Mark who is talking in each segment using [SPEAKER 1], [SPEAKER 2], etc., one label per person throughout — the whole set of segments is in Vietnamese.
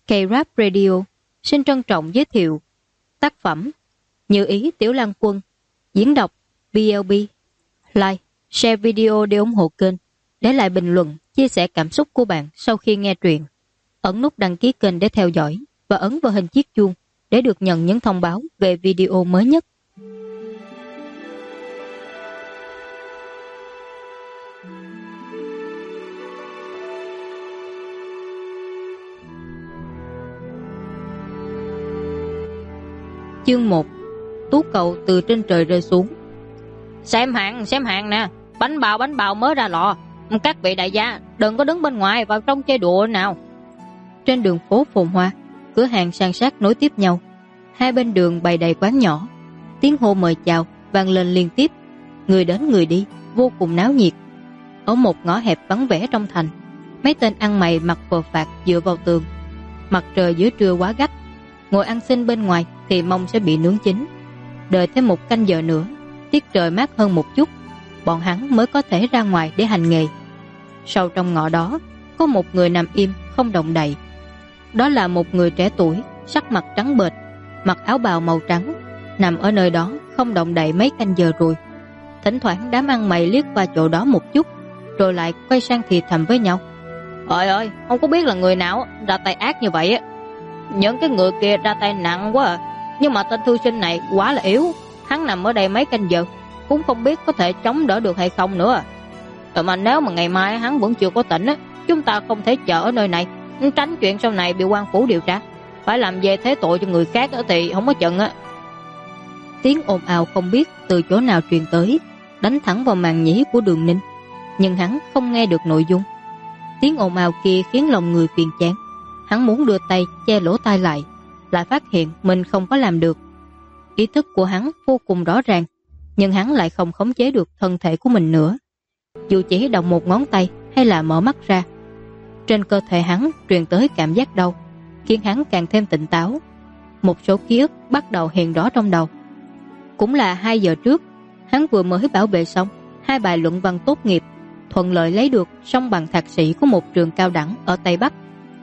[SPEAKER 1] K-Rap Radio xin trân trọng giới thiệu tác phẩm Như ý Tiểu Lan Quân, diễn đọc BLB. Like, share video để ủng hộ kênh, để lại bình luận, chia sẻ cảm xúc của bạn sau khi nghe truyện. Ấn nút đăng ký kênh để theo dõi và ấn vào hình chiếc chuông để được nhận những thông báo về video mới nhất. Chương 1. Tú cầu từ trên trời rơi xuống. Xem hàng nè, bánh bào mới ra lò. Các vị đại gia đừng có đứng bên ngoài, vào trong chơi đùa nào. Trên đường phố phồn hoa, cửa hàng san sát nối tiếp nhau. Hai bên đường bày đầy quán nhỏ, tiếng hô mời chào vang lên liên tiếp. Người đến người đi, vô cùng náo nhiệt. Ở một ngõ hẹp vắng vẻ trong thành, mấy tên ăn mày mặc phờ phạc dựa vào tường. Mặt trời giữa trưa quá gắt, ngồi ăn xin bên ngoài thì mong sẽ bị nướng chín. Đợi thêm một canh giờ nữa, tiết trời mát hơn một chút, bọn hắn mới có thể ra ngoài để hành nghề. Sâu trong ngõ đó, có một người nằm im không động đậy. Đó là một người trẻ tuổi, sắc mặt trắng bệch, mặc áo bào màu trắng, nằm ở nơi đó không động đậy mấy canh giờ rồi. Thỉnh thoảng đám ăn mày liếc qua chỗ đó một chút, rồi lại quay sang thì thầm với nhau: Ôi ơi, không có biết là người nào ra tay ác như vậy á. Những cái người kia ra tay nặng quá à. Nhưng mà tên thư sinh này quá là yếu, hắn nằm ở đây mấy canh giờ cũng không biết có thể chống đỡ được hay không nữa. Rồi mà nếu mà ngày mai hắn vẫn chưa có tỉnh á, chúng ta không thể chờ ở nơi này, tránh chuyện sau này bị quan phủ điều tra, phải làm về thế tội cho người khác thì không có chừng á. Tiếng ồn ào không biết từ chỗ nào truyền tới, đánh thẳng vào màng nhĩ của Đường Ninh, nhưng hắn không nghe được nội dung. Tiếng ồn ào kia khiến lòng người phiền chán. Hắn muốn đưa tay che lỗ tai lại phát hiện mình không có làm được. Ý thức của hắn vô cùng rõ ràng, nhưng hắn lại không khống chế được thân thể của mình nữa. Dù chỉ động một ngón tay hay là mở mắt ra, trên cơ thể hắn truyền tới cảm giác đau, khiến hắn càng thêm tỉnh táo. Một số ký ức bắt đầu hiện rõ trong đầu. Cũng là 2 giờ trước, hắn vừa mới bảo vệ xong 2 bài luận văn tốt nghiệp, thuận lợi lấy được song bằng thạc sĩ của một trường cao đẳng ở Tây Bắc.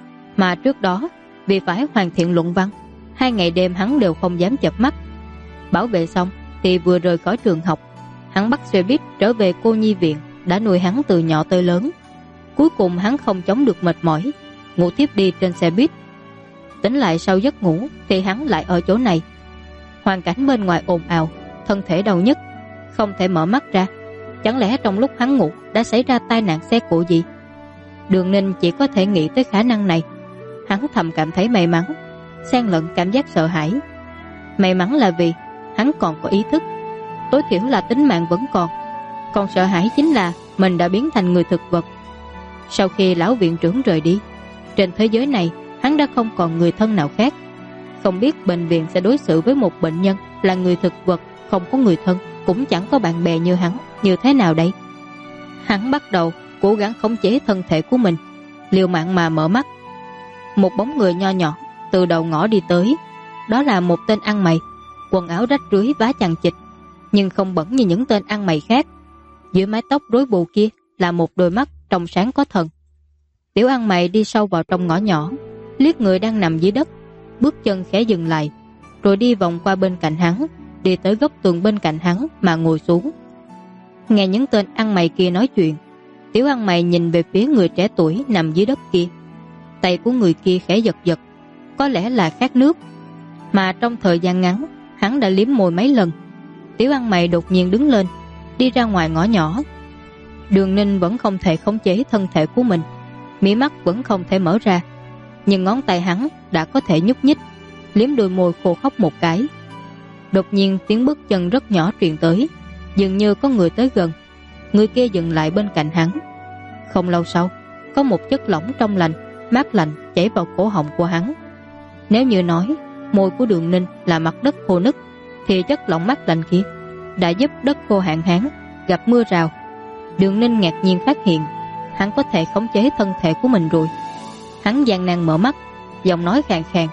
[SPEAKER 1] Mà trước đó, vì phải hoàn thiện luận văn, 2 ngày đêm hắn đều không dám chợp mắt. Bảo vệ xong thì vừa rời khỏi trường học, hắn bắt xe buýt trở về cô nhi viện đã nuôi hắn từ nhỏ tới lớn. Cuối cùng hắn không chống được mệt mỏi, ngủ tiếp đi trên xe buýt. Tỉnh lại sau giấc ngủ thì hắn lại ở chỗ này. Hoàn cảnh bên ngoài ồn ào, thân thể đau nhức, không thể mở mắt ra. Chẳng lẽ trong lúc hắn ngủ đã xảy ra tai nạn xe cộ gì? Đường Ninh chỉ có thể nghĩ tới khả năng này. Hắn thầm cảm thấy may mắn, xen lẫn cảm giác sợ hãi. May mắn là vì hắn còn có ý thức, tối thiểu là tính mạng vẫn còn sợ hãi chính là mình đã biến thành người thực vật. Sau khi lão viện trưởng rời đi, trên thế giới này hắn đã không còn người thân nào khác. Không biết bệnh viện sẽ đối xử với một bệnh nhân là người thực vật, không có người thân, cũng chẳng có bạn bè như hắn như thế nào đây? Hắn bắt đầu cố gắng khống chế thân thể của mình, liều mạng mà mở mắt. Một bóng người nho nhỏ từ đầu ngõ đi tới. Đó là một tên ăn mày, quần áo rách rưới vá chằng chịt, nhưng không bẩn như những tên ăn mày khác. Dưới mái tóc rối bù kia là một đôi mắt trong sáng có thần. Tiểu ăn mày đi sâu vào trong ngõ nhỏ, liếc người đang nằm dưới đất, bước chân khẽ dừng lại, rồi đi vòng qua bên cạnh hắn, đi tới góc tường bên cạnh hắn mà ngồi xuống. Nghe những tên ăn mày kia nói chuyện, tiểu ăn mày nhìn về phía người trẻ tuổi nằm dưới đất kia. Tay của người kia khẽ giật giật, có lẽ là khát nước, mà trong thời gian ngắn hắn đã liếm môi mấy lần. Tiểu ăn mày đột nhiên đứng lên, đi ra ngoài ngõ nhỏ. Đường Ninh vẫn không thể khống chế thân thể của mình, mí mắt vẫn không thể mở ra, nhưng ngón tay hắn đã có thể nhúc nhích, liếm đôi môi khô khốc một cái. Đột nhiên tiếng bước chân rất nhỏ truyền tới, dường như có người tới gần. Người kia dừng lại bên cạnh hắn. Không lâu sau, có một chất lỏng trong lành, mát lạnh chảy vào cổ họng của hắn. Nếu như nói môi của Đường Ninh là mặt đất khô nứt, thì chất lỏng mát lạnh kia đã giúp đất khô hạn hán, gặp mưa rào. Đường Ninh ngạc nhiên phát hiện hắn có thể khống chế thân thể của mình rồi. Hắn gian nan mở mắt, giọng nói khàn khàn: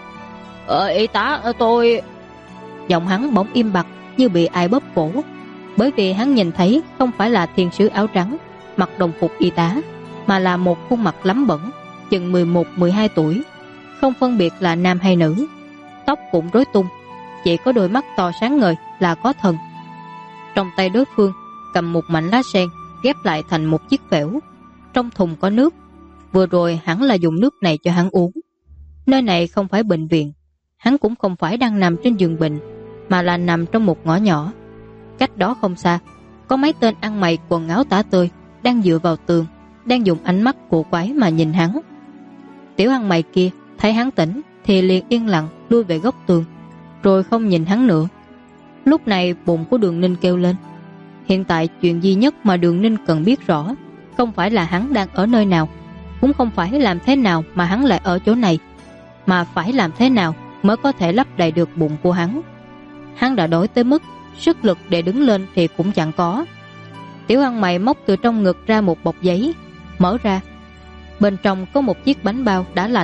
[SPEAKER 1] Y tá, tôi... Giọng hắn bỗng im bặt như bị ai bóp cổ, bởi vì hắn nhìn thấy không phải là thiên sứ áo trắng mặc đồng phục y tá, mà là một khuôn mặt lắm bẩn, chừng 11-12 tuổi, không phân biệt là nam hay nữ, tóc cũng rối tung, chỉ có đôi mắt to sáng ngời là có thần. Trong tay đối phương cầm một mảnh lá sen ghép lại thành một chiếc phễu, trong thùng có nước, vừa rồi hẳn là dùng nước này cho hắn uống. Nơi này không phải bệnh viện, hắn cũng không phải đang nằm trên giường bệnh, mà là nằm trong một ngõ nhỏ. Cách đó không xa, có mấy tên ăn mày quần áo tả tơi đang dựa vào tường, đang dùng ánh mắt cổ quái mà nhìn hắn. Tiểu ăn mày kia thấy hắn tỉnh thì liền yên lặng lui về góc tường, rồi không nhìn hắn nữa. Lúc này bụng của Đường Ninh kêu lên. Hiện tại chuyện duy nhất mà Đường Ninh cần biết rõ không phải là hắn đang ở nơi nào, cũng không phải làm thế nào mà hắn lại ở chỗ này, mà phải làm thế nào mới có thể lấp đầy được bụng của hắn. Hắn đã đói tới mức sức lực để đứng lên thì cũng chẳng có. Tiểu ăn mày móc từ trong ngực ra một bọc giấy, mở ra. Bên trong có một chiếc bánh bao đã lạnh.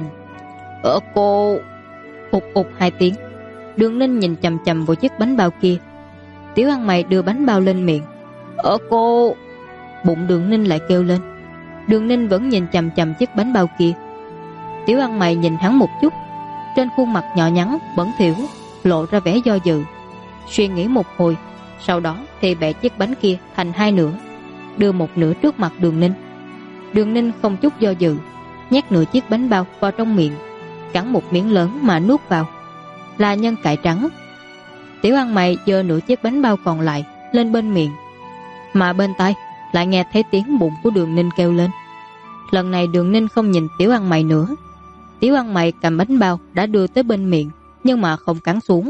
[SPEAKER 1] Cô... Ụt ụt hai tiếng. Đường Ninh nhìn chằm chằm vào chiếc bánh bao kia. Tiểu ăn mày đưa bánh bao lên miệng. Cô... Bụng Đường Ninh lại kêu lên. Đường Ninh vẫn nhìn chằm chằm chiếc bánh bao kia. Tiểu ăn mày nhìn hắn một chút, trên khuôn mặt nhỏ nhắn bẩn thỉu lộ ra vẻ do dự. Suy nghĩ một hồi, sau đó thì bẻ chiếc bánh kia thành hai nửa, đưa một nửa trước mặt Đường Ninh. Đường Ninh không chút do dự, nhét nửa chiếc bánh bao vào trong miệng, cắn một miếng lớn mà nuốt vào. Là nhân cải trắng. Tiểu ăn mày giơ nửa chiếc bánh bao còn lại lên bên miệng, mà bên tai lại nghe thấy tiếng bụng của Đường Ninh kêu lên. Lần này Đường Ninh không nhìn tiểu ăn mày nữa. Tiểu ăn mày cầm bánh bao đã đưa tới bên miệng, nhưng mà không cắn xuống.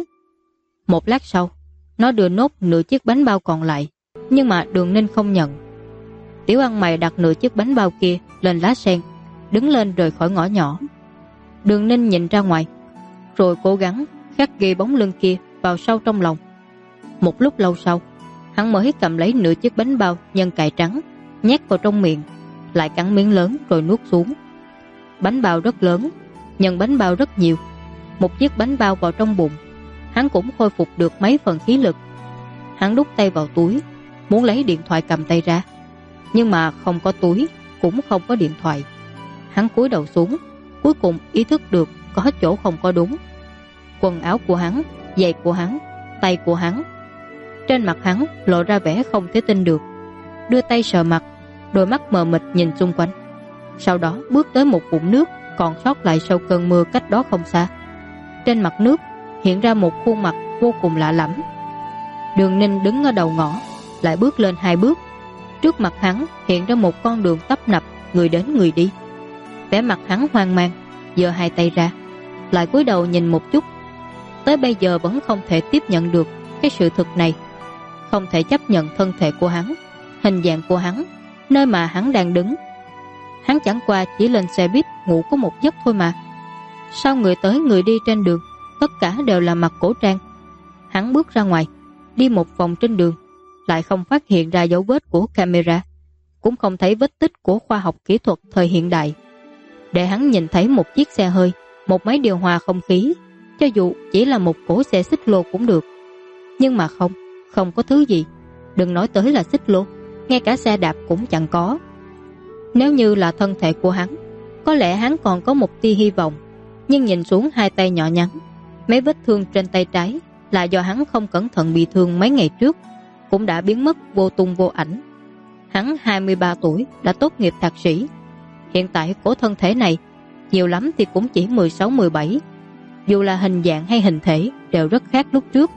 [SPEAKER 1] Một lát sau, nó đưa nốt nửa chiếc bánh bao còn lại, nhưng mà Đường Ninh không nhận. Tiểu ăn mày đặt nửa chiếc bánh bao kia lên lá sen, đứng lên rời khỏi ngõ nhỏ. Đường Ninh nhìn ra ngoài, rồi cố gắng khắc ghi bóng lưng kia vào sâu trong lòng. Một lúc lâu sau, hắn mới cầm lấy nửa chiếc bánh bao nhân cải trắng, nhét vào trong miệng, lại cắn miếng lớn rồi nuốt xuống. Bánh bao rất lớn, nhân bánh bao rất nhiều. Một chiếc bánh bao vào trong bụng, hắn cũng khôi phục được mấy phần khí lực. Hắn đút tay vào túi, muốn lấy điện thoại cầm tay ra, nhưng mà không có túi, cũng không có điện thoại. Hắn cúi đầu xuống, cuối cùng ý thức được có chỗ không có đúng. Quần áo của hắn, giày của hắn, tay của hắn. Trên mặt hắn lộ ra vẻ không thể tin được. Đưa tay sờ mặt, đôi mắt mờ mịt nhìn xung quanh. Sau đó bước tới một vũng nước còn sót lại sau cơn mưa cách đó không xa. Trên mặt nước hiện ra một khuôn mặt vô cùng lạ lẫm. Đường Ninh đứng ở đầu ngõ, lại bước lên hai bước. Trước mặt hắn hiện ra một con đường tấp nập, người đến người đi. Vẻ mặt hắn hoang mang, giơ hai tay ra, lại cúi đầu nhìn một chút. Tới bây giờ vẫn không thể tiếp nhận được cái sự thực này, không thể chấp nhận thân thể của hắn, hình dạng của hắn, nơi mà hắn đang đứng. Hắn chẳng qua chỉ lên xe buýt ngủ có một giấc thôi mà. Sao người tới người đi trên đường tất cả đều là mặc cổ trang? Hắn bước ra ngoài, đi một vòng trên đường, lại không phát hiện ra dấu vết của camera, cũng không thấy vết tích của khoa học kỹ thuật thời hiện đại. Để hắn nhìn thấy một chiếc xe hơi, một máy điều hòa không khí, cho dù chỉ là một cỗ xe xích lô cũng được. Nhưng mà không có thứ gì. Đừng nói tới là xích lô, ngay cả xe đạp cũng chẳng có. Nếu như là thân thể của hắn, có lẽ hắn còn có một tia hy vọng. Nhưng nhìn xuống hai tay nhỏ nhắn, mấy vết thương trên tay trái là do hắn không cẩn thận bị thương mấy ngày trước, cũng đã biến mất vô tung vô ảnh. Hắn 23 tuổi đã tốt nghiệp thạc sĩ. Hiện tại của thân thể này nhiều lắm thì cũng chỉ 16-17. Dù là hình dạng hay hình thể đều rất khác lúc trước.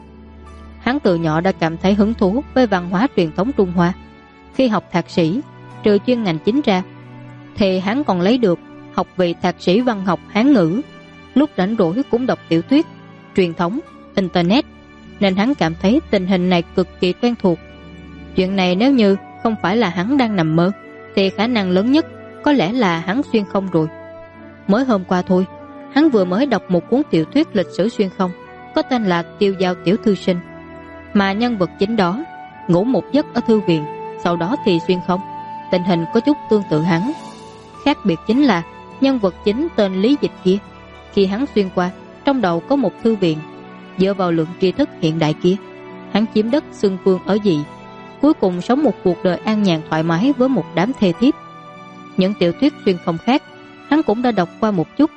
[SPEAKER 1] Hắn từ nhỏ đã cảm thấy hứng thú với văn hóa truyền thống Trung Hoa. Khi học thạc sĩ, trừ chuyên ngành chính ra, thì hắn còn lấy được học vị thạc sĩ văn học Hán ngữ. Lúc rảnh rỗi cũng đọc tiểu thuyết, truyền thống, internet, nên hắn cảm thấy tình hình này cực kỳ quen thuộc. Chuyện này nếu như không phải là hắn đang nằm mơ, thì khả năng lớn nhất có lẽ là hắn xuyên không rồi. Mới hôm qua thôi, hắn vừa mới đọc một cuốn tiểu thuyết lịch sử xuyên không có tên là Tiêu Giao Tiểu Thư Sinh, mà nhân vật chính đó ngủ một giấc ở thư viện, sau đó thì xuyên không. Tình hình có chút tương tự hắn. Khác biệt chính là nhân vật chính tên Lý Dịch kia, khi hắn xuyên qua, trong đầu có một thư viện. Dựa vào lượng tri thức hiện đại kia, hắn chiếm đất xưng vương ở dị, cuối cùng sống một cuộc đời an nhàn thoải mái với một đám thê thiếp. Những tiểu thuyết xuyên không khác hắn cũng đã đọc qua một chút,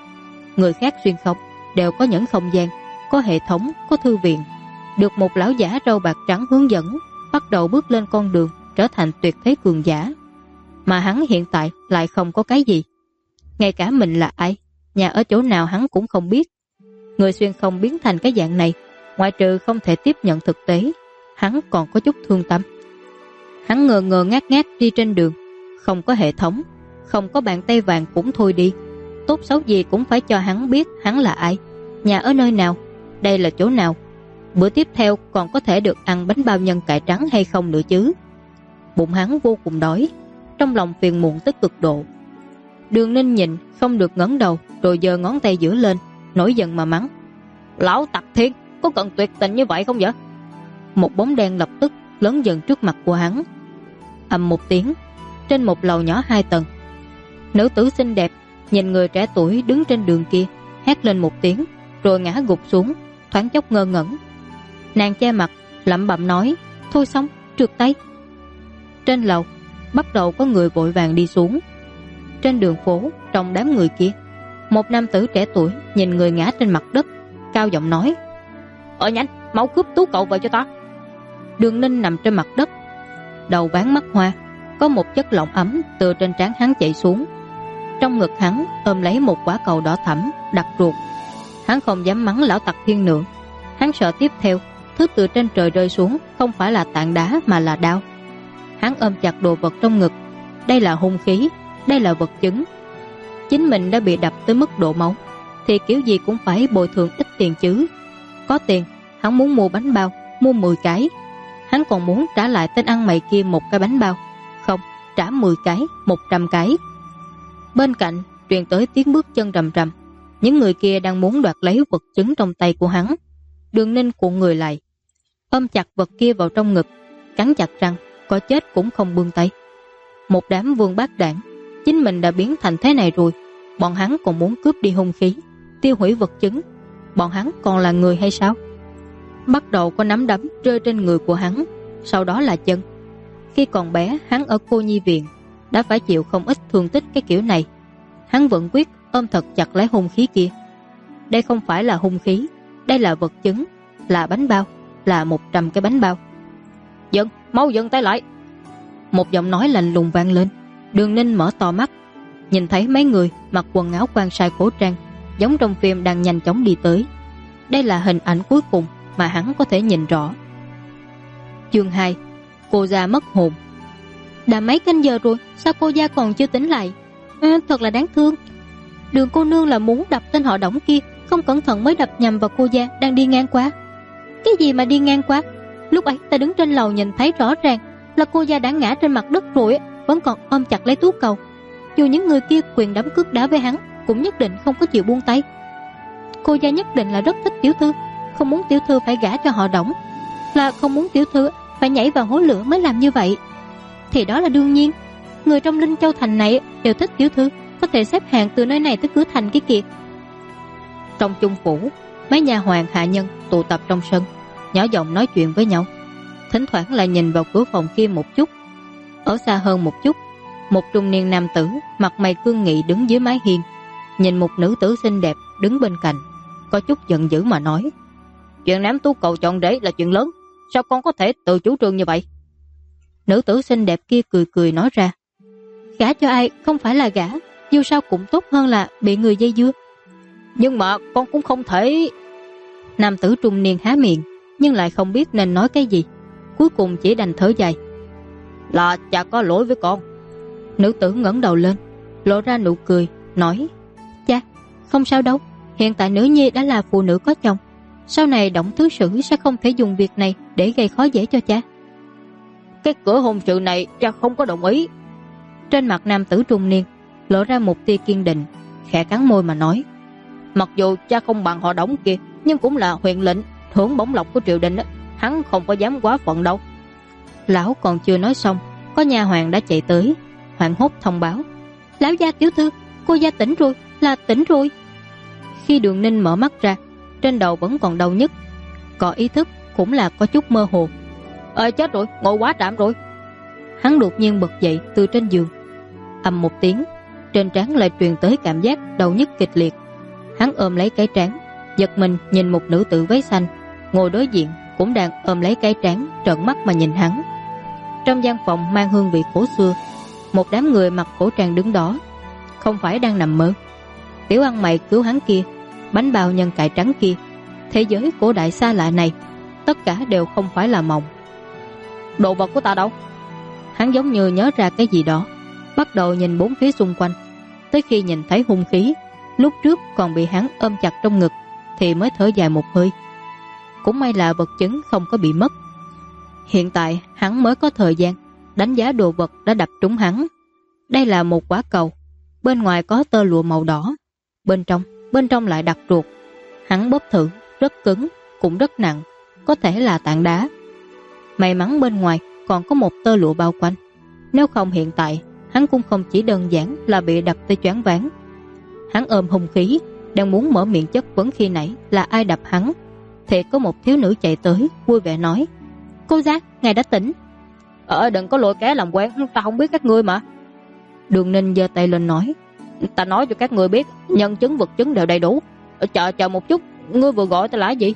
[SPEAKER 1] người khác xuyên không đều có những không gian, có hệ thống, có thư viện. Được một lão giả râu bạc trắng hướng dẫn, bắt đầu bước lên con đường trở thành tuyệt thế cường giả. Mà hắn hiện tại lại không có cái gì. Ngay cả mình là ai, nhà ở chỗ nào hắn cũng không biết. Người xuyên không biến thành cái dạng này, ngoại trừ không thể tiếp nhận thực tế, hắn còn có chút thương tâm. Hắn ngơ ngơ ngác ngác đi trên đường, không có hệ thống, không có bàn tay vàng cũng thôi đi. Tốt xấu gì cũng phải cho hắn biết hắn là ai, nhà ở nơi nào, đây là chỗ nào. Bữa tiếp theo còn có thể được ăn bánh bao nhân cải trắng hay không nữa chứ. Bụng hắn vô cùng đói, trong lòng phiền muộn tới cực độ. Đường Ninh nhìn không được ngẩng đầu, rồi giơ ngón tay giữa lên, nổi giận mà mắng: Lão tặc thiên, có cần tuyệt tình như vậy không vậy? Một bóng đen lập tức lớn dần trước mặt của hắn. Ầm một tiếng, trên một lầu nhỏ 2 tầng, nữ tử xinh đẹp nhìn người trẻ tuổi đứng trên đường kia, hét lên một tiếng, rồi ngã gục xuống, thoáng chốc ngơ ngẩn. Nàng che mặt, lẩm bẩm nói: Thôi xong, trượt tay. Trên lầu bắt đầu có người vội vàng đi xuống. Trên đường phố, trong đám người kia, một nam tử trẻ tuổi nhìn người ngã trên mặt đất, cao giọng nói: Nhanh, mau cướp Tú cậu về cho ta. Đường Ninh nằm trên mặt đất, đầu ván mắt hoa, có một chất lỏng ấm từ trên trán hắn chảy xuống. Trong ngực hắn ôm lấy một quả cầu đỏ thẫm đặc ruột. Hắn không dám mắng lão tặc thiên nữa, hắn sợ tiếp theo thứ từ trên trời rơi xuống không phải là tảng đá mà là đao. Hắn ôm chặt đồ vật trong ngực. Đây là hung khí, đây là vật chứng. Chính mình đã bị đập tới mức độ máu, thì kiểu gì cũng phải bồi thường ít tiền chứ. Có tiền, hắn muốn mua bánh bao, mua 10 cái. Hắn còn muốn trả lại tên ăn mày kia một cái bánh bao. Không, trả 10 cái, 100 cái. Bên cạnh truyền tới tiếng bước chân rầm rầm. Những người kia đang muốn đoạt lấy vật chứng trong tay của hắn. Đường Ninh cuộn người lại, ôm chặt vật kia vào trong ngực, cắn chặt răng, có chết cũng không buông tay. Một đám vương bát đảng, chính mình đã biến thành thế này rồi, bọn hắn còn muốn cướp đi hung khí, tiêu hủy vật chứng. Bọn hắn còn là người hay sao? Bắt đầu có nắm đấm rơi trên người của hắn, sau đó là chân. Khi còn bé, hắn ở cô nhi viện đã phải chịu không ít thương tích cái kiểu này. Hắn vẫn quyết ôm thật chặt lấy hung khí kia. Đây không phải là hung khí, đây là vật chứng, là bánh bao, là 100 cái bánh bao. Dừng, mau dừng tay lại. Một giọng nói lạnh lùng vang lên. Đường Ninh mở to mắt, nhìn thấy mấy người mặc quần áo quan sai cổ trang, giống trong phim đang nhanh chóng đi tới. Đây là hình ảnh cuối cùng mà hắn có thể nhìn rõ. Chương 2. Cô già mất hồn. Đã mấy canh giờ rồi, sao cô gia còn chưa tỉnh lại? Thật là đáng thương. Đường cô nương là muốn đập tên họ Đổng kia, không cẩn thận mới đập nhầm vào cô gia đang đi ngang qua. Cái gì mà đi ngang qua? Lúc ấy ta đứng trên lầu nhìn thấy rõ ràng là cô gia đã ngã trên mặt đất rồi, vẫn còn ôm chặt lấy Tú cầu. Dù những người kia quyền đấm cước đá với hắn, cũng nhất định không có chịu buông tay. Cô gia nhất định là rất thích tiểu thư, không muốn tiểu thư phải gả cho họ Đổng, là không muốn tiểu thư phải nhảy vào hố lửa mới làm như vậy. Thì đó là đương nhiên. Người trong Linh Châu thành này đều thích tiểu thư, có thể xếp hàng từ nơi này tới cửa thành kia kìa. Trong chung phủ, mấy nhà hoàng hạ nhân tụ tập trong sân, nhỏ giọng nói chuyện với nhau, thỉnh thoảng lại nhìn vào cửa phòng kia một chút. Ở xa hơn một chút, một trung niên nam tử mặt mày cương nghị đứng dưới mái hiên, nhìn một nữ tử xinh đẹp đứng bên cạnh, có chút giận dữ mà nói: Chuyện ném Tú cầu chọn rể là chuyện lớn, sao con có thể tự chủ trương như vậy? Nữ tử xinh đẹp kia cười cười nói ra: Gả cho ai không phải là gả, dù sao cũng tốt hơn là bị người dây dưa. Nhưng mà con cũng không thể. Nam tử trung niên há miệng, nhưng lại không biết nên nói cái gì, cuối cùng chỉ đành thở dài: Là cha có lỗi với con. Nữ tử ngẩng đầu lên, lộ ra nụ cười, nói: Cha, không sao đâu, hiện tại nữ nhi đã là phụ nữ có chồng, sau này Đổng thứ sử sẽ không thể dùng việc này để gây khó dễ cho cha. Cái cửa hôn sự này cha không có đồng ý. Trên mặt nam tử trung niên lộ ra một tia kiên định, khẽ cắn môi mà nói: Mặc dù cha không bằng họ Đổng kia, nhưng cũng là huyện lệnh, hưởng bổng lộc của triều đình, hắn không có dám quá phận đâu. Lão còn chưa nói xong, có nha hoàn đã chạy tới, hoảng hốt thông báo: Lão gia tiểu thư, cô gia tỉnh rồi, là tỉnh rồi. Khi Đường Ninh mở mắt ra, trên đầu vẫn còn đau nhức, có ý thức cũng là có chút mơ hồ. Chết rồi, ngộ quá trạm rồi. Hắn đột nhiên bật dậy từ trên giường. Ầm một tiếng, trên trán lại truyền tới cảm giác đau nhức kịch liệt. Hắn ôm lấy cái trán, giật mình nhìn một nữ tử váy xanh ngồi đối diện cũng đang ôm lấy cái trán, trợn mắt mà nhìn hắn. Trong gian phòng mang hương vị cổ xưa, một đám người mặc cổ trang đứng đó, không phải đang nằm mơ. Tiểu ăn mày cứu hắn kia, bánh bao nhân cải trắng kia, thế giới cổ đại xa lạ này, tất cả đều không phải là mộng. Đồ vật của ta đâu? Hắn giống như nhớ ra cái gì đó, bắt đầu nhìn bốn phía xung quanh. Tới khi nhìn thấy hung khí lúc trước còn bị hắn ôm chặt trong ngực thì mới thở dài một hơi. Cũng may là vật chứng không có bị mất. Hiện tại hắn mới có thời gian đánh giá đồ vật đã đập trúng hắn. Đây là một quả cầu, bên ngoài có tơ lụa màu đỏ, bên trong lại đặc ruột. Hắn bóp thử, rất cứng, cũng rất nặng, có thể là tảng đá. May mắn bên ngoài còn có một tơ lụa bao quanh, nếu không hiện tại hắn cũng không chỉ đơn giản là bị đập tới choáng váng. Hắn ôm hung khí, đang muốn mở miệng chất vấn khi nãy là ai đập hắn, thì có một thiếu nữ chạy tới vui vẻ nói: "Cô Giác, ngài đã tỉnh." Đừng có lôi kéo làm quen, ta không biết các ngươi mà." Đường Ninh giơ tay lên nói: "Ta nói cho các ngươi biết, nhân chứng vật chứng đều đầy đủ. Chờ một chút, ngươi vừa gọi ta là gì?"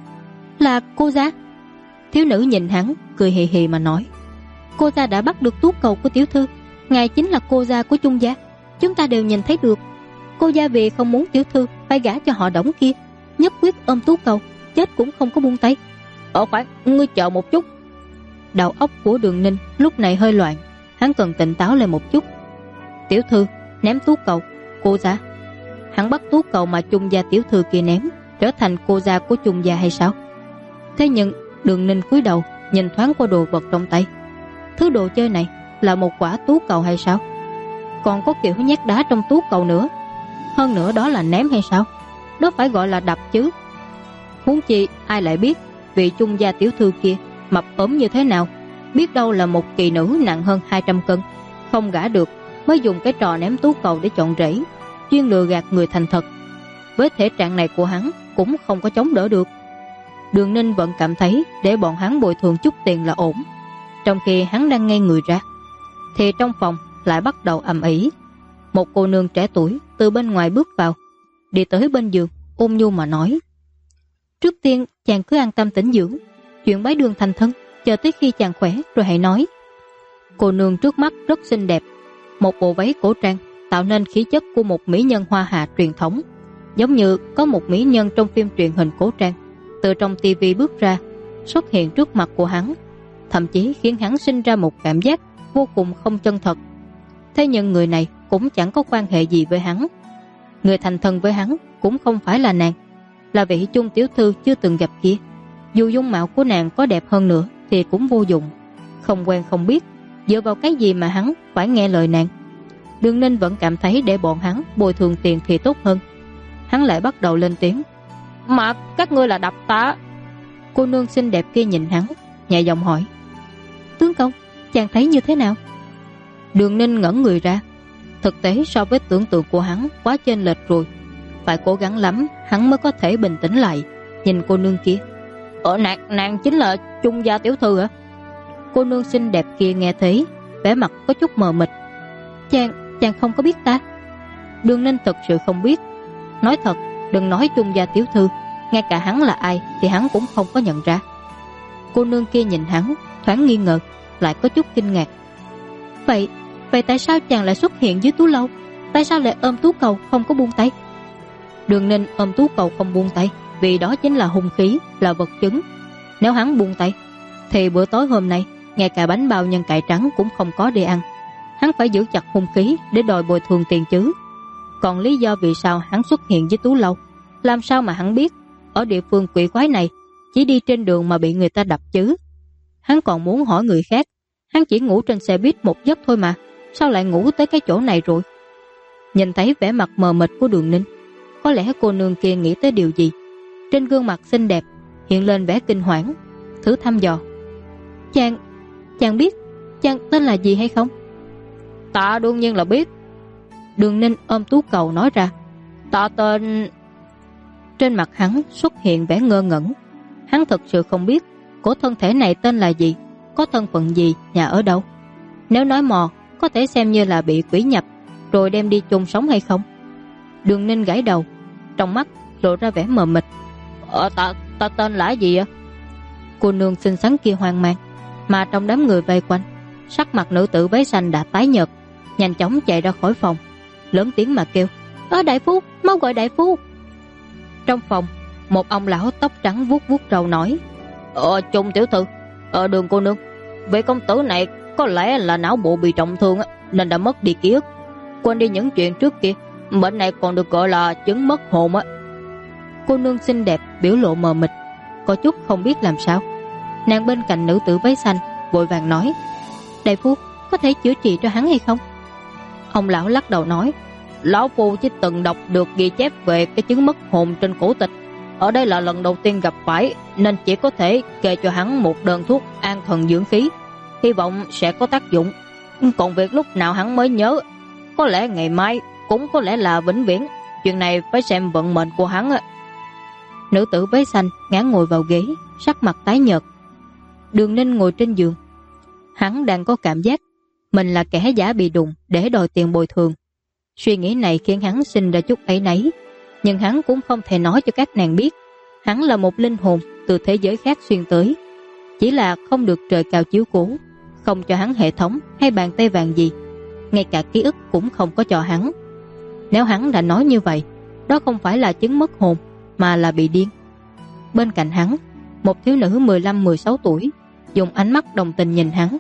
[SPEAKER 1] "Là cô Giác." Thiếu nữ nhìn hắn, cười hì hì mà nói: "Cô Gia đã bắt được tú cầu của tiểu thư, ngài chính là cô Gia của Chung gia, chúng ta đều nhìn thấy được. Cô Gia vì không muốn tiểu thư phải gả cho họ Đổng kia, nhất quyết ôm tú cầu, chết cũng không có buông tay." Khoan, ngươi chờ một chút." Đầu óc của Đường Ninh lúc này hơi loạn, hắn cần tỉnh táo lên một chút. "Tiểu thư ném tú cầu, cô Gia." Hắn bắt tú cầu mà Chung gia tiểu thư kia ném, trở thành cô Gia của Chung gia hay sao? Thế nhưng Đường Ninh cúi đầu nhìn thoáng qua đồ vật trong tay. Thứ đồ chơi này là một quả tú cầu hay sao? Còn có kiểu nhát đá trong tú cầu nữa. Hơn nữa đó là ném hay sao? Đó phải gọi là đập chứ. Huống chi ai lại biết vị Chung gia tiểu thư kia mập ốm như thế nào, biết đâu là một kỳ nữ nặng hơn 200 cân, không gả được mới dùng cái trò ném tú cầu để chọn rẫy, chuyên lừa gạt người thành thật. Với thể trạng này của hắn cũng không có chống đỡ được. Đường Ninh vẫn cảm thấy để bọn hắn bồi thường chút tiền là ổn. Trong khi hắn đang ngây người ra, thì trong phòng lại bắt đầu ầm ĩ. Một cô nương trẻ tuổi từ bên ngoài bước vào, đi tới bên giường, ôn nhu mà nói: "Trước tiên chàng cứ an tâm tĩnh dưỡng, chuyện bái đường thành thân, chờ tới khi chàng khỏe rồi hãy nói." Cô nương trước mắt rất xinh đẹp, một bộ váy cổ trang tạo nên khí chất của một mỹ nhân Hoa Hạ truyền thống, giống như có một mỹ nhân trong phim truyền hình cổ trang từ trong tivi bước ra, xuất hiện trước mặt của hắn, thậm chí khiến hắn sinh ra một cảm giác vô cùng không chân thật. Thế nhưng người này cũng chẳng có quan hệ gì với hắn. Người thành thân với hắn cũng không phải là nàng, là vị Chung tiểu thư chưa từng gặp kia. Dù dung mạo của nàng có đẹp hơn nữa thì cũng vô dụng. Không quen không biết, dựa vào cái gì mà hắn phải nghe lời nàng. Đường Ninh vẫn cảm thấy để bọn hắn bồi thường tiền thì tốt hơn. Hắn lại bắt đầu lên tiếng: "Mà các ngươi là đập ta?" Cô nương xinh đẹp kia nhìn hắn, nhẹ giọng hỏi: "Tướng công, chàng thấy như thế nào?" Đường Ninh ngẩn người ra. Thực tế so với tưởng tượng của hắn quá chênh lệch rồi. Phải cố gắng lắm hắn mới có thể bình tĩnh lại, nhìn cô nương kia. Nàng chính là Chung gia tiểu thư hả?" Cô nương xinh đẹp kia nghe thấy, vẻ mặt có chút mờ mịt. Chàng không có biết ta?" Đường Ninh thật sự không biết. Nói thật, đừng nói Chung gia tiểu thư, ngay cả hắn là ai thì hắn cũng không có nhận ra. Cô nương kia nhìn hắn, thoáng nghi ngờ, lại có chút kinh ngạc. Vậy tại sao chàng lại xuất hiện dưới tú lâu? Tại sao lại ôm tú cầu không có buông tay?" Đường Ninh ôm tú cầu không buông tay vì đó chính là hung khí, là vật chứng. Nếu hắn buông tay thì bữa tối hôm nay ngay cả bánh bao nhân cải trắng cũng không có để ăn. Hắn phải giữ chặt hung khí để đòi bồi thường tiền chứ. Còn lý do vì sao hắn xuất hiện dưới tú lâu, làm sao mà hắn biết? Ở địa phương quỷ quái này chỉ đi trên đường mà bị người ta đập chứ. Hắn còn muốn hỏi người khác, hắn chỉ ngủ trên xe buýt một giấc thôi mà, sao lại ngủ tới cái chỗ này rồi? Nhìn thấy vẻ mặt mờ mịt của Đường Ninh, có lẽ cô nương kia nghĩ tới điều gì. Trên gương mặt xinh đẹp hiện lên vẻ kinh hoảng, thử thăm dò: Chàng biết chàng tên là gì hay không?" "Ta đương nhiên là biết." Đường Ninh ôm tú cầu nói ra: "Ta tên..." Trên mặt hắn xuất hiện vẻ ngơ ngẩn. Hắn thật sự không biết cổ thân thể này tên là gì, có thân phận gì, nhà ở đâu. Nếu nói mò có thể xem như là bị quỷ nhập rồi đem đi chôn sống hay không. Đường Ninh gãi đầu. trong mắt lộ ra vẻ mờ mịt. Ta tên là gì ạ? Cô nương xinh xắn kia hoang mang, mà trong đám người vây quanh, sắc mặt nữ tử váy xanh đã tái nhợt, nhanh chóng chạy ra khỏi phòng, lớn tiếng mà kêu: Đại phu, mau gọi đại phu. Trong phòng, một ông lão tóc trắng vuốt vuốt râu nói: Trung tiểu thư, Đường cô nương, vị công tử này có lẽ là não bộ bị trọng thương nên đã mất đi ký ức, quên đi những chuyện trước kia. Bệnh này còn được gọi là chứng mất hồn á. Cô nương xinh đẹp biểu lộ mờ mịt, có chút không biết làm sao. Nàng bên cạnh nữ tử váy xanh vội vàng nói: Đại phu, có thể chữa trị cho hắn hay không? Ông lão lắc đầu nói: Lão phu chỉ từng đọc được ghi chép về cái chứng mất hồn trên cổ tịch, ở đây là lần đầu tiên gặp phải, nên chỉ có thể kê cho hắn một đơn thuốc an thần dưỡng khí, hy vọng sẽ có tác dụng. Còn việc lúc nào hắn mới nhớ, có lẽ ngày mai, cũng có lẽ là vĩnh viễn. Chuyện này phải xem vận mệnh của hắn. Nữ tử váy xanh ngã ngồi vào ghế, sắc mặt tái nhợt. Đường Ninh ngồi trên giường. Hắn đang có cảm giác mình là kẻ giả bị đụng để đòi tiền bồi thường. Suy nghĩ này khiến hắn sinh ra chút áy náy, nhưng hắn cũng không thể nói cho các nàng biết hắn là một linh hồn từ thế giới khác xuyên tới. Chỉ là không được trời cao chiếu cố, không cho hắn hệ thống hay bàn tay vàng gì, ngay cả ký ức cũng không có cho hắn. Nếu hắn đã nói như vậy, đó không phải là chứng mất hồn, mà là bị điên. Bên cạnh hắn, một thiếu nữ 15-16 tuổi dùng ánh mắt đồng tình nhìn hắn.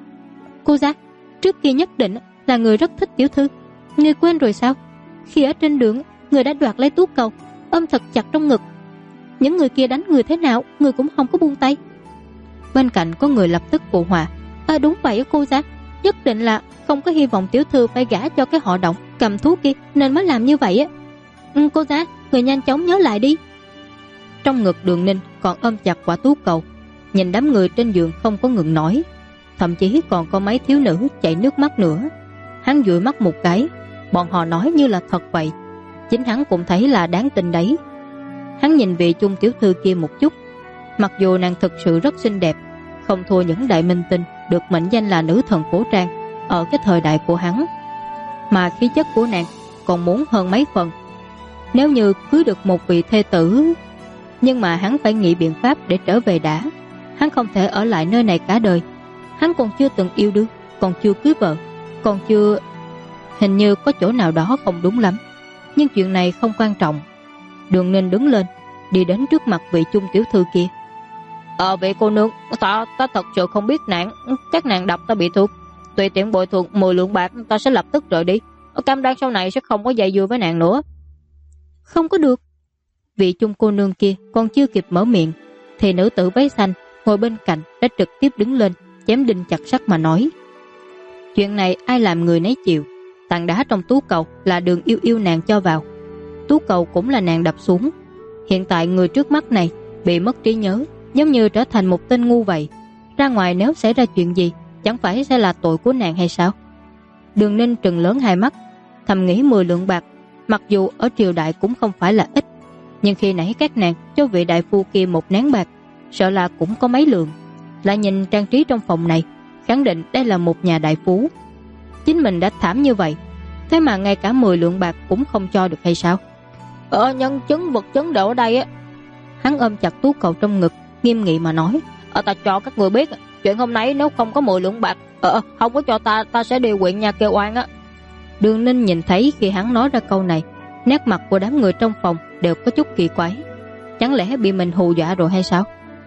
[SPEAKER 1] Cô Giác, trước kia nhất định là người rất thích tiểu thư, người quên rồi sao? Khi ở trên đường, người đã đoạt lấy tú cầu, ôm thật chặt trong ngực. Những người kia đánh người thế nào, người cũng không có buông tay. Bên cạnh có người lập tức phụ họa: Đúng vậy cô Giác, nhất định là không có hy vọng tiểu thư phải gả cho cái họ Động cầm thú kia nên mới làm như vậy á. Cô Giác, người nhanh chóng nhớ lại đi. Trong ngực Đường Ninh còn ôm chặt quả tú cầu, nhìn đám người trên giường không có ngừng nói, thậm chí còn có mấy thiếu nữ chảy nước mắt nữa. Hắn dụi mắt một cái, bọn họ nói như là thật vậy, chính hắn cũng thấy là đáng tin đấy. Hắn nhìn vị Chung tiểu thư kia một chút, mặc dù nàng thực sự rất xinh đẹp, không thua những đại minh tinh được mệnh danh là nữ thần cổ trang ở cái thời đại của hắn, mà khí chất của nàng còn muốn hơn mấy phần. Nếu như cưới được một vị thê tử, nhưng mà hắn phải nghĩ biện pháp để trở về đã. Hắn không thể ở lại nơi này cả đời. Hắn còn chưa từng yêu đương, còn chưa cưới vợ, còn chưa... Hình như có chỗ nào đó không đúng lắm, nhưng chuyện này không quan trọng. Đường Ninh đứng lên, đi đến trước mặt vị Chung tiểu thư kia. Vị cô nương, ta thật sự không biết nạn, các nàng đập ta bị thương, tùy tiện bồi thường 10 lượng bạc, ta sẽ lập tức rời đi, cam đoan sau này sẽ không có dây dưa với nàng nữa. Không có được. Vị Chung cô nương kia còn chưa kịp mở miệng, thì nữ tử váy xanh ngồi bên cạnh đã trực tiếp đứng lên, chém đinh chặt sắt mà nói: Chuyện này ai làm người nấy chịu. Tảng đá trong tú cầu là Đường Yêu Yêu nàng cho vào, tú cầu cũng là nàng đập xuống. Hiện tại người trước mắt này bị mất trí nhớ, giống như trở thành một tên ngu vậy. Ra ngoài nếu xảy ra chuyện gì, chẳng phải sẽ là tội của nàng hay sao? Đường Ninh trừng lớn hai mắt, thầm nghĩ 10 lượng bạc mặc dù ở triều đại cũng không phải là ít, nhưng khi nãy các nàng cho vị đại phu kia một nén bạc, sợ là cũng có mấy lượng. Lại nhìn trang trí trong phòng này, khẳng định đây là một nhà đại phú. Chính mình đã thảm như vậy, thế mà ngay cả 10 lượng bạc cũng không cho được hay sao? Nhân chứng vật chứng đều ở đây á. Hắn ôm chặt tú cầu trong ngực, nghiêm nghị mà nói: Ta cho các người biết, chuyện hôm nay nếu không có 10 lượng bạc, không có cho ta sẽ đi huyện nhà kêu oan á. Đường Ninh nhìn thấy khi hắn nói ra câu này, nét mặt của đám người trong phòng đều có chút kỳ quái. Chẳng lẽ bị mình hù dọa rồi hay sao?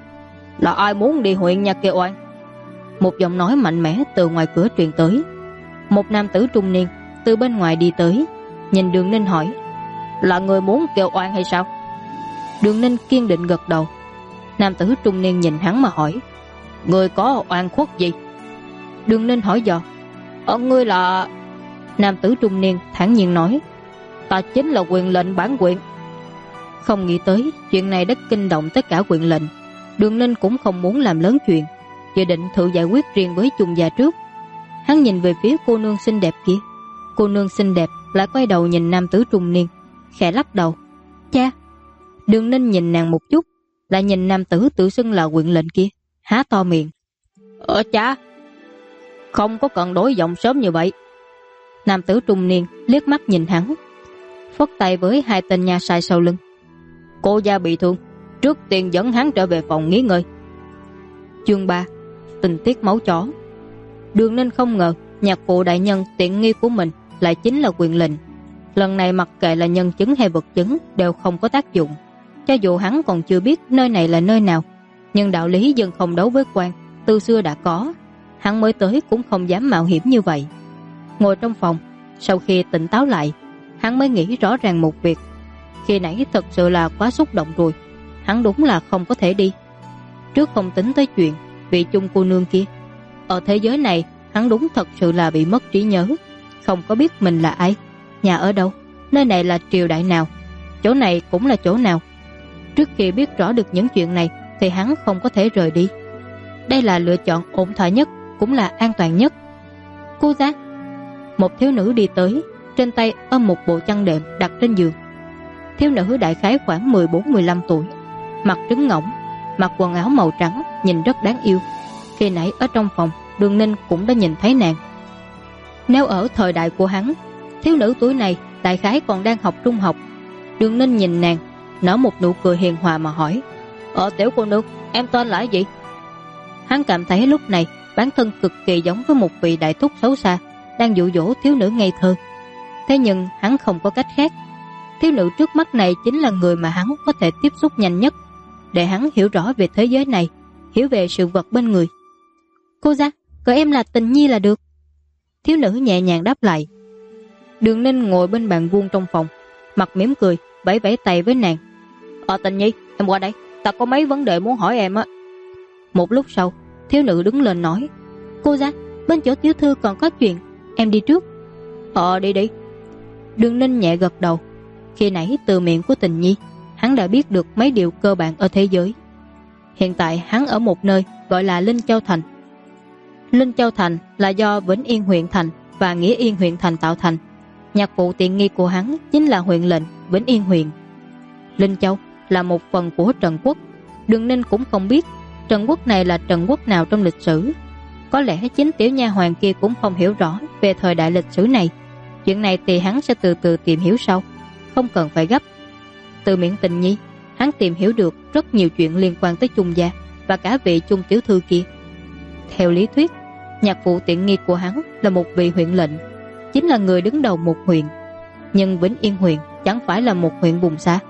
[SPEAKER 1] Là ai muốn đi huyện nhà kêu oan? Một giọng nói mạnh mẽ từ ngoài cửa truyền tới. Một nam tử trung niên từ bên ngoài đi tới, nhìn Đường Ninh hỏi: Là người muốn kêu oan hay sao? Đường Ninh kiên định gật đầu. Nam tử trung niên nhìn hắn mà hỏi: Người có oan khuất gì? Đường Ninh hỏi dò: Ngươi là... Nam tử trung niên thản nhiên nói: Ta chính là quyền lệnh bản quyện. Không nghĩ tới chuyện này đã kinh động tất cả quyện lệnh. Đường Ninh cũng không muốn làm lớn chuyện, dự định thử giải quyết riêng với Chung gia trước. Hắn nhìn về phía cô nương xinh đẹp kia. Cô nương xinh đẹp lại quay đầu nhìn nam tử trung niên, khẽ lắc đầu: Cha. Đường Ninh nhìn nàng một chút, lại nhìn nam tử tự xưng là quyện lệnh kia, há to miệng: Cha, không có cần đổi giọng sớm như vậy. Nam tử trung niên liếc mắt nhìn hắn: phất tay với hai tên nha sai sau lưng. Cô gia bị thương, trước tiên dẫn hắn trở về phòng nghỉ ngơi. Chương 3. Tình tiết máu chó. Đường Ninh không ngờ nhạc phụ đại nhân tiện nghi của mình lại chính là quyền lệnh. Lần này mặc kệ là nhân chứng hay vật chứng đều không có tác dụng. Cho dù hắn còn chưa biết nơi này là nơi nào, nhưng đạo lý dân không đấu với quan từ xưa đã có, hắn mới tới cũng không dám mạo hiểm như vậy. Ngồi trong phòng, sau khi tỉnh táo lại, hắn mới nghĩ rõ ràng một việc. Khi nãy thật sự là quá xúc động rồi, hắn đúng là không có thể đi. Trước không tính tới chuyện vị chung cô nương kia, ở thế giới này hắn đúng thật sự là bị mất trí nhớ, không có biết mình là ai, nhà ở đâu, nơi này là triều đại nào, chỗ này cũng là chỗ nào. Trước khi biết rõ được những chuyện này thì hắn không có thể rời đi. Đây là lựa chọn ổn thỏa nhất, cũng là an toàn nhất. Cô giác. Một thiếu nữ đi tới, trên tay ôm một bộ chăn đệm đặt trên giường. Thiếu nữ đại khái khoảng 14-15 tuổi, mặt trứng ngỗng, mặc quần áo màu trắng, nhìn rất đáng yêu. Khi nãy ở trong phòng, Đường Ninh cũng đã nhìn thấy nàng. Nếu ở thời đại của hắn, thiếu nữ tuổi này đại khái còn đang học trung học. Đường Ninh nhìn nàng, nở một nụ cười hiền hòa mà hỏi: Tiểu cô nương, em tên là gì? Hắn cảm thấy lúc này bản thân cực kỳ giống với một vị đại thúc xấu xa đang dụ dỗ thiếu nữ ngây thơ. Thế nhưng hắn không có cách khác. Thiếu nữ trước mắt này chính là người mà hắn có thể tiếp xúc nhanh nhất, để hắn hiểu rõ về thế giới này, hiểu về sự vật bên người. Cô giác, gọi em là Tình Nhi là được. Thiếu nữ nhẹ nhàng đáp lại. Đường Ninh ngồi bên bàn vuông trong phòng, mặt mỉm cười, vẫy vẫy tay với nàng. Tình Nhi, em qua đây, ta có mấy vấn đề muốn hỏi em á. Một lúc sau, thiếu nữ đứng lên nói: Cô giác, bên chỗ tiểu thư còn có chuyện, em đi trước. Đi đi. Đường Ninh nhẹ gật đầu. Khi nãy từ miệng của Tình Nhi, hắn đã biết được mấy điều cơ bản ở thế giới. Hiện tại hắn ở một nơi gọi là Linh Châu Thành. Linh Châu Thành là do Vĩnh Yên huyện thành và Nghĩa Yên huyện thành tạo thành. Nhạc phụ tiện nghi của hắn chính là huyện lệnh Vĩnh Yên huyện. Linh Châu là một phần của Trần Quốc. Đường Ninh cũng không biết Trần Quốc này là Trần Quốc nào trong lịch sử. Có lẽ chính tiểu nha hoàn kia cũng không hiểu rõ về thời đại lịch sử này. Chuyện này thì hắn sẽ từ từ tìm hiểu sau, không cần phải gấp. Từ miệng Tình Nhi, hắn tìm hiểu được rất nhiều chuyện liên quan tới Chung gia và cả vị Chung tiểu thư kia. Theo lý thuyết, nhạc phụ tiện nghi của hắn là một vị huyện lệnh, chính là người đứng đầu một huyện. Nhưng Vĩnh Yên huyện chẳng phải là một huyện vùng xa,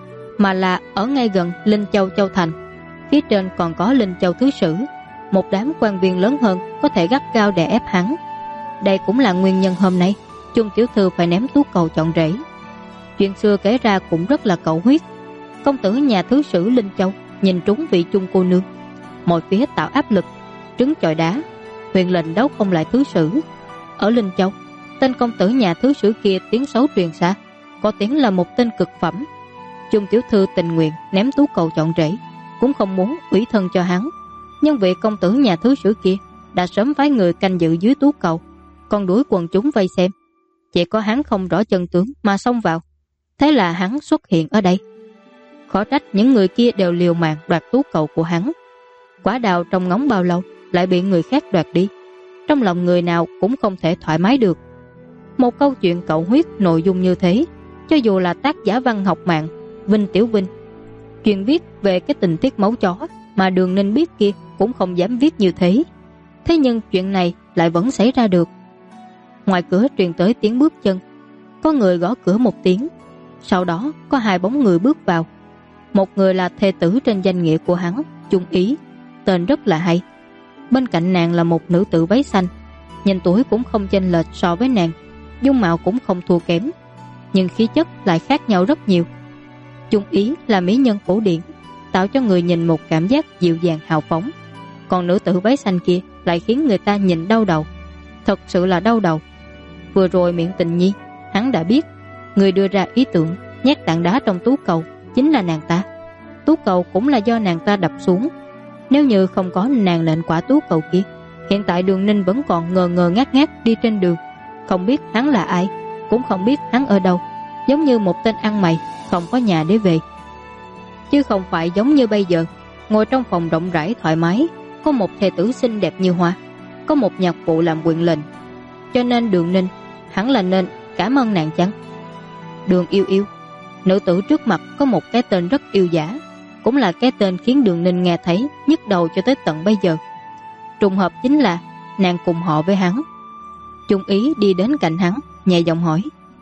[SPEAKER 1] mà là ở ngay gần Linh Châu Châu Thành. Phía trên còn có Linh Châu Thứ Sử, một đám quan viên lớn hơn có thể gắt gao đè ép hắn. Đây cũng là nguyên nhân hôm nay Chung tiểu thư phải ném tú cầu chọn rễ. Chuyện xưa kể ra cũng rất là cầu huyết. Công tử nhà Thứ Sử Linh Châu nhìn trúng vị Chung cô nương, mọi phía tạo áp lực, trứng chọi đá, huyện lệnh đấu không lại Thứ Sử. Ở Linh Châu, tên công tử nhà Thứ Sử kia tiếng xấu truyền xa, có tiếng là một tên cực phẩm. Chung tiểu thư tình nguyện ném tú cầu chọn rễ, cũng không muốn ủy thân cho hắn. Nhưng vị công tử nhà Thứ Sử kia đã sớm phái người canh giữ dưới tú cầu, còn đuổi quần chúng vây xem. Chỉ có hắn không rõ chân tướng mà xông vào, thế là hắn xuất hiện ở đây. Khó trách những người kia đều liều mạng đoạt tú cầu của hắn. Quả đào trông ngóng bao lâu lại bị người khác đoạt đi, trong lòng người nào cũng không thể thoải mái được. Một câu chuyện cậu huyết nội dung như thế, cho dù là tác giả văn học mạng Vinh Tiểu Vinh, chuyện viết về cái tình tiết máu chó mà Đường Ninh biết kia cũng không dám viết như thế. Thế nhưng chuyện này lại vẫn xảy ra được. Ngoài cửa truyền tới tiếng bước chân, có người gõ cửa một tiếng. Sau đó có hai bóng người bước vào. Một người là thê tử trên danh nghĩa của hắn, Chung Ý, tên rất là hay. Bên cạnh nàng là một nữ tử váy xanh, nhìn tuổi cũng không chênh lệch so với nàng, dung mạo cũng không thua kém, nhưng khí chất lại khác nhau rất nhiều. Chung Ý là mỹ nhân cổ điển, tạo cho người nhìn một cảm giác dịu dàng hào phóng. Còn nữ tử váy xanh kia lại khiến người ta nhìn đau đầu, thật sự là đau đầu. Vừa rồi miệng Tình Nhi, hắn đã biết người đưa ra ý tưởng nhét tảng đá trong tú cầu chính là nàng ta. Tú cầu cũng là do nàng ta đập xuống. Nếu như không có nàng lệnh quả tú cầu kia, hiện tại Đường Ninh vẫn còn ngơ ngơ ngác ngác đi trên đường, không biết hắn là ai, cũng không biết hắn ở đâu, giống như một tên ăn mày không có nhà để về. Chứ không phải giống như bây giờ, ngồi trong phòng rộng rãi thoải mái, có một thê tử xinh đẹp như hoa, có một nhạc phụ làm quyền lệnh. Cho nên Đường Ninh hẳn là nên cảm ơn nàng chăng? Đường Yêu Yêu. Nữ tử trước mặt có một cái tên rất yêu dã, cũng là cái tên khiến Đường Ninh nghe thấy nhức đầu cho tới tận bây giờ. Trùng hợp chính là nàng cùng họ với hắn. Chung Ý đi đến cạnh hắn, nhẹ giọng hỏi: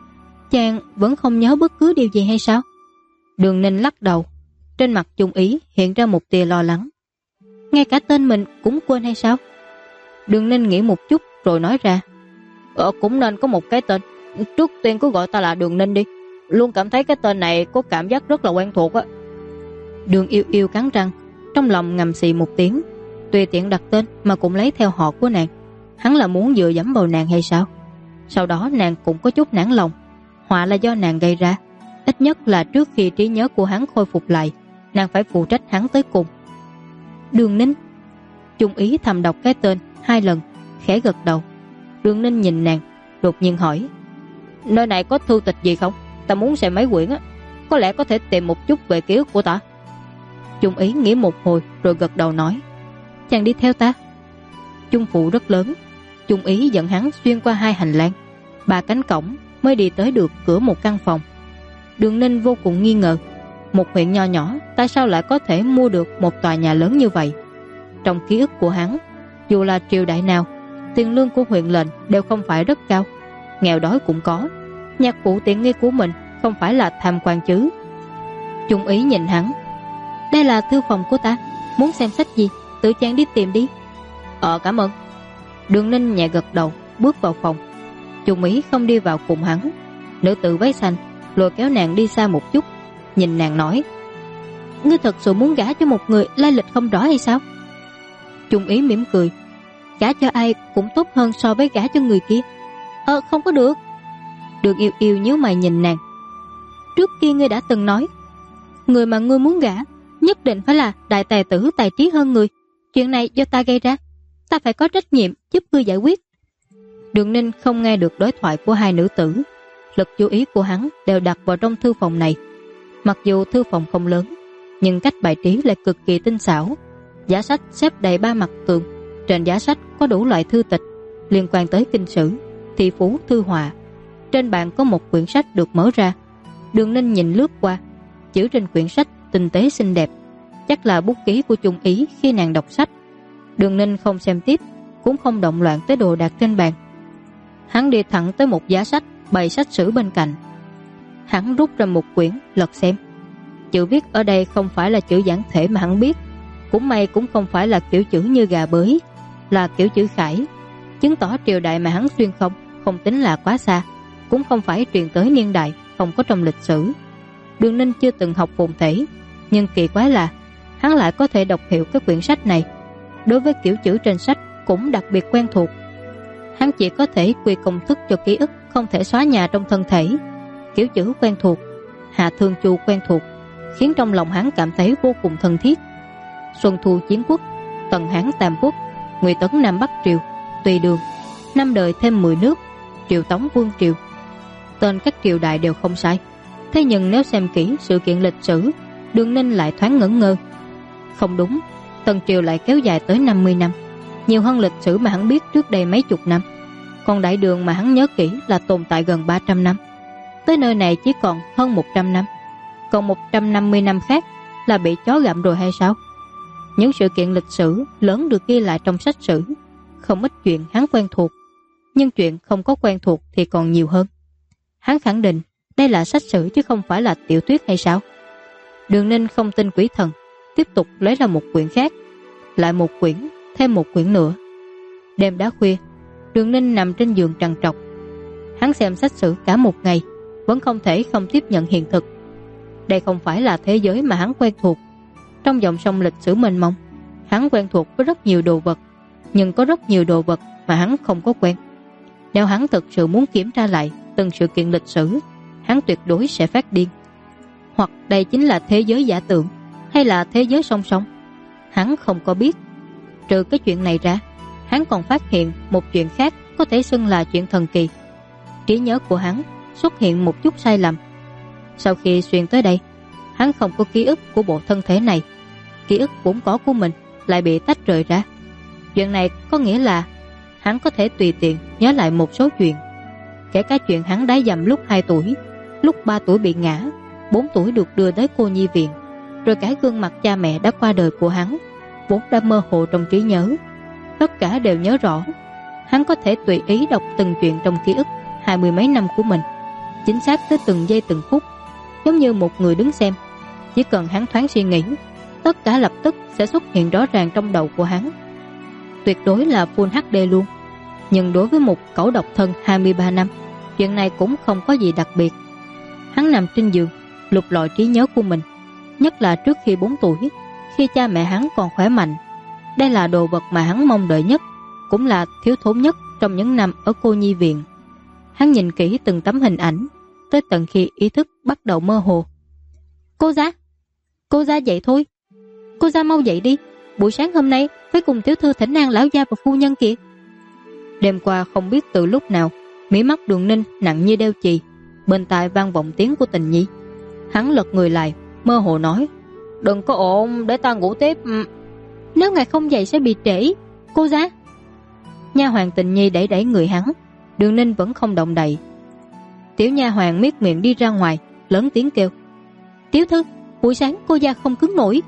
[SPEAKER 1] chàng vẫn không nhớ bất cứ điều gì hay sao? Đường Ninh lắc đầu. Trên mặt Chung Ý hiện ra một tia lo lắng. Ngay cả tên mình cũng quên hay sao? Đường Ninh nghĩ một chút rồi nói ra: cũng nên có một cái tên. Trước tiên cứ gọi ta là Đường Ninh đi. Luôn cảm thấy cái tên này có cảm giác rất là quen thuộc á. Đường Yêu Yêu cắn răng, trong lòng ngầm xì một tiếng. Tùy tiện đặt tên mà cũng lấy theo họ của nàng. Hắn là muốn dựa dẫm vào nàng hay sao? Sau đó nàng cũng có chút nản lòng. Họa là do nàng gây ra. Ít nhất là trước khi trí nhớ của hắn khôi phục lại, nàng phải phụ trách hắn tới cùng. Đường Ninh. Chung Ý thầm đọc cái tên 2 lần, khẽ gật đầu. Đường Ninh nhìn nàng, đột nhiên hỏi: nơi này có thư tịch gì không? Ta muốn xem mấy quyển á, có lẽ có thể tìm một chút về ký ức của ta. Chung Ý nghĩ một hồi rồi gật đầu nói: chàng đi theo ta. Chung phủ rất lớn. Chung Ý dẫn hắn xuyên qua 2 hành lang, 3 cánh cổng mới đi tới được cửa một căn phòng. Đường Ninh vô cùng nghi ngờ, một huyện nho nhỏ tại sao lại có thể mua được một tòa nhà lớn như vậy? Trong ký ức của hắn, dù là triều đại nào, tiền lương của huyện lệnh đều không phải rất cao, nghèo đói cũng có. Nhạc phụ tiện nghi của mình không phải là tham quan chứ? Chung Ý nhìn hắn: đây là thư phòng của ta, muốn xem sách gì tự chàng đi tìm đi. Cảm ơn. Đường Ninh nhẹ gật đầu, bước vào phòng. Chung Ý không đi vào cùng hắn. Nữ tử váy xanh lôi kéo nàng đi xa một chút, nhìn nàng nói: ngươi thật sự muốn gả cho một người lai lịch không rõ hay sao? Chung Ý mỉm cười: gả cho ai cũng tốt hơn so với gả cho người kia. Không có được. Đường Yêu Yêu nhíu mày nhìn nàng: trước kia ngươi đã từng nói, người mà ngươi muốn gả nhất định phải là đại tài tử tài trí hơn người. Chuyện này do ta gây ra, ta phải có trách nhiệm giúp ngươi giải quyết. Đường Ninh không nghe được đối thoại của 2 nữ tử. Lực chú ý của hắn đều đặt vào trong thư phòng này. Mặc dù thư phòng không lớn, nhưng cách bài trí lại cực kỳ tinh xảo. Giá sách xếp đầy 3 mặt tường. Trên giá sách có đủ loại thư tịch liên quan tới kinh sử, thị phú, thư họa. Trên bàn có một quyển sách được mở ra. Đường Ninh nhìn lướt qua, chữ trên quyển sách tinh tế xinh đẹp, chắc là bút ký của Chung Ý khi nàng đọc sách. Đường Ninh không xem tiếp, cũng không động loạn tới đồ đạc trên bàn. Hắn đi thẳng tới một giá sách bày sách sử bên cạnh. Hắn rút ra một quyển lật xem. Chữ viết ở đây không phải là chữ giản thể mà hắn biết, cũng may cũng không phải là kiểu chữ như gà bới, là kiểu chữ khải, chứng tỏ triều đại mà hắn xuyên không tính là quá xa, cũng không phải truyền tới niên đại không có trong lịch sử. Đường Ninh chưa từng học phồn thể, nhưng kỳ quái là hắn lại có thể đọc hiểu cái quyển sách này. Đối với kiểu chữ trên sách cũng đặc biệt quen thuộc. Hắn chỉ có thể quy công thức cho ký ức không thể xóa nhòa trong thân thể. Kiểu chữ quen thuộc, Hạ Thương Chu quen thuộc, khiến trong lòng hắn cảm thấy vô cùng thân thiết. Xuân Thu Chiến Quốc, Tần Hán Tam Quốc, Ngụy Tấn Nam Bắc Triều, Tùy Đường, 5 đời thêm 10 nước, Triều Tống Vương Triều. Tên các triều đại đều không sai. Thế nhưng nếu xem kỹ sự kiện lịch sử, Đường Ninh lại thoáng ngẩn ngơ. Không đúng, Tần Triều lại kéo dài tới 50 năm, nhiều hơn lịch sử mà hắn biết trước đây mấy chục năm. Còn Đại Đường mà hắn nhớ kỹ là tồn tại gần 300 năm. Tới nơi này chỉ còn hơn 100 năm. Còn 150 năm khác là bị chó gặm rồi hay sao? Những sự kiện lịch sử lớn được ghi lại trong sách sử. Không ít chuyện hắn quen thuộc, nhưng chuyện không có quen thuộc thì còn nhiều hơn. Hắn khẳng định đây là sách sử chứ không phải là tiểu thuyết hay sao? Đường Ninh không tin quỷ thần, tiếp tục lấy ra một quyển khác, lại một quyển, thêm một quyển nữa. Đêm đã khuya, Đường Ninh nằm trên giường trằn trọc. Hắn xem sách sử cả một ngày, vẫn không thể không tiếp nhận hiện thực. Đây không phải là thế giới mà hắn quen thuộc. Trong dòng sông lịch sử mênh mông, hắn quen thuộc với rất nhiều đồ vật, nhưng có rất nhiều đồ vật mà hắn không có quen. Nếu hắn thực sự muốn kiểm tra lại từng sự kiện lịch sử, hắn tuyệt đối sẽ phát điên. Hoặc đây chính là thế giới giả tưởng, hay là thế giới song song, hắn không có biết. Trừ cái chuyện này ra, hắn còn phát hiện một chuyện khác có thể xưng là chuyện thần kỳ. Trí nhớ của hắn xuất hiện một chút sai lầm. Sau khi xuyên tới đây, hắn không có ký ức của bộ thân thể này. Ký ức vốn có của mình lại bị tách rời ra. Chuyện này có nghĩa là hắn có thể tùy tiện nhớ lại một số chuyện, kể cả chuyện hắn đá dầm lúc 2 tuổi. Lúc 3 tuổi bị ngã, 4 tuổi được đưa tới cô nhi viện, rồi cả gương mặt cha mẹ đã qua đời của hắn vốn đã mơ hồ trong trí nhớ. Tất cả đều nhớ rõ. Hắn có thể tùy ý đọc từng chuyện trong ký ức 20 mấy năm của mình, chính xác tới từng giây từng phút, giống như một người đứng xem. Chỉ cần hắn thoáng suy nghĩ, tất cả lập tức sẽ xuất hiện rõ ràng trong đầu của hắn. Tuyệt đối là Full HD luôn. Nhưng đối với một cẩu độc thân 23 năm, chuyện này cũng không có gì đặc biệt. Hắn nằm trên giường, lục lọi trí nhớ của mình, nhất là trước khi 4 tuổi, khi cha mẹ hắn còn khỏe mạnh. Đây là đồ vật mà hắn mong đợi nhất, cũng là thiếu thốn nhất trong những năm ở cô nhi viện. Hắn nhìn kỹ từng tấm hình ảnh, tới tận khi ý thức bắt đầu mơ hồ. Cô gia dậy thôi. Cô gia mau dậy đi, buổi sáng hôm nay phải cùng tiểu thư thỉnh an lão gia và phu nhân kìa. Đêm qua không biết từ lúc nào, mí mắt Đường Ninh nặng như đeo chì, bên tai vang vọng tiếng của Tình Nhi. Hắn lật người lại, mơ hồ nói: "Đừng có ồn, để ta ngủ tiếp. Nếu ngài không dậy sẽ bị trễ, cô gia." Nha hoàn Tình Nhi đẩy đẩy người hắn. Đường Ninh vẫn không động đậy. Tiểu nha hoàn miết miệng đi ra ngoài, lớn tiếng kêu: "Tiểu thư, buổi sáng cô gia không cứng nổi."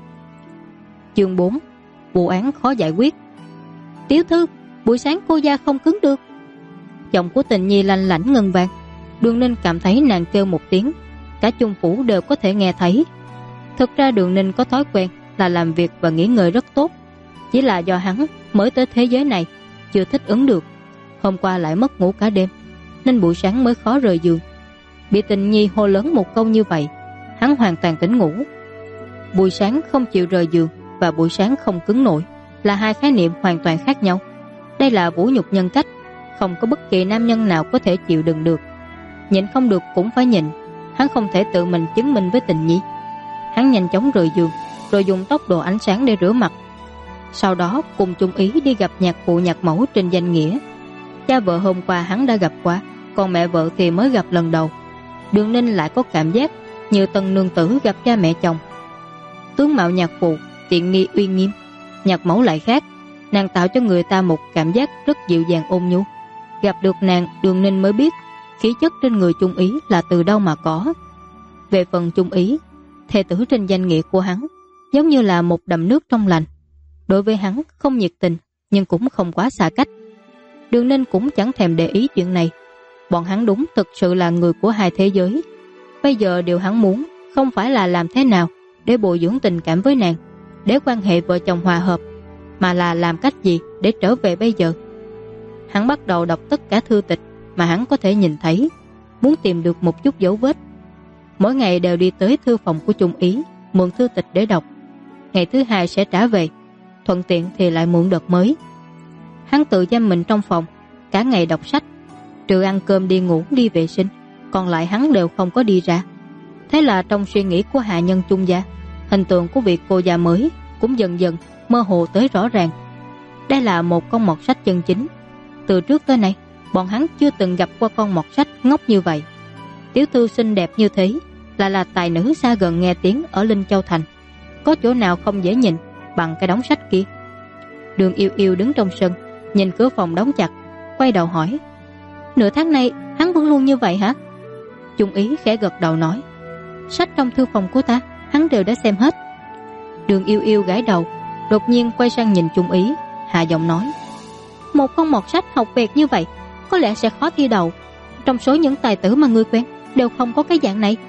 [SPEAKER 1] Chương 4: Vụ án khó giải quyết. "Tiểu thư, buổi sáng cô gia không cứng được." Giọng của Tình Nhi lanh lảnh ngân vang. Đường Ninh cảm thấy nàng kêu một tiếng, cả chung phủ đều có thể nghe thấy. Thực ra Đường Ninh có thói quen là làm việc và nghỉ ngơi rất tốt, chỉ là do hắn mới tới thế giới này, chưa thích ứng được. Hôm qua lại mất ngủ cả đêm, nên buổi sáng mới khó rời giường. Bị Tình Nhi hô lớn một câu như vậy, hắn hoàn toàn tỉnh ngủ. Buổi sáng không chịu rời giường và buổi sáng không cứng nổi là hai khái niệm hoàn toàn khác nhau. Đây là vũ nhục nhân cách, không có bất kỳ nam nhân nào có thể chịu đựng được. Nhịn không được cũng phải nhịn, hắn không thể tự mình chứng minh với Tình Nhi. Hắn nhanh chóng rời giường, rồi dùng tốc độ ánh sáng để rửa mặt. Sau đó cùng chung ý đi gặp nhạc phụ nhạc mẫu trên danh nghĩa. Cha vợ hôm qua hắn đã gặp qua, còn mẹ vợ thì mới gặp lần đầu. Đường Ninh lại có cảm giác như tân nương tử gặp cha mẹ chồng. Tướng mạo nhạc phụ tiện nghi uy nghiêm, nhạc mẫu lại khác. Nàng tạo cho người ta một cảm giác rất dịu dàng ôn nhu. Gặp được nàng, Đường Ninh mới biết khí chất trên người chung ý là từ đâu mà có. Về phần chung ý, thê tử trên danh nghĩa của hắn giống như là một đầm nước trong lành. Đối với hắn không nhiệt tình, nhưng cũng không quá xa cách. Đường Ninh cũng chẳng thèm để ý chuyện này. Bọn hắn đúng thực sự là người của hai thế giới. Bây giờ điều hắn muốn không phải là làm thế nào để bồi dưỡng tình cảm với nàng, để quan hệ vợ chồng hòa hợp, mà là làm cách gì để trở về bây giờ. Hắn bắt đầu đọc tất cả thư tịch mà hắn có thể nhìn thấy, muốn tìm được một chút dấu vết. Mỗi ngày đều đi tới thư phòng của chung ý, mượn thư tịch để đọc. Ngày thứ hai sẽ trả về, thuận tiện thì lại mượn đợt mới. Hắn tự giam mình trong phòng, cả ngày đọc sách, trừ ăn cơm đi ngủ đi vệ sinh, còn lại hắn đều không có đi ra. Thế là trong suy nghĩ của hạ nhân chung gia, hình tượng của vị cô già mới cũng dần dần mơ hồ tới rõ ràng. Đây là một con mọt sách chân chính. Từ trước tới nay, bọn hắn chưa từng gặp qua con mọt sách ngốc như vậy. Tiểu thư xinh đẹp như thế, là tài nữ xa gần nghe tiếng ở Linh Châu Thành. Có chỗ nào không dễ nhìn bằng cái đống sách kia. Đường Yêu Yêu đứng trong sân, nhìn cửa phòng đóng chặt, quay đầu hỏi: "Nửa tháng nay hắn vẫn luôn như vậy hả?" Chung ý khẽ gật đầu nói: "Sách trong thư phòng của ta hắn đều đã xem hết." Đường Yêu Yêu gãi đầu, đột nhiên quay sang nhìn Chung ý, hạ giọng nói: "Một con mọt sách học vẹt như vậy có lẽ sẽ khó thi đậu. Trong số những tài tử mà ngươi quen đều không có cái dạng này."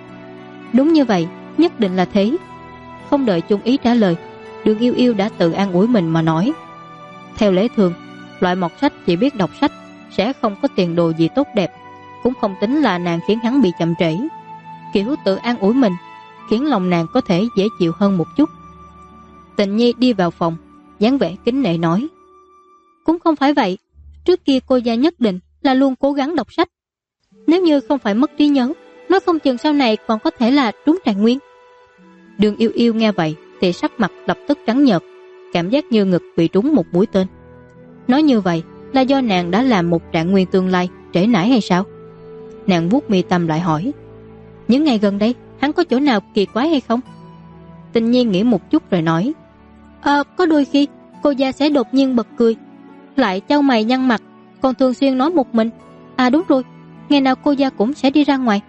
[SPEAKER 1] "Đúng như vậy, nhất định là thế." Không đợi Chung ý trả lời, Đường Yêu Yêu đã tự an ủi mình mà nói: "Theo lẽ thường, loại mọt sách chỉ biết đọc sách sẽ không có tiền đồ gì tốt đẹp, cũng không tính là nàng khiến hắn bị chậm trễ." Kiểu tự an ủi mình khiến lòng nàng có thể dễ chịu hơn một chút. Tình Nhi đi vào phòng, dáng vẻ kính nể nói: "Cũng không phải vậy, trước kia cô gia nhất định là luôn cố gắng đọc sách. Nếu như không phải mất trí nhớ, nói không chừng sau này còn có thể là trúng trạng nguyên." Đường Yêu Yêu nghe vậy thì sắc mặt lập tức trắng nhợt, cảm giác như ngực bị trúng một mũi tên. Nói như vậy là do nàng đã làm một trạng nguyên tương lai trễ nải hay sao? Nàng vuốt mi tâm lại hỏi: "Những ngày gần đây hắn có chỗ nào kỳ quái hay không?" Tình Nhiên nghĩ một chút rồi nói: Có đôi khi cô gia sẽ đột nhiên bật cười, lại chau mày nhăn mặt, còn thường xuyên nói một mình. À đúng rồi, ngày nào cô gia cũng sẽ đi ra ngoài,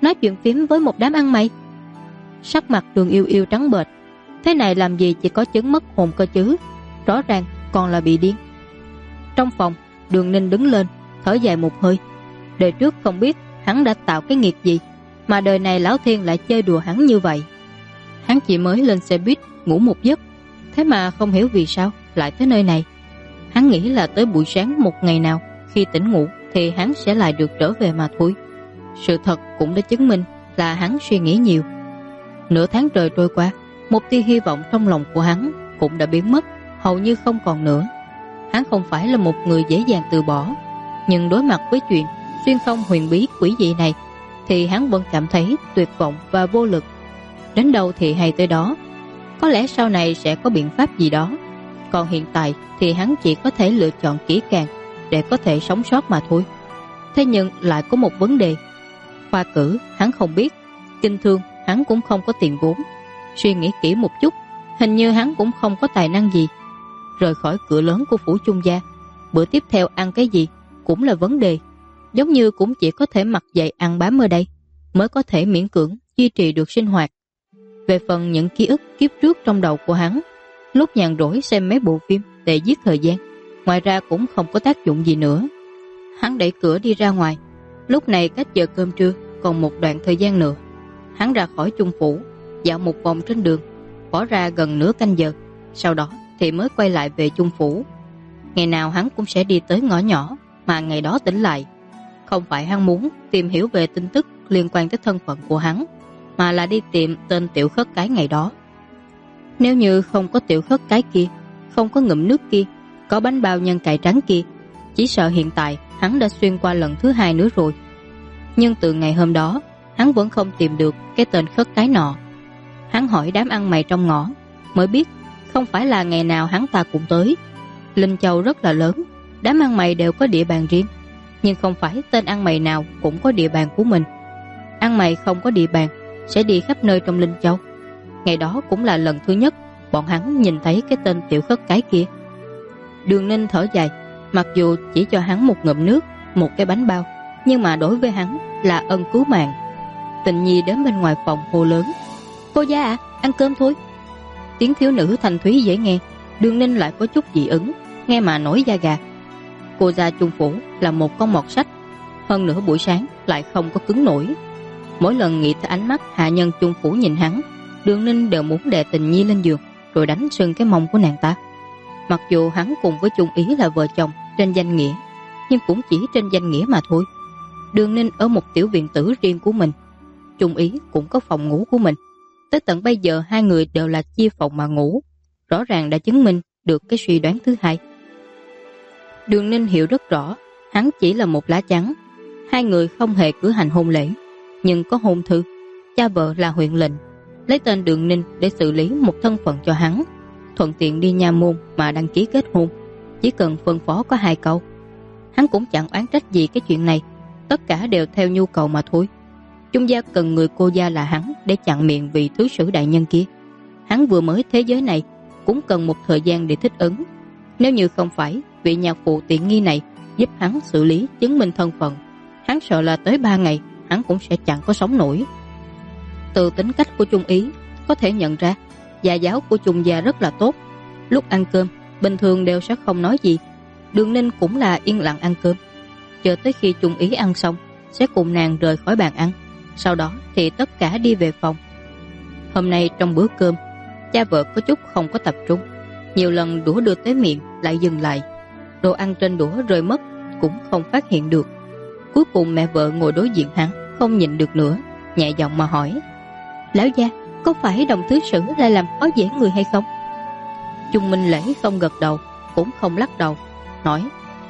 [SPEAKER 1] nói chuyện phím với một đám ăn mày. Sắc mặt Đường Yêu Yêu trắng bệch. Thế này làm gì chỉ có chứng mất hồn cơ chứ, rõ ràng còn là bị điên. Trong phòng, Đường Ninh đứng lên, thở dài một hơi. Đời trước không biết hắn đã tạo cái nghiệp gì mà đời này Lão Thiên lại chơi đùa hắn như vậy. Hắn chỉ mới lên xe buýt ngủ một giấc, thế mà không hiểu vì sao lại tới nơi này. Hắn nghĩ là tới buổi sáng một ngày nào khi tỉnh ngủ thì hắn sẽ lại được trở về mà thôi. Sự thật cũng đã chứng minh là hắn suy nghĩ nhiều. Nửa tháng trời trôi qua, một tia hy vọng trong lòng của hắn cũng đã biến mất, hầu như không còn nữa. Hắn không phải là một người dễ dàng từ bỏ, nhưng đối mặt với chuyện xuyên không huyền bí quỷ dị này thì hắn vẫn cảm thấy tuyệt vọng và vô lực. Đến đâu thì hay tới đó, có lẽ sau này sẽ có biện pháp gì đó. Còn hiện tại thì hắn chỉ có thể lựa chọn kỹ càng để có thể sống sót mà thôi. Thế nhưng lại có một vấn đề. Khoa cử hắn không biết, kinh thương hắn cũng không có tiền vốn. Suy nghĩ kỹ một chút, hình như hắn cũng không có tài năng gì. Rời khỏi cửa lớn của phủ Trung gia, bữa tiếp theo ăn cái gì cũng là vấn đề. Giống như cũng chỉ có thể mặc dậy ăn bám ở đây mới có thể miễn cưỡng duy trì được sinh hoạt. Về phần những ký ức kiếp trước trong đầu của hắn, lúc nhàn rỗi xem mấy bộ phim để giết thời gian, ngoài ra cũng không có tác dụng gì nữa. Hắn đẩy cửa đi ra ngoài. Lúc này cách giờ cơm trưa còn một đoạn thời gian nữa. Hắn ra khỏi Trung phủ, dạo một vòng trên đường, bỏ ra gần nửa canh giờ, sau đó thì mới quay lại về Trung phủ. Ngày nào hắn cũng sẽ đi tới ngõ nhỏ mà ngày đó tỉnh lại. Không phải hắn muốn tìm hiểu về tin tức liên quan tới thân phận của hắn, mà là đi tìm tên tiểu khất cái ngày đó. Nếu như không có tiểu khất cái kia, không có ngụm nước kia, có bánh bao nhân cải trắng kia, chỉ sợ hiện tại hắn đã xuyên qua lần thứ hai nữa rồi. Nhưng từ ngày hôm đó, hắn vẫn không tìm được cái tên khất cái nọ. Hắn hỏi đám ăn mày trong ngõ, mới biết không phải là ngày nào hắn ta cũng tới. Linh Châu rất là lớn, đám ăn mày đều có địa bàn riêng, nhưng không phải tên ăn mày nào cũng có địa bàn của mình. Ăn mày không có địa bàn sẽ đi khắp nơi trong Linh Châu. Ngày đó cũng là lần thứ nhất bọn hắn nhìn thấy cái tên tiểu khất cái kia. Đường Ninh thở dài, mặc dù chỉ cho hắn một ngụm nước, một cái bánh bao, nhưng mà đối với hắn là ân cứu mạng. Tình Nhi đến bên ngoài phòng hô lớn: "Cô gia ạ, ăn cơm thôi." Tiếng thiếu nữ thanh thúy dễ nghe, Đường Ninh lại có chút dị ứng, nghe mà nổi da gà. Cô gia Trung phủ là một con mọt sách, hơn nữa buổi sáng lại không có cứng nổi. Mỗi lần nghĩ tới ánh mắt hạ nhân Trung phủ nhìn hắn, Đường Ninh đều muốn đè Tình Nhi lên giường rồi đánh sưng cái mông của nàng ta. Mặc dù hắn cùng với Trung Ý là vợ chồng trên danh nghĩa, nhưng cũng chỉ trên danh nghĩa mà thôi. Đường Ninh ở một tiểu viện tử riêng của mình, Trung Ý cũng có phòng ngủ của mình. Tới tận bây giờ hai người đều là chia phòng mà ngủ, rõ ràng đã chứng minh được cái suy đoán thứ hai. Đường Ninh hiểu rất rõ, hắn chỉ là một lá chắn. Hai người không hề cử hành hôn lễ, nhưng có hôn thư. Cha vợ là huyện lệnh, lấy tên Đường Ninh để xử lý một thân phận cho hắn, thuận tiện đi nha môn mà đăng ký kết hôn. Chỉ cần phân phó có 2 câu, hắn cũng chẳng oán trách gì cái chuyện này. Tất cả đều theo nhu cầu mà thôi. Trung gia cần người cô gia là hắn để chặn miệng vị thứ sử đại nhân kia. Hắn vừa mới thế giới này cũng cần một thời gian để thích ứng. Nếu như không phải vị nhạc phụ tiện nghi này giúp hắn xử lý chứng minh thân phận, hắn sợ là tới 3 ngày hắn cũng sẽ chẳng có sống nổi. Từ tính cách của Trung Ý có thể nhận ra gia giáo của Trung gia rất là tốt. Lúc ăn cơm bình thường đều sẽ không nói gì. Đường Ninh cũng là yên lặng ăn cơm, chờ tới khi Trung Ý ăn xong sẽ cùng nàng rời khỏi bàn ăn. Sau đó thì tất cả đi về phòng. Hôm nay trong bữa cơm, cha vợ có chút không có tập trung, nhiều lần đũa đưa tới miệng lại dừng lại, đồ ăn trên đũa rơi mất cũng không phát hiện được. Cuối cùng mẹ vợ ngồi đối diện hắn không nhịn được nữa, nhẹ giọng mà hỏi: "Lão gia, có phải đồng thứ sử lại làm khó dễ người hay không?" Trung Minh Lễ không gật đầu cũng không lắc đầu, nói: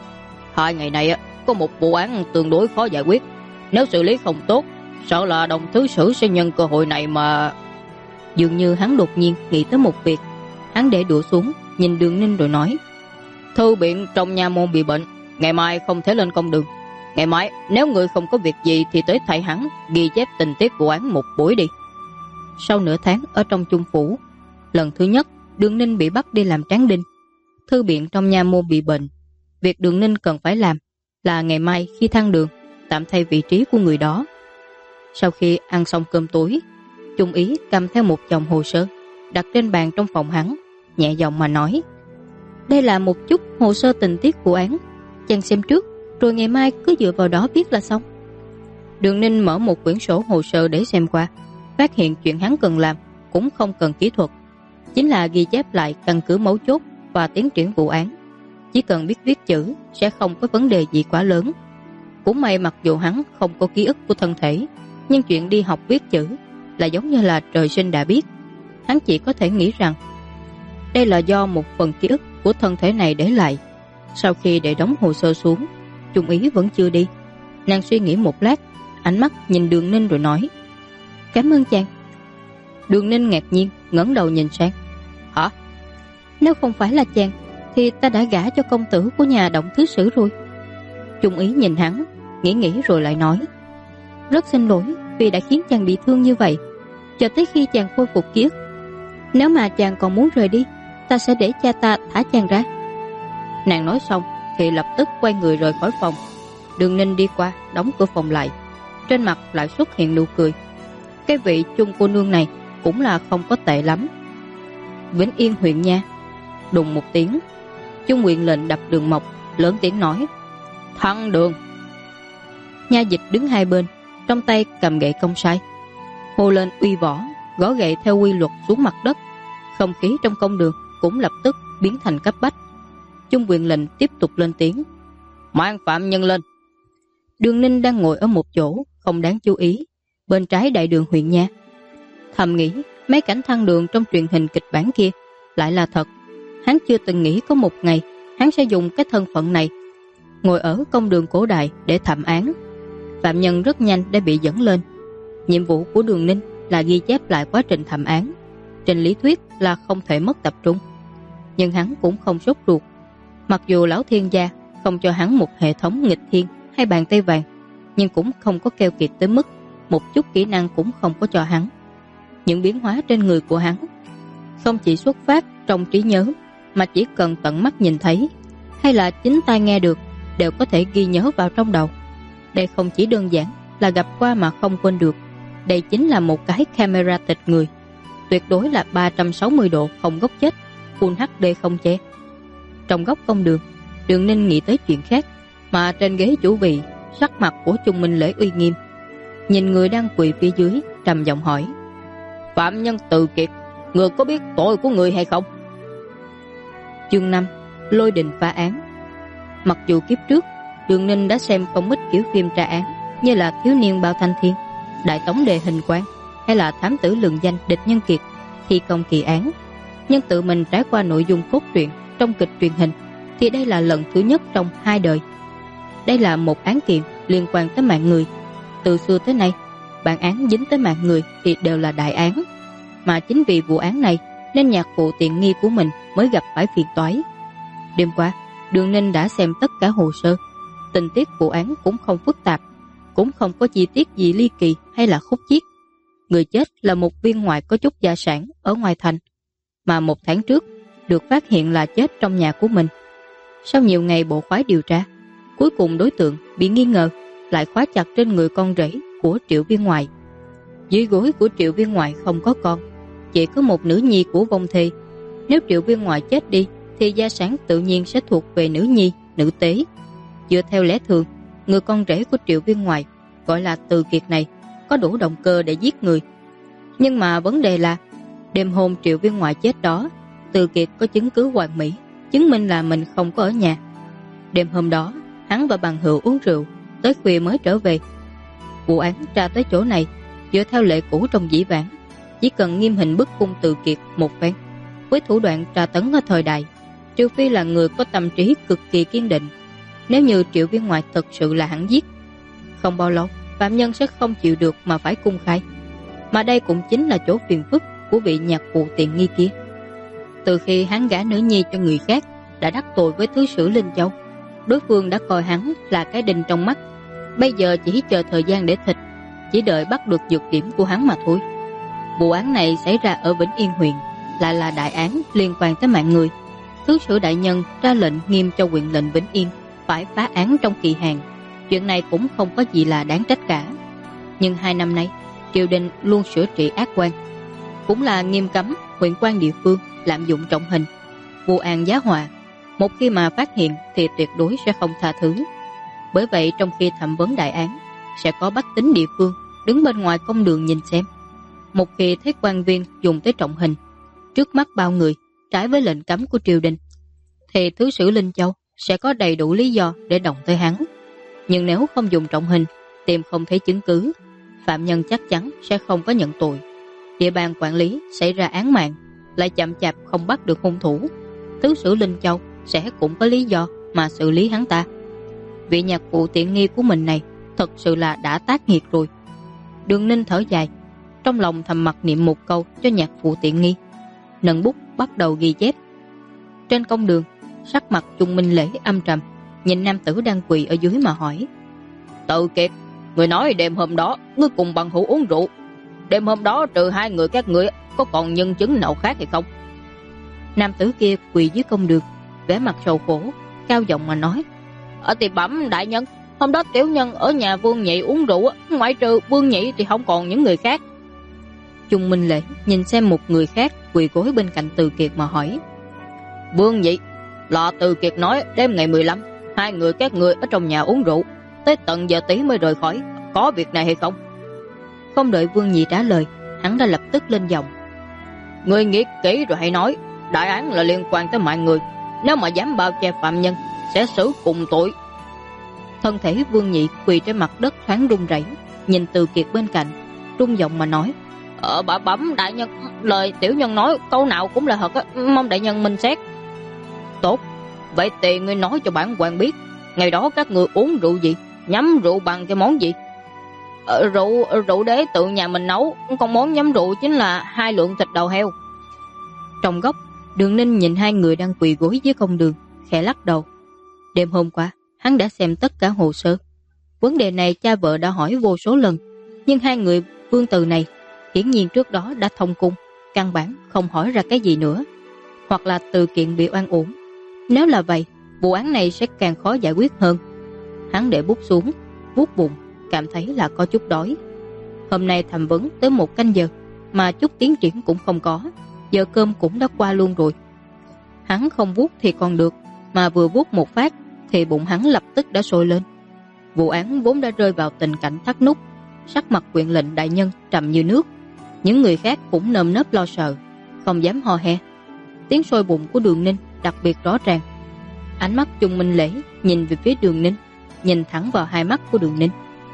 [SPEAKER 1] "2 ngày này có một vụ án tương đối khó giải quyết, nếu xử lý không tốt, sợ là đồng thứ sử sẽ nhân cơ hội này mà..." Dường như hắn đột nhiên nghĩ tới một việc. Hắn để đũa xuống, nhìn Đường Ninh rồi nói: "Thư biện trong nha môn bị bệnh, ngày mai không thể lên công đường. Ngày mai nếu người không có việc gì thì tới thầy hắn ghi chép tình tiết vụ án một buổi đi." Sau nửa tháng ở trong Trung phủ, lần thứ nhất Đường Ninh bị bắt đi làm tráng đinh. Thư biện trong nha môn bị bệnh. Việc Đường Ninh cần phải làm là ngày mai khi thăng đường tạm thay vị trí của người đó. Sau khi ăn xong cơm tối, Trung úy cầm theo một chồng hồ sơ đặt trên bàn trong phòng hắn, nhẹ giọng mà nói: "Đây là một chút hồ sơ tình tiết vụ án, chàng xem trước, rồi ngày mai cứ dựa vào đó viết là xong." Đường Ninh mở một quyển sổ hồ sơ để xem qua, phát hiện chuyện hắn cần làm cũng không cần kỹ thuật, chính là ghi chép lại căn cứ mấu chốt và tiến triển vụ án. Chỉ cần biết viết chữ sẽ không có vấn đề gì quá lớn. Cũng may mặc dù hắn không có ký ức của thân thể, nhưng chuyện đi học viết chữ là giống như là trời sinh đã biết. Hắn chỉ có thể nghĩ rằng đây là do một phần ký ức của thân thể này để lại. Sau khi để đóng hồ sơ xuống, Trung úy vẫn chưa đi. Nàng suy nghĩ một lát, ánh mắt nhìn Đường Ninh rồi nói: "Cảm ơn chàng." Đường Ninh ngạc nhiên ngẩng đầu nhìn sang: "Hả?" "Nếu không phải là chàng thì ta đã gả cho công tử của nhà Động Thứ Sử rồi." Trung úy nhìn hắn, nghĩ rồi lại nói: "Rất xin lỗi vì đã khiến chàng bị thương như vậy. Cho tới khi chàng khôi phục ký ức, nếu mà chàng còn muốn rời đi, ta sẽ để cha ta thả chàng ra." Nàng nói xong thì lập tức quay người rời khỏi phòng. Đường Ninh đi qua đóng cửa phòng lại, trên mặt lại xuất hiện nụ cười. Cái vị Trung cô nương này cũng là không có tệ lắm. Vĩnh Yên huyện nha. Đùng một tiếng, Trung huyện lệnh đập Đường Mộc, lớn tiếng nói: "Thăng đường." Nha dịch đứng hai bên, trong tay cầm gậy công sai, hô lên uy võ, gõ gậy theo quy luật xuống mặt đất. Không khí trong công đường cũng lập tức biến thành cấp bách. Trung huyện lệnh tiếp tục lên tiếng: "Mang phạm nhân lên." Đường Ninh đang ngồi ở một chỗ không đáng chú ý, bên trái đại đường huyện nha. Thầm nghĩ mấy cảnh thăng đường trong truyền hình kịch bản kia lại là thật. Hắn chưa từng nghĩ có một ngày hắn sẽ dùng cái thân phận này ngồi ở công đường cổ đại để thẩm án. Phạm nhân rất nhanh đã bị dẫn lên. Nhiệm vụ của Đường Ninh là ghi chép lại quá trình thẩm án. Trên lý thuyết là không thể mất tập trung, nhưng hắn cũng không sốt ruột. Mặc dù lão thiên gia không cho hắn một hệ thống nghịch thiên hay bàn tay vàng, nhưng cũng không có keo kiệt tới mức một chút kỹ năng cũng không có cho hắn. Những biến hóa trên người của hắn không chỉ xuất phát trong trí nhớ, mà chỉ cần tận mắt nhìn thấy hay là chính tai nghe được đều có thể ghi nhớ vào trong đầu. Đây không chỉ đơn giản là gặp qua mà không quên được. Đây chính là một cái camera tịch người, tuyệt đối là 360 độ không góc chết, Full HD không che. Trong góc công đường, Đường Ninh nghĩ tới chuyện khác, mà trên ghế chủ vị, sắc mặt của Trung Minh Lễ uy nghiêm, nhìn người đang quỳ phía dưới, trầm giọng hỏi: "Phạm nhân Từ Kiệt, người có biết tội của người hay không?" Chương 5: Lôi đình phá án. Mặc dù kiếp trước Đường Ninh đã xem không ít kiểu phim tra án như là Thiếu niên Bao Thanh Thiên, Đại tống đề hình quán hay là Thám tử lừng danh Địch Nhân Kiệt, Thi công kỳ án, nhưng tự mình trải qua nội dung cốt truyện trong kịch truyền hình thì đây là lần thứ nhất trong 2 đời. Đây là một án kiện liên quan tới mạng người. Từ xưa tới nay, bản án dính tới mạng người thì đều là đại án, mà chính vì vụ án này nên nhạc phụ tiện nghi của mình mới gặp phải phiền toái. Đêm qua, Đường Ninh đã xem tất cả hồ sơ. Tình tiết vụ án cũng không phức tạp, cũng không có chi tiết gì ly kỳ hay là khúc chiết. Người chết là một viên ngoại có chút gia sản ở ngoài thành, mà 1 tháng trước được phát hiện là chết trong nhà của mình. Sau nhiều ngày bộ khoái điều tra, cuối cùng đối tượng bị nghi ngờ lại khóa chặt trên người con rể của Triệu Viên Ngoại. Dưới gối của Triệu Viên Ngoại không có con, chỉ có một nữ nhi của vong thê. Nếu Triệu Viên Ngoại chết đi thì gia sản tự nhiên sẽ thuộc về nữ nhi, nữ tế. Dựa theo lẽ thường, người con rể của Triệu Viên Ngoại gọi là Từ Kiệt này có đủ động cơ để giết người. Nhưng mà vấn đề là đêm hôm Triệu Viên Ngoại chết đó, Từ Kiệt có chứng cứ hoàn mỹ chứng minh là mình không có ở nhà. Đêm hôm đó hắn và bằng hữu uống rượu tới khuya mới trở về. Vụ án tra tới chỗ này, dựa theo lệ cũ trong dĩ vãng, chỉ cần nghiêm hình bức cung Từ Kiệt một phen với thủ đoạn tra tấn ở thời đại, trừ phi là người có tâm trí cực kỳ kiên định. Nếu như Triệu Viên Ngoại thực sự là hắn giết, không bao lâu phạm nhân sẽ không chịu được mà phải cung khai. Mà đây cũng chính là chỗ phiền phức của vị nhạc phụ tiện nghi kia. Từ khi hắn gả nữ nhi cho người khác đã đắc tội với thứ sử Linh Châu, đối phương đã coi hắn là cái đinh trong mắt. Bây giờ chỉ chờ thời gian để thịt, chỉ đợi bắt được nhược điểm của hắn mà thôi. Vụ án này xảy ra ở Vĩnh Yên huyện, lại là đại án liên quan tới mạng người. Thứ sử đại nhân ra lệnh nghiêm cho huyện lệnh Vĩnh Yên phải phá án trong kỳ hạn. Chuyện này cũng không có gì là đáng trách cả. Nhưng 2 năm nay triều đình luôn sửa trị ác quan, cũng là nghiêm cấm huyện quan địa phương lạm dụng trọng hình, vu oan giá họa. Một khi mà phát hiện thì tuyệt đối sẽ không tha thứ. Bởi vậy trong khi thẩm vấn đại án, sẽ có bách tính địa phương đứng bên ngoài công đường nhìn xem. Một khi thấy quan viên dùng tới trọng hình trước mắt bao người, trái với lệnh cấm của triều đình, thì thứ sử Linh Châu sẽ có đầy đủ lý do để động tới hắn. Nhưng nếu không dùng trọng hình, tìm không thấy chứng cứ, phạm nhân chắc chắn sẽ không có nhận tội. Địa bàn quản lý xảy ra án mạng, lại chậm chạp không bắt được hung thủ, thứ sử Linh Châu sẽ cũng có lý do mà xử lý hắn ta. Vị nhạc phụ tiện nghi của mình này thật sự là đã tác nghiệt rồi. Đường Ninh thở dài, trong lòng thầm mặc niệm một câu cho nhạc phụ tiện nghi, nâng bút bắt đầu ghi chép. Trên công đường, sắc mặt Chung Minh Lễ âm trầm, nhìn nam tử đang quỳ ở dưới mà hỏi: Tự Kiệt, người nói đêm hôm đó ngươi cùng bằng hữu uống rượu, đêm hôm đó trừ 2 người các ngươi có còn nhân chứng nào khác hay không? Nam tử kia quỳ dưới công đường, vẻ mặt sầu khổ, cao giọng mà nói: Thì bẩm đại nhân, hôm đó tiểu nhân ở nhà Vương Nhị uống rượu, ngoại trừ Vương Nhị thì không còn những người khác. Chung Minh Lễ nhìn xem một người khác quỳ gối bên cạnh Từ Kiệt mà hỏi: Vương Nhị, là Từ Kiệt nói đêm ngày 15 2 người các ngươi ở trong nhà uống rượu, tới tận giờ tí mới rời khỏi, có việc này hay không? Không đợi Vương Nhị trả lời, hắn đã lập tức lên giọng: Ngươi nghĩ kỹ rồi hãy nói, đại án là liên quan tới mọi người, nếu mà dám bao che phạm nhân sẽ xử cùng tội. Thân thể Vương Nhị quỳ trên mặt đất thoáng run rẩy, nhìn Từ Kiệt bên cạnh, run giọng mà nói: Bà bẩm đại nhân, lời tiểu nhân nói câu nào cũng là thật á, mong đại nhân minh xét. Tốt, vậy thì ngươi nói cho bản quan biết, ngày đó các ngươi uống rượu gì, nhắm rượu bằng cái món gì? Rượu đế tự nhà mình nấu, còn món nhắm rượu chính là 2 lượng thịt đầu heo. Trong góc, Đường Ninh nhìn 2 người đang quỳ gối dưới công đường, khẽ lắc đầu. Đêm hôm qua, hắn đã xem tất cả hồ sơ. Vấn đề này cha vợ đã hỏi vô số lần, nhưng 2 người Vương Từ này hiển nhiên trước đó đã thông cung, căn bản không hỏi ra cái gì nữa. Hoặc là Từ Kiện bị oan uổng. Nếu là vậy, vụ án này sẽ càng khó giải quyết hơn. Hắn để bút xuống, vuốt bụng, cảm thấy là có chút đói. Hôm nay thẩm vấn tới 1 canh giờ mà chút tiến triển cũng không có, giờ cơm cũng đã qua luôn rồi. Hắn không vuốt thì còn được, mà vừa vuốt một phát thì bụng hắn lập tức đã sôi lên. Vụ án vốn đã rơi vào tình cảnh thắt nút, sắc mặt huyện lệnh đại nhân trầm như nước. Những người khác cũng nơm nớp lo sợ, không dám hò he. Tiếng sôi bụng của Đường Ninh đặc biệt rõ ràng. Ánh mắt Chung Minh Lễ nhìn về phía Đường Ninh, nhìn thẳng vào 2 mắt của Đường Ninh.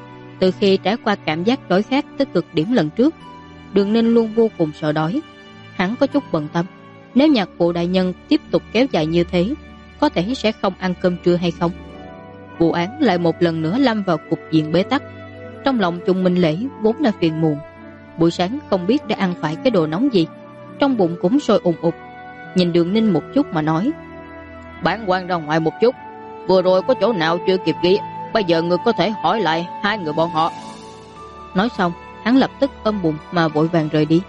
[SPEAKER 1] Từ khi trải qua cảm giác đói khát tới cực điểm lần trước, Đường Ninh luôn vô cùng sợ đói. Hắn có chút bận tâm, nếu nhạc phụ đại nhân tiếp tục kéo dài như thế, có thể sẽ không ăn cơm trưa hay không. Vụ án lại một lần nữa lâm vào cục diện bế tắc. Trong lòng Chung Minh Lễ vốn đã phiền muộn, buổi sáng không biết đã ăn phải cái đồ nóng gì, trong bụng cũng sôi ùn ụt. Nhìn Đường Ninh một chút mà nói: Bản quan ra ngoài một chút, vừa rồi có chỗ nào chưa kịp ghi, bây giờ người có thể hỏi lại 2 người bọn họ. Nói xong, hắn lập tức ôm bụng mà vội vàng rời đi.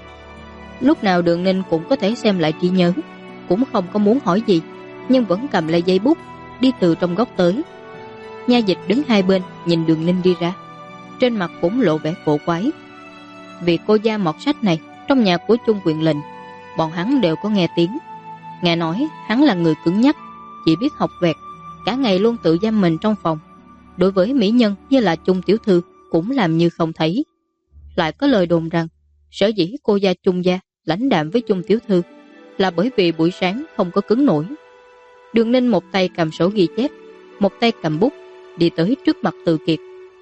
[SPEAKER 1] Lúc nào Đường Ninh cũng có thể xem lại trí nhớ, cũng không có muốn hỏi gì, nhưng vẫn cầm lấy giấy bút đi từ trong góc tới. Nha dịch đứng hai bên nhìn Đường Ninh đi ra, trên mặt cũng lộ vẻ cổ quái. Vì cô gia mọt sách này trong nhà của Chung Quyền lệnh, bọn hắn đều có nghe tiếng. Nghe nói hắn là người cứng nhắc, chỉ biết học vẹt, cả ngày luôn tự giam mình trong phòng. Đối với mỹ nhân như là Chung tiểu thư cũng làm như không thấy. Lại có lời đồn rằng sở dĩ cô gia Chung gia lãnh đạm với Chung tiểu thư là bởi vì buổi sáng không có cứng nổi. Đường Ninh một tay cầm sổ ghi chép, một tay cầm bút, đi tới trước mặt Từ Kiệt.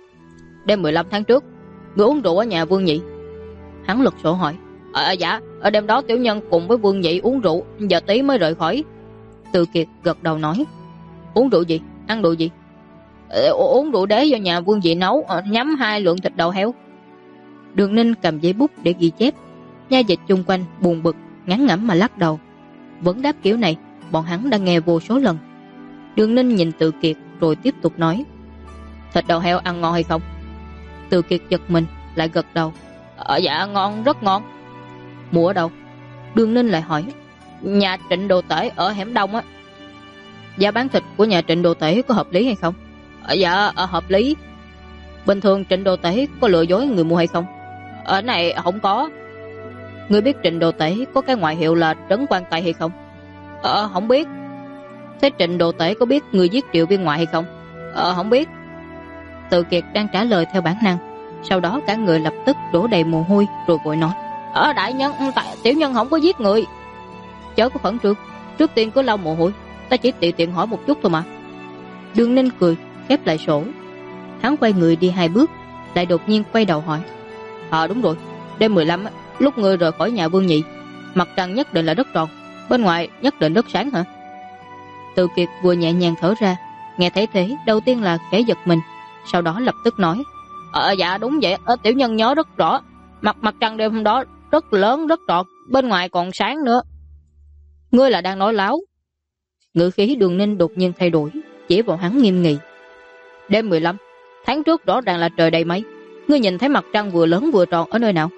[SPEAKER 1] Đêm 15 tháng trước, người uống rượu ở nhà Vương Nhị. Hắn lật sổ hỏi: Dạ, ở đêm đó tiểu nhân cùng với Vương Nhị uống rượu, giờ tí mới rời khỏi. Từ Kiệt gật đầu nói: Uống rượu gì? Ăn rượu gì? Uống rượu đế do nhà Vương Nhị nấu, nhắm 2 lượng thịt đầu heo. Đường Ninh cầm giấy bút để ghi chép. Nha dịch chung quanh buồn bực, ngán ngẩm mà lắc đầu. Vẫn đáp kiểu này, bọn hắn đã nghe vô số lần. Đường Ninh nhìn Từ Kiệt rồi tiếp tục nói: Thịt đầu heo ăn ngon hay không? Từ Kiệt giật mình, lại gật đầu: Dạ ngon, rất ngon. Mua ở đâu? Đường Ninh lại hỏi: Nhà Trịnh Đồ Tể ở hẻm Đông á. Giá bán thịt của nhà Trịnh Đồ Tể có hợp lý hay không? Dạ hợp lý. Bình thường Trịnh Đồ Tể có lừa dối người mua hay không? Ở này không có. Ngươi biết Trịnh Đồ Tể có cái ngoại hiệu là Trấn Quan Tay hay không? Không biết. Thế Trịnh Đồ Tể có biết người giết Triệu Viên Ngoại hay không? Không biết. Từ Kiệt đang trả lời theo bản năng, sau đó cả người lập tức đổ đầy mồ hôi rồi vội nói: Đại nhân, tiểu nhân không có giết người. Chớ có khẩn trương, trước tiên cứ lau mồ hôi, ta chỉ tiện hỏi một chút thôi mà. Đường Ninh cười khép lại sổ. Hắn quay người đi 2 bước, lại đột nhiên quay đầu hỏi: Đúng rồi, đêm 15 lúc ngươi rời khỏi nhà Vương Nhị, mặt trăng nhất định là rất tròn, bên ngoài nhất định rất sáng hả? Từ Kiệt vừa nhẹ nhàng thở ra, nghe thấy thế đầu tiên là khẽ giật mình, sau đó lập tức nói: Dạ đúng vậy, tiểu nhân nhớ rất rõ, mặt trăng đêm hôm đó rất lớn rất tròn, bên ngoài còn sáng nữa. Ngươi là đang nói láo? Ngữ khí Đường Ninh đột nhiên thay đổi, chỉ vào hắn nghiêm nghị: Đêm 15, tháng trước rõ ràng là trời đầy mây, ngươi nhìn thấy mặt trăng vừa lớn vừa tròn ở nơi nào?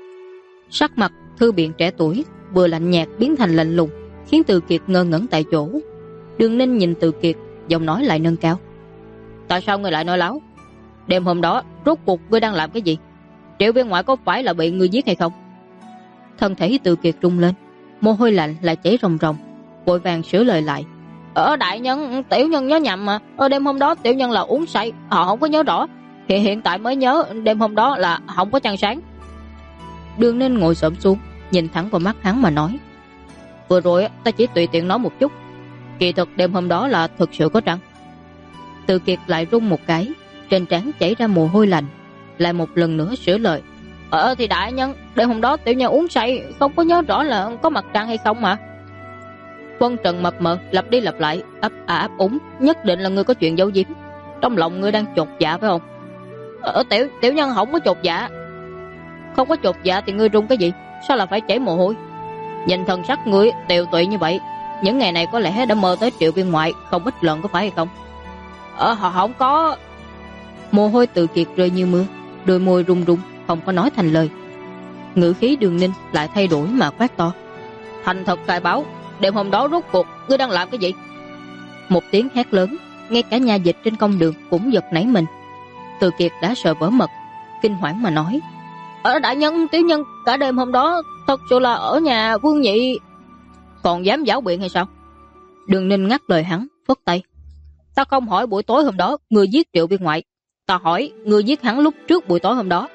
[SPEAKER 1] Sắc mặt thư biện trẻ tuổi vừa lạnh nhạt biến thành lạnh lùng, khiến Từ Kiệt ngơ ngẩn tại chỗ. Đường Ninh nhìn Từ Kiệt, giọng nói lại nâng cao: Tại sao ngươi lại nói láo? Đêm hôm đó rốt cuộc ngươi đang làm cái gì? Triệu Viên Ngoại có phải là bị ngươi giết hay không? Thân thể Từ Kiệt rung lên, mồ hôi lạnh lại chảy ròng ròng, vội vàng sửa lời lại: Đại nhân, tiểu nhân nhớ nhầm mà. Đêm hôm đó tiểu nhân là uống say, họ không có nhớ rõ. Hiện tại mới nhớ đêm hôm đó là không có trăng sáng. Đường Ninh ngồi xổm xuống, nhìn thẳng vào mắt hắn mà nói: Vừa rồi ta chỉ tùy tiện nói một chút, kỳ thực đêm hôm đó là thực sự có trăng. Từ Kiệt lại rung một cái, trên trán chảy ra mồ hôi lạnh, lại một lần nữa sửa lời: Thì đại nhân, đêm hôm đó tiểu nhân uống say, không có nhớ rõ là có mặt trăng hay không mà. Vân Trần mập mờ lặp đi lặp lại, ấp úng, nhất định là ngươi có chuyện giấu giếm. Trong lòng ngươi đang chột dạ phải không? Tiểu nhân không có chột dạ. Không có chột dạ thì ngươi run cái gì? Sao là phải chảy mồ hôi? Nhìn thần sắc ngươi tiều tụy như vậy, những ngày này có lẽ đã mơ tới Triệu Viên Ngoại không ít lần, có phải hay không? Họ không có. Mồ hôi Từ Kiệt rơi như mưa, đôi môi run run, không có nói thành lời. Ngữ khí Đường Ninh lại thay đổi mà quát to: Thành thật khai báo, đêm hôm đó rốt cuộc ngươi đang làm cái gì? Một tiếng hét lớn, ngay cả nha dịch trên công đường cũng giật nảy mình. Từ Kiệt đã sợ vỡ mật, kinh hoảng mà nói: Đại nhân, tiểu nhân cả đêm hôm đó thật sự là ở nhà Vương Nhị. Còn dám giảo biện hay sao? Đường Ninh ngắt lời hắn, phất tay: Ta không hỏi buổi tối hôm đó ngươi giết Triệu Viên Ngoại, ta hỏi ngươi giết hắn lúc trước buổi tối hôm đó.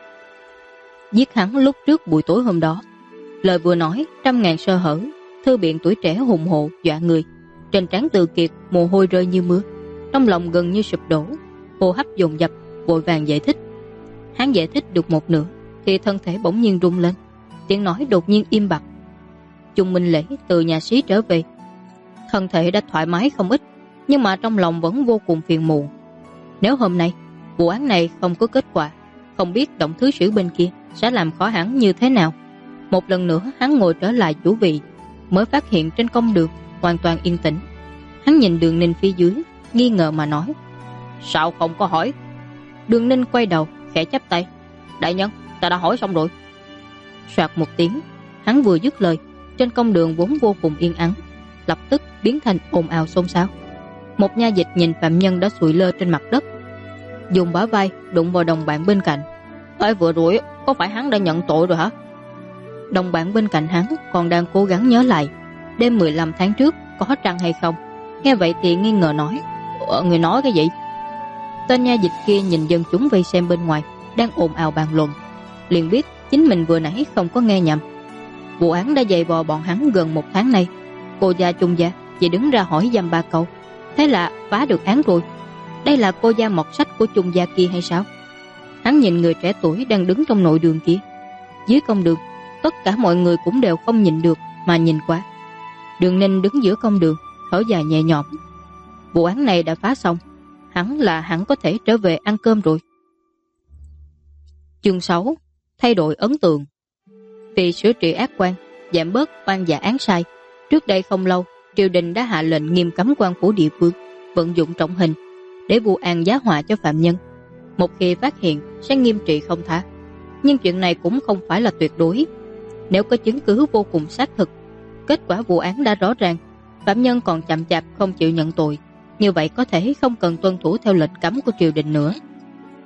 [SPEAKER 1] Giết hắn lúc trước buổi tối hôm đó. Lời vừa nói trăm ngàn sơ hở, thư biện tuổi trẻ hùng hộ dọa người. Trên trán Từ Kiệt mồ hôi rơi như mưa, trong lòng gần như sụp đổ, hô hấp dồn dập, vội vàng giải thích. Hắn giải thích được một nửa thì thân thể bỗng nhiên rung lên, tiếng nói đột nhiên im bặt. Chung Minh Lễ từ nhà xí trở về, thân thể đã thoải mái không ít, nhưng mà trong lòng vẫn vô cùng phiền muộn. Nếu hôm nay vụ án này không có kết quả, không biết Động Thứ Sử bên kia sẽ làm khó hắn như thế nào. Một lần nữa hắn ngồi trở lại chủ vị, mới phát hiện trên công đường hoàn toàn yên tĩnh. Hắn nhìn Đường Ninh phía dưới, nghi ngờ mà nói: Sao không có hỏi? Đường Ninh quay đầu khẽ chắp tay: Đại nhân, ta đã hỏi xong rồi. Soạt một tiếng, hắn vừa dứt lời, trên công đường vốn vô cùng yên ắng lập tức biến thành ồn ào xôn xao. Một nha dịch nhìn phạm nhân đã sụi lơ trên mặt đất, dùng bả vai đụng vào đồng bạn bên cạnh: Vừa rồi có phải hắn đã nhận tội rồi hả? Đồng bạn bên cạnh hắn còn đang cố gắng nhớ lại đêm 15 tháng trước có trăng hay không. Nghe vậy thì nghi ngờ nói: Người nói cái gì? Tên nha dịch kia nhìn dân chúng vây xem bên ngoài đang ồn ào bàn luận, liền biết chính mình vừa nãy không có nghe nhầm. Vụ án đã dày vò bọn hắn gần 1 tháng nay. Cô gia Trung gia chỉ đứng ra hỏi dăm 3 câu, thế là phá được án rồi. Đây là cô gia mọt sách của Trung gia kia hay sao? Hắn nhìn người trẻ tuổi đang đứng trong nội đường kia. Dưới công đường, tất cả mọi người cũng đều không nhìn được mà nhìn qua. Đường Ninh đứng giữa công đường, thở dài nhẹ nhõm. Vụ án này đã phá xong, hẳn có thể trở về ăn cơm rồi. Chương 6: Thay đổi ấn tượng. Vì sửa trị ác quan, giảm bớt oan giả án sai, trước đây không lâu triều đình đã hạ lệnh nghiêm cấm quan phủ địa phương vận dụng trọng hình để vu oan giá họa cho phạm nhân. Một khi phát hiện sẽ nghiêm trị không tha. Nhưng chuyện này cũng không phải là tuyệt đối. Nếu có chứng cứ vô cùng xác thực, kết quả vụ án đã rõ ràng, phạm nhân còn chậm chạp không chịu nhận tội, như vậy có thể không cần tuân thủ theo lệnh cấm của triều đình nữa.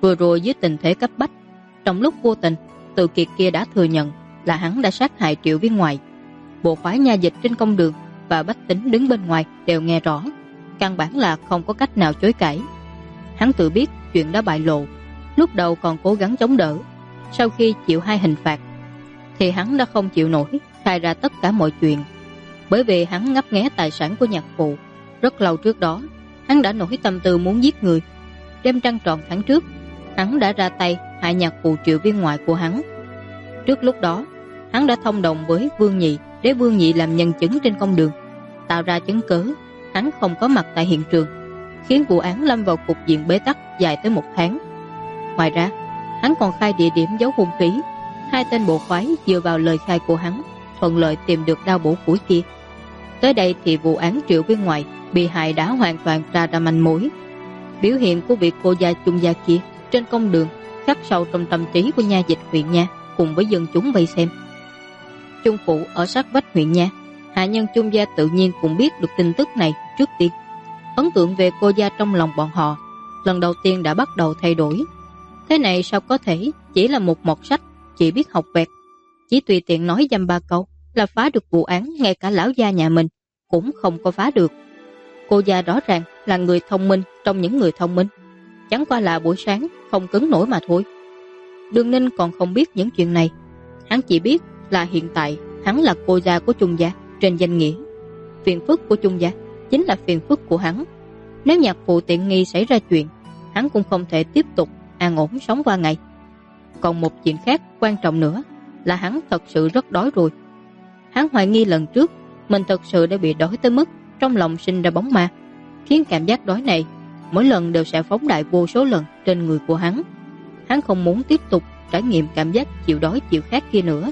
[SPEAKER 1] Vừa rồi dưới tình thế cấp bách, trong lúc vô tình, Từ Kiệt kia đã thừa nhận là hắn đã sát hại Triệu Viên Ngoại. Bộ khoái nha dịch trên công đường và bách tính đứng bên ngoài đều nghe rõ, căn bản là không có cách nào chối cãi. Hắn tự biết chuyện đã bại lộ, lúc đầu còn cố gắng chống đỡ, sau khi chịu 2 hình phạt thì hắn đã không chịu nổi, khai ra tất cả mọi chuyện. Bởi vì hắn ngấp nghé tài sản của nhạc phụ, rất lâu trước đó hắn đã nổi tâm tư muốn giết người. Đêm trăng tròn tháng trước, hắn đã ra tay hại nhạc phụ Triệu Viên Ngoại của hắn. Trước lúc đó, hắn đã thông đồng với Vương Nhị để Vương Nhị làm nhân chứng trên công đường, tạo ra chứng cứ hắn không có mặt tại hiện trường, khiến vụ án lâm vào cục diện bế tắc dài tới 1 tháng. Ngoài ra, hắn còn khai địa điểm giấu hung khí. 2 tên bộ khoái dựa vào lời khai của hắn thuận lợi tìm được đao bổ củi kia. Tới đây thì vụ án Triệu Viên Ngoại bị hại đã hoàn toàn ra manh mối. Biểu hiện của vị cô gia Chung gia kia trên công đường khắc sâu trong tâm trí của nha dịch huyện nha cùng với dân chúng vây xem. Chung phủ ở sát vách huyện nha, hạ nhân Chung gia tự nhiên cũng biết được tin tức này trước tiên. Ấn tượng về cô gia trong lòng bọn họ lần đầu tiên đã bắt đầu thay đổi. Thế này sao có thể chỉ là một mọt sách chỉ biết học vẹt, chỉ tùy tiện nói dăm 3 câu là phá được vụ án, ngay cả lão gia nhà mình cũng không có phá được. Cô gia rõ ràng là người thông minh trong những người thông minh, chẳng qua là buổi sáng không cứng nổi mà thôi. Đường Ninh còn không biết những chuyện này, hắn chỉ biết là hiện tại hắn là cô gia của Chung gia trên danh nghĩa. Phiền phức của Chung gia chính là phiền phức của hắn. Nếu nhạc phụ tiện nghi xảy ra chuyện, hắn cũng không thể tiếp tục an ổn sống qua ngày. Còn một chuyện khác quan trọng nữa là hắn thật sự rất đói rồi. Hắn hoài nghi lần trước mình thật sự đã bị đói tới mức trong lòng sinh ra bóng ma, khiến cảm giác đói này mỗi lần đều sẽ phóng đại vô số lần trên người của hắn. Hắn không muốn tiếp tục trải nghiệm cảm giác chịu đói chịu khát kia nữa.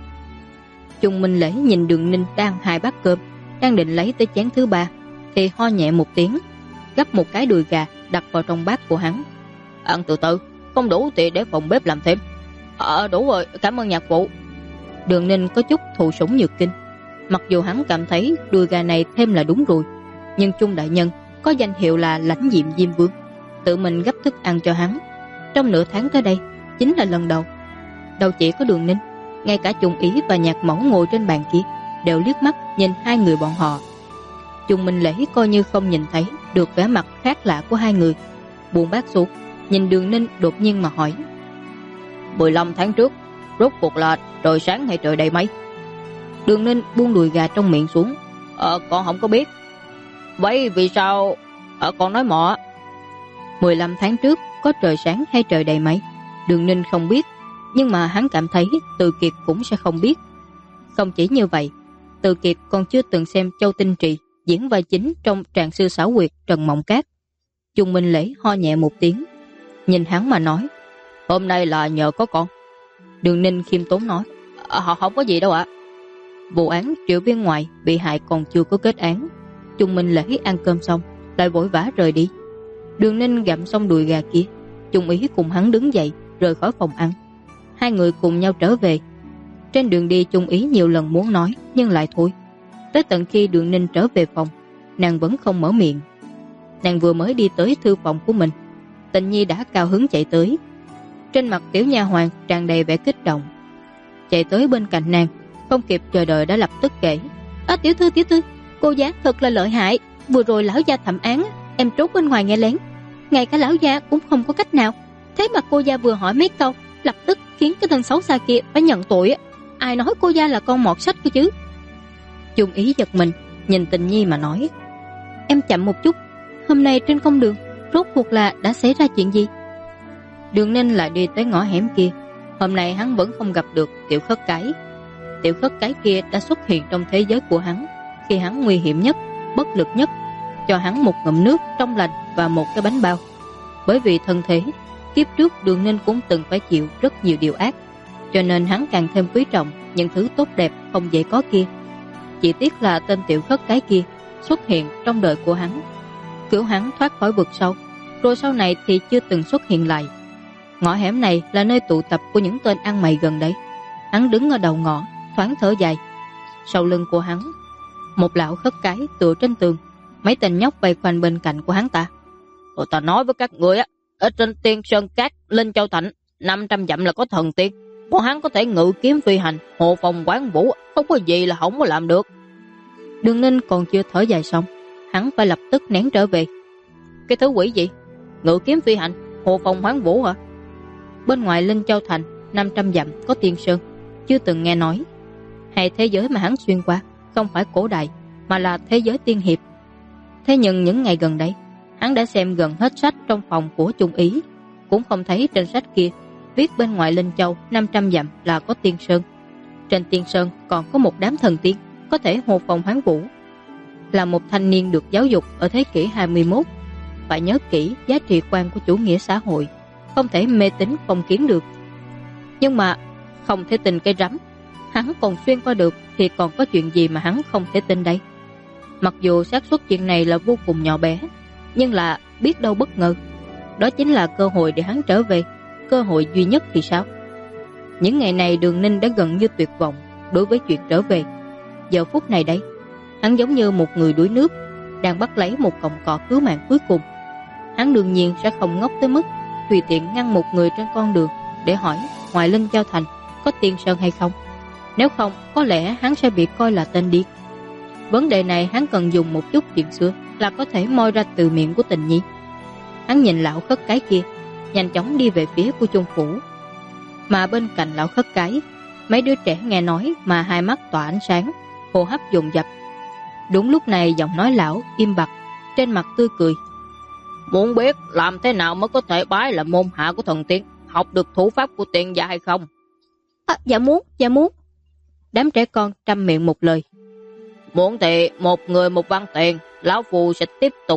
[SPEAKER 1] Chung Minh Lễ nhìn Đường Ninh đang 2 bát cơm, đang định lấy tới chén thứ 3 thì ho nhẹ một tiếng, gắp một cái đùi gà đặt vào trong bát của hắn. Ăn từ từ, không đủ thì để phòng bếp làm thêm. Đủ rồi, cảm ơn nhạc phụ. Đường Ninh có chút thụ sủng nhược kinh. Mặc dù hắn cảm thấy đùi gà này thêm là đúng rồi, nhưng Chung đại nhân có danh hiệu là lãnh diệm Diêm Vương, tự mình gấp thức ăn cho hắn. Trong nửa tháng tới đây chính là lần đầu. Đâu chỉ có Đường Ninh, ngay cả Chung Ý và Nhạc Mẫu ngồi trên bàn kia đều liếc mắt nhìn 2 người bọn họ. Chung Minh Lễ coi như không nhìn thấy được vẻ mặt khác lạ của 2 người, buông bát xuống, nhìn Đường Ninh đột nhiên mà hỏi: 15 tháng trước rốt cuộc là trời sáng hay trời đầy mây? Đường Ninh buông đùi gà trong miệng xuống. Con không có biết. Vậy vì sao con nói mọ? 15 tháng trước có trời sáng hay trời đầy mây, Đường Ninh không biết, nhưng mà hắn cảm thấy Từ Kiệt cũng sẽ không biết. Không chỉ như vậy, Từ Kiệt còn chưa từng xem Châu Tinh Trì diễn vai chính trong Trạng Sư Xảo Quyệt Trần Mộng Cát. Chung Minh Lễ ho nhẹ một tiếng, nhìn hắn mà nói: Hôm nay là nhờ có con. Đường Ninh khiêm tốn nói: Họ không có gì đâu ạ. Vụ án Triệu Viên Ngoại bị hại còn chưa có kết án. Chung Minh Lễ ăn cơm xong lại vội vã rời đi. Đường Ninh gặm xong đùi gà kia, Chung Ý cùng hắn đứng dậy rời khỏi phòng ăn. 2 người cùng nhau trở về. Trên đường đi Chung Ý nhiều lần muốn nói nhưng lại thôi. Tới tận khi Đường Ninh trở về phòng, nàng vẫn không mở miệng. Nàng vừa mới đi tới thư phòng của mình, Tình Nhi đã cao hứng chạy tới. Trên mặt tiểu nha hoàn tràn đầy vẻ kích động, chạy tới bên cạnh nàng, không kịp chờ đợi đã lập tức kể: Tiểu thư, cô giá thật là lợi hại. Vừa rồi lão gia thẩm án, em trốn bên ngoài nghe lén, ngay cả lão gia cũng không có cách nào. Thế mà cô gia vừa hỏi mấy câu, lập tức khiến cái thân xấu xa kia phải nhận tội. Ai nói cô gia là con mọt sách cơ chứ? Chung Ý giật mình, nhìn Tình Nhi mà nói: Em chậm một chút, hôm nay trên công đường rốt cuộc là đã xảy ra chuyện gì? Đường Ninh lại đi tới ngõ hẻm kia. Hôm nay hắn vẫn không gặp được Tiểu Khất Cái. Tiểu Khất Cái kia đã xuất hiện trong thế giới của hắn khi hắn nguy hiểm nhất, bất lực nhất, cho hắn một ngụm nước trong lành và một cái bánh bao. Bởi vì thân thế, kiếp trước Đường Ninh cũng từng phải chịu rất nhiều điều ác, cho nên hắn càng thêm quý trọng những thứ tốt đẹp không dễ có kia. Chỉ tiếc là tên Tiểu Khất Cái kia xuất hiện trong đời của hắn, cứu hắn thoát khỏi vực sâu, rồi sau này thì chưa từng xuất hiện lại. Ngõ hẻm này là nơi tụ tập của những tên ăn mày gần đây. Hắn đứng ở đầu ngõ, thoáng thở dài. Sau lưng của hắn, một lão khất cái tựa trên tường, mấy tên nhóc vây quanh bên cạnh của hắn ta. Ta nói với các ngươi á, Ở trên Tiên Sơn Cát, Linh Châu Thành, 500 dặm là có thần tiên. Bọn hắn có thể ngự kiếm phi hành, hộ phòng quán vũ, không có gì là không có làm được. Đường Ninh còn chưa thở dài xong, hắn phải lập tức nén trở về. Cái thứ quỷ gì? Ngự kiếm phi hành, hộ phòng hoán vũ hả? Bên ngoài Linh Châu Thành 500 dặm có Tiên Sơn, chưa từng nghe nói. Hay thế giới mà hắn xuyên qua không phải cổ đại, mà là thế giới tiên hiệp. Thế nhưng những ngày gần đây, hắn đã xem gần hết sách trong phòng của Trung Ý, cũng không thấy trên sách kia viết bên ngoài Linh Châu 500 dặm là có Tiên Sơn. Trên Tiên Sơn còn có một đám thần tiên có thể hộ phòng hoán vũ. Là một thanh niên được giáo dục ở thế kỷ 21, phải nhớ kỹ giá trị quan của chủ nghĩa xã hội, không thể mê tín phong kiến được. Nhưng mà không thể tin cái rắm, hắn còn xuyên qua được thì còn có chuyện gì mà hắn không thể tin đây? Mặc dù xác suất chuyện này là vô cùng nhỏ bé, nhưng là biết đâu bất ngờ, đó chính là cơ hội để hắn trở về, cơ hội duy nhất thì sao? Những ngày này Đường Ninh đã gần như tuyệt vọng đối với chuyện trở về. Giờ phút này đây, hắn giống như một người đuối nước đang bắt lấy một cọng cỏ cứu mạng cuối cùng. Hắn đương nhiên sẽ không ngốc tới mức tùy tiện ngăn một người trên con đường để hỏi ngoài Linh Châu Thành có Tiên Sơn hay không. Nếu không, có lẽ hắn sẽ bị coi là tên điên. Vấn đề này hắn cần dùng một chút chuyện xưa là có thể moi ra từ miệng của Tình Nhi. Hắn nhìn lão khất cái kia, nhanh chóng đi về phía của Chung phủ. Mà bên cạnh lão khất cái, mấy đứa trẻ nghe nói mà hai mắt tỏa ánh sáng, hô hấp dồn dập. Đúng lúc này giọng nói lão im bặt, trên mặt tươi cười. Muốn biết làm thế nào mới có thể bái là môn hạ của thần tiên, học được thủ pháp của tiên gia hay không? Dạ muốn. Đám trẻ con trăm miệng một lời. Muốn thì một người một văn tiền, lão phù sẽ tiếp tục.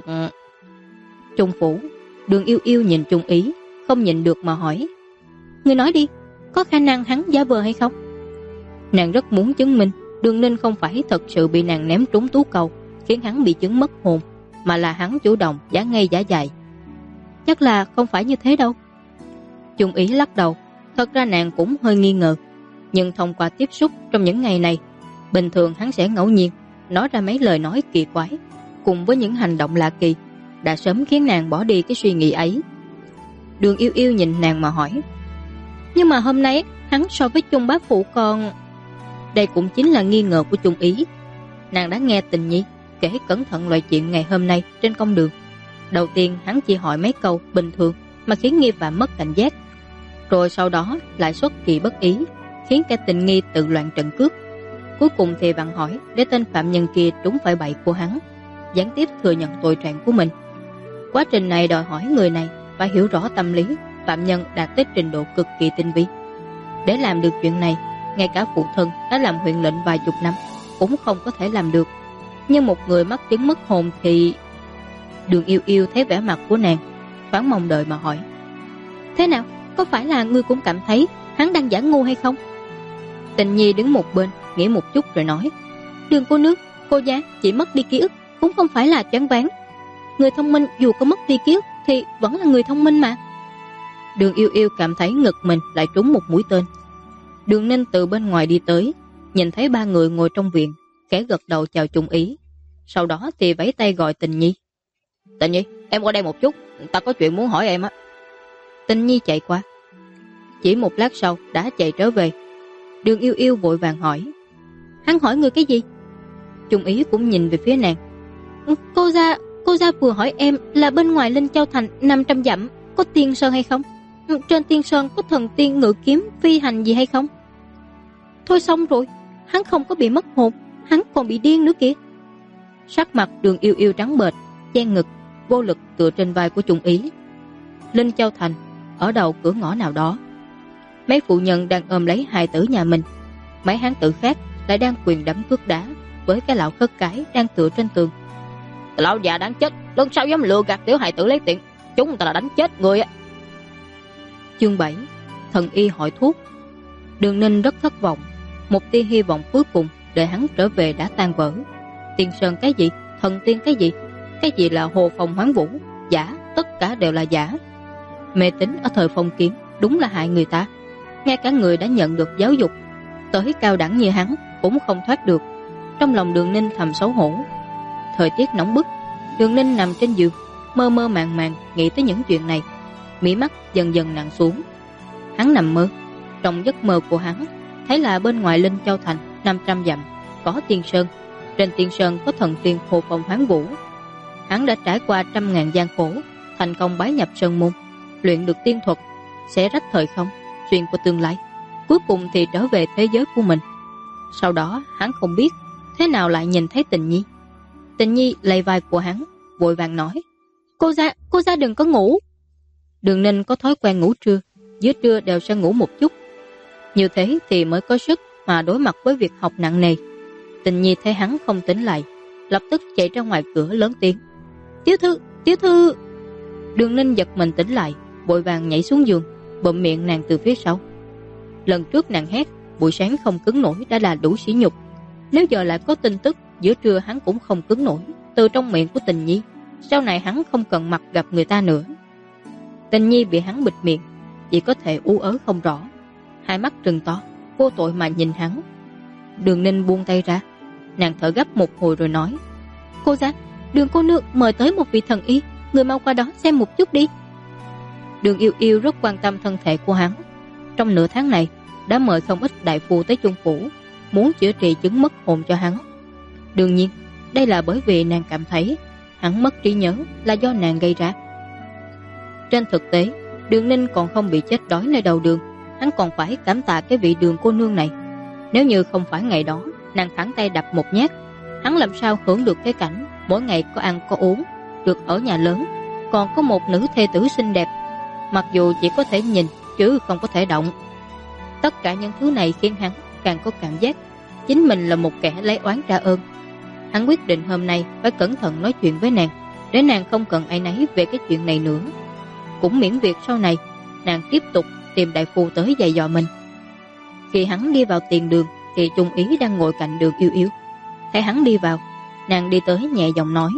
[SPEAKER 1] Trung phủ, Đường Yêu Yêu nhìn Trung Ý, không nhìn được mà hỏi. Ngươi nói đi, có khả năng hắn giả vờ hay không? Nàng rất muốn chứng minh Đường Ninh không phải thật sự bị nàng ném trúng tú cầu khiến hắn bị chứng mất hồn, mà là hắn chủ động giả ngây giả dại. Chắc là không phải như thế đâu. Trung Ý lắc đầu. Thật ra nàng cũng hơi nghi ngờ, nhưng thông qua tiếp xúc trong những ngày này, bình thường hắn sẽ ngẫu nhiên nói ra mấy lời nói kỳ quái, cùng với những hành động lạ kỳ, đã sớm khiến nàng bỏ đi cái suy nghĩ ấy. Đường Yêu Yêu nhìn nàng mà hỏi. Nhưng mà hôm nay hắn so với Chung bá phụ còn... Đây cũng chính là nghi ngờ của Trung Ý. Nàng đã nghe Tình Nhi kể cẩn thận loại chuyện ngày hôm nay trên công đường. Đầu tiên hắn chỉ hỏi mấy câu bình thường mà khiến nghi phạm mất cảnh giác, rồi sau đó lại xuất kỳ bất ý, khiến cả Tình Nghi tự loạn trận cước. Cuối cùng thì vặn hỏi để tên phạm nhân kia trúng phải bẫy của hắn, gián tiếp thừa nhận tội trạng của mình. Quá trình này đòi hỏi người này phải hiểu rõ tâm lý phạm nhân đạt tới trình độ cực kỳ tinh vi. Để làm được chuyện này, ngay cả phụ thân đã làm huyện lệnh vài chục năm cũng không có thể làm được. Nhưng một người mắc chứng mất hồn thì... Đường Yêu Yêu thấy vẻ mặt của nàng, thoáng mong đợi mà hỏi. Thế nào? Có phải là ngươi cũng cảm thấy hắn đang giả ngu hay không? Tình Nhi đứng một bên, nghĩ một chút rồi nói. Đường cô nương, cô gia chỉ mất đi ký ức cũng không phải là choáng váng. Người thông minh dù có mất đi ký ức thì vẫn là người thông minh mà. Đường Yêu Yêu cảm thấy ngực mình lại trúng một mũi tên. Đường Ninh từ bên ngoài đi tới, nhìn thấy ba người ngồi trong viện, khẽ gật đầu chào Trung Ý. Sau đó thì vẫy tay gọi Tình Nhi. Tình Nhi, em qua đây một chút, ta có chuyện muốn hỏi em á. Tình Nhi chạy qua. Chỉ một lát sau đã chạy trở về. Đường Yêu Yêu vội vàng hỏi. Hắn hỏi người cái gì? Trung Ý cũng nhìn về phía nàng. Cô gia vừa hỏi em là bên ngoài Linh Châu Thành 500 dặm có Tiên Sơn hay không? Trên Tiên Sơn có thần tiên ngự kiếm phi hành gì hay không? Thôi xong rồi, hắn không có bị mất hồn, hắn còn bị điên nữa kìa. Sắc mặt Đường Yêu Yêu trắng bệch, chen ngực, vô lực tựa trên vai của Trung Ý. Linh Châu Thành, ở đầu cửa ngõ nào đó, mấy phụ nhân đang ôm lấy hài tử nhà mình, mấy hán tử khác lại đang quyền đấm cước đá với cái lão khất cái đang tựa trên tường. Lão già đáng chết, lần sau dám lừa gạt tiểu hài tử lấy tiền, chúng ta là đánh chết người á. Chương 7, thần y hỏi thuốc. Đường Ninh rất thất vọng, một tia hy vọng cuối cùng để hắn trở về đã tan vỡ. Tiên Sơn cái gì, thần tiên cái gì là hồ phòng hoán vũ, giả, tất cả đều là giả. Mê tín ở thời phong kiến đúng là hại người ta. Ngay cả người đã nhận được giáo dục tới cao đẳng như hắn cũng không thoát được. Trong lòng Đường Ninh thầm xấu hổ. Thời tiết nóng bức, Đường Ninh nằm trên giường, mơ mơ màng màng nghĩ tới những chuyện này. mí mắt dần dần nặng xuống. Hắn nằm mơ. Trong giấc mơ của hắn, thấy là bên ngoài Linh Châu thành 500 dặm có tiên sơn, trên tiên sơn có thần tiên hộ phong hoán vũ. Hắn đã trải qua 100.000 gian khổ, thành công bái nhập sơn môn, luyện được tiên thuật, xé rách thời không, xuyên qua tương lai, cuối cùng thì trở về thế giới của mình. Sau đó hắn không biết thế nào lại nhìn thấy Tình Nhi. Tình Nhi lay vai của hắn, vội vàng nói: cô ra đừng có ngủ. Đường Ninh có thói quen ngủ trưa, giữa trưa đều sẽ ngủ một chút, như thế thì mới có sức mà đối mặt với việc học nặng nề. Tình Nhi thấy hắn không tỉnh lại, lập tức chạy ra ngoài cửa lớn tiếng: Tiểu thư. Đường Ninh giật mình tỉnh lại, vội vàng nhảy xuống giường, bụm miệng nàng từ phía sau. Lần trước nàng hét buổi sáng không cứng nổi đã là đủ sỉ nhục, nếu giờ lại có tin tức giữa trưa hắn cũng không cứng nổi từ trong miệng của Tình Nhi, sau này hắn không cần mặt gặp người ta nữa. Tình Nhi bị hắn bịt miệng, chỉ có thể ú ớ không rõ, hai mắt trừng to vô tội mà nhìn hắn. Đường Ninh buông tay ra, nàng thở gấp một hồi rồi nói: Cô ra, Đường cô nương mời tới một vị thần y, người mau qua đó xem một chút đi. Đường Yêu Yêu rất quan tâm thân thể của hắn, trong nửa tháng này đã mời không ít đại phu tới Chung phủ, muốn chữa trị chứng mất hồn cho hắn. Đương nhiên đây là bởi vì nàng cảm thấy hắn mất trí nhớ là do nàng gây ra. Trên thực tế, Đường Ninh còn không bị chết đói nơi đầu đường, hắn còn phải cảm tạ cái vị Đường cô nương này. Nếu như không phải ngày đó nàng thẳng tay đập một nhát, hắn làm sao hưởng được cái cảnh mỗi ngày có ăn có uống, được ở nhà lớn, còn có một nữ thê tử xinh đẹp, mặc dù chỉ có thể nhìn chứ không có thể động. Tất cả những thứ này khiến hắn càng có cảm giác chính mình là một kẻ lấy oán trả ơn. Hắn quyết định hôm nay phải cẩn thận nói chuyện với nàng, để nàng không cần áy náy về cái chuyện này nữa, cũng miễn việc sau này nàng tiếp tục tìm đại phu tới dạy dò mình. Khi hắn đi vào tiền đường thì Trung Ý đang ngồi cạnh Đường Yêu Yêu. Thấy hắn đi vào, nàng đi tới nhẹ giọng nói: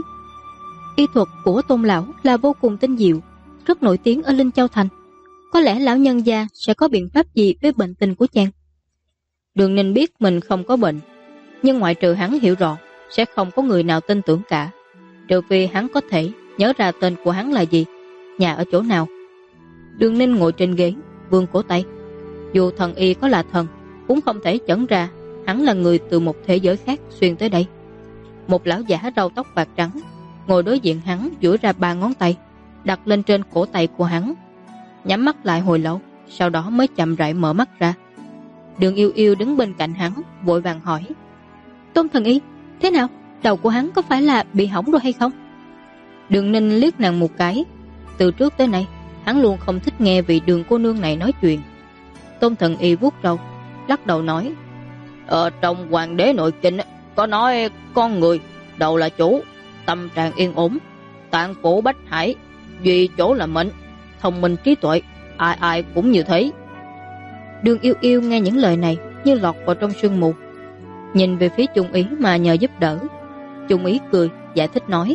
[SPEAKER 1] Y thuật của Tôn lão là vô cùng tinh diệu, rất nổi tiếng ở Linh Châu thành, có lẽ lão nhân gia sẽ có biện pháp gì với bệnh tình của chàng. Đường Ninh biết mình không có bệnh, nhưng ngoại trừ hắn hiểu rõ sẽ không có người nào tin tưởng cả, trừ phi hắn có thể nhớ ra tên của hắn là gì, nhà ở chỗ nào. Đường Ninh ngồi trên ghế, vươn cổ tay. Dù thần y có là thần, cũng không thể chẩn ra hắn là người từ một thế giới khác xuyên tới đây. Một lão giả râu tóc bạc trắng ngồi đối diện hắn, duỗi ra 3 ngón tay đặt lên trên cổ tay của hắn, nhắm mắt lại hồi lâu, sau đó mới chậm rãi mở mắt ra. Đường Yêu Yêu đứng bên cạnh hắn, vội vàng hỏi: Tôn thần y, thế nào? Đầu của hắn có phải là bị hỏng rồi hay không? Đường Ninh liếc nàng một cái. Từ trước tới nay hắn luôn không thích nghe vị Đường cô nương này nói chuyện. Tôn thần y vuốt râu, lắc đầu nói: Ở trong Hoàng đế nội kinh có nói con người đầu là chủ, tâm trạng yên ổn, tạng phủ bách hải, duy chỗ là mệnh, thông minh trí tuệ, ai ai cũng như thế. Đường Yêu Yêu nghe những lời này như lọt vào trong sương mù, nhìn về phía Trung Ý mà nhờ giúp đỡ. Trung Ý cười giải thích nói: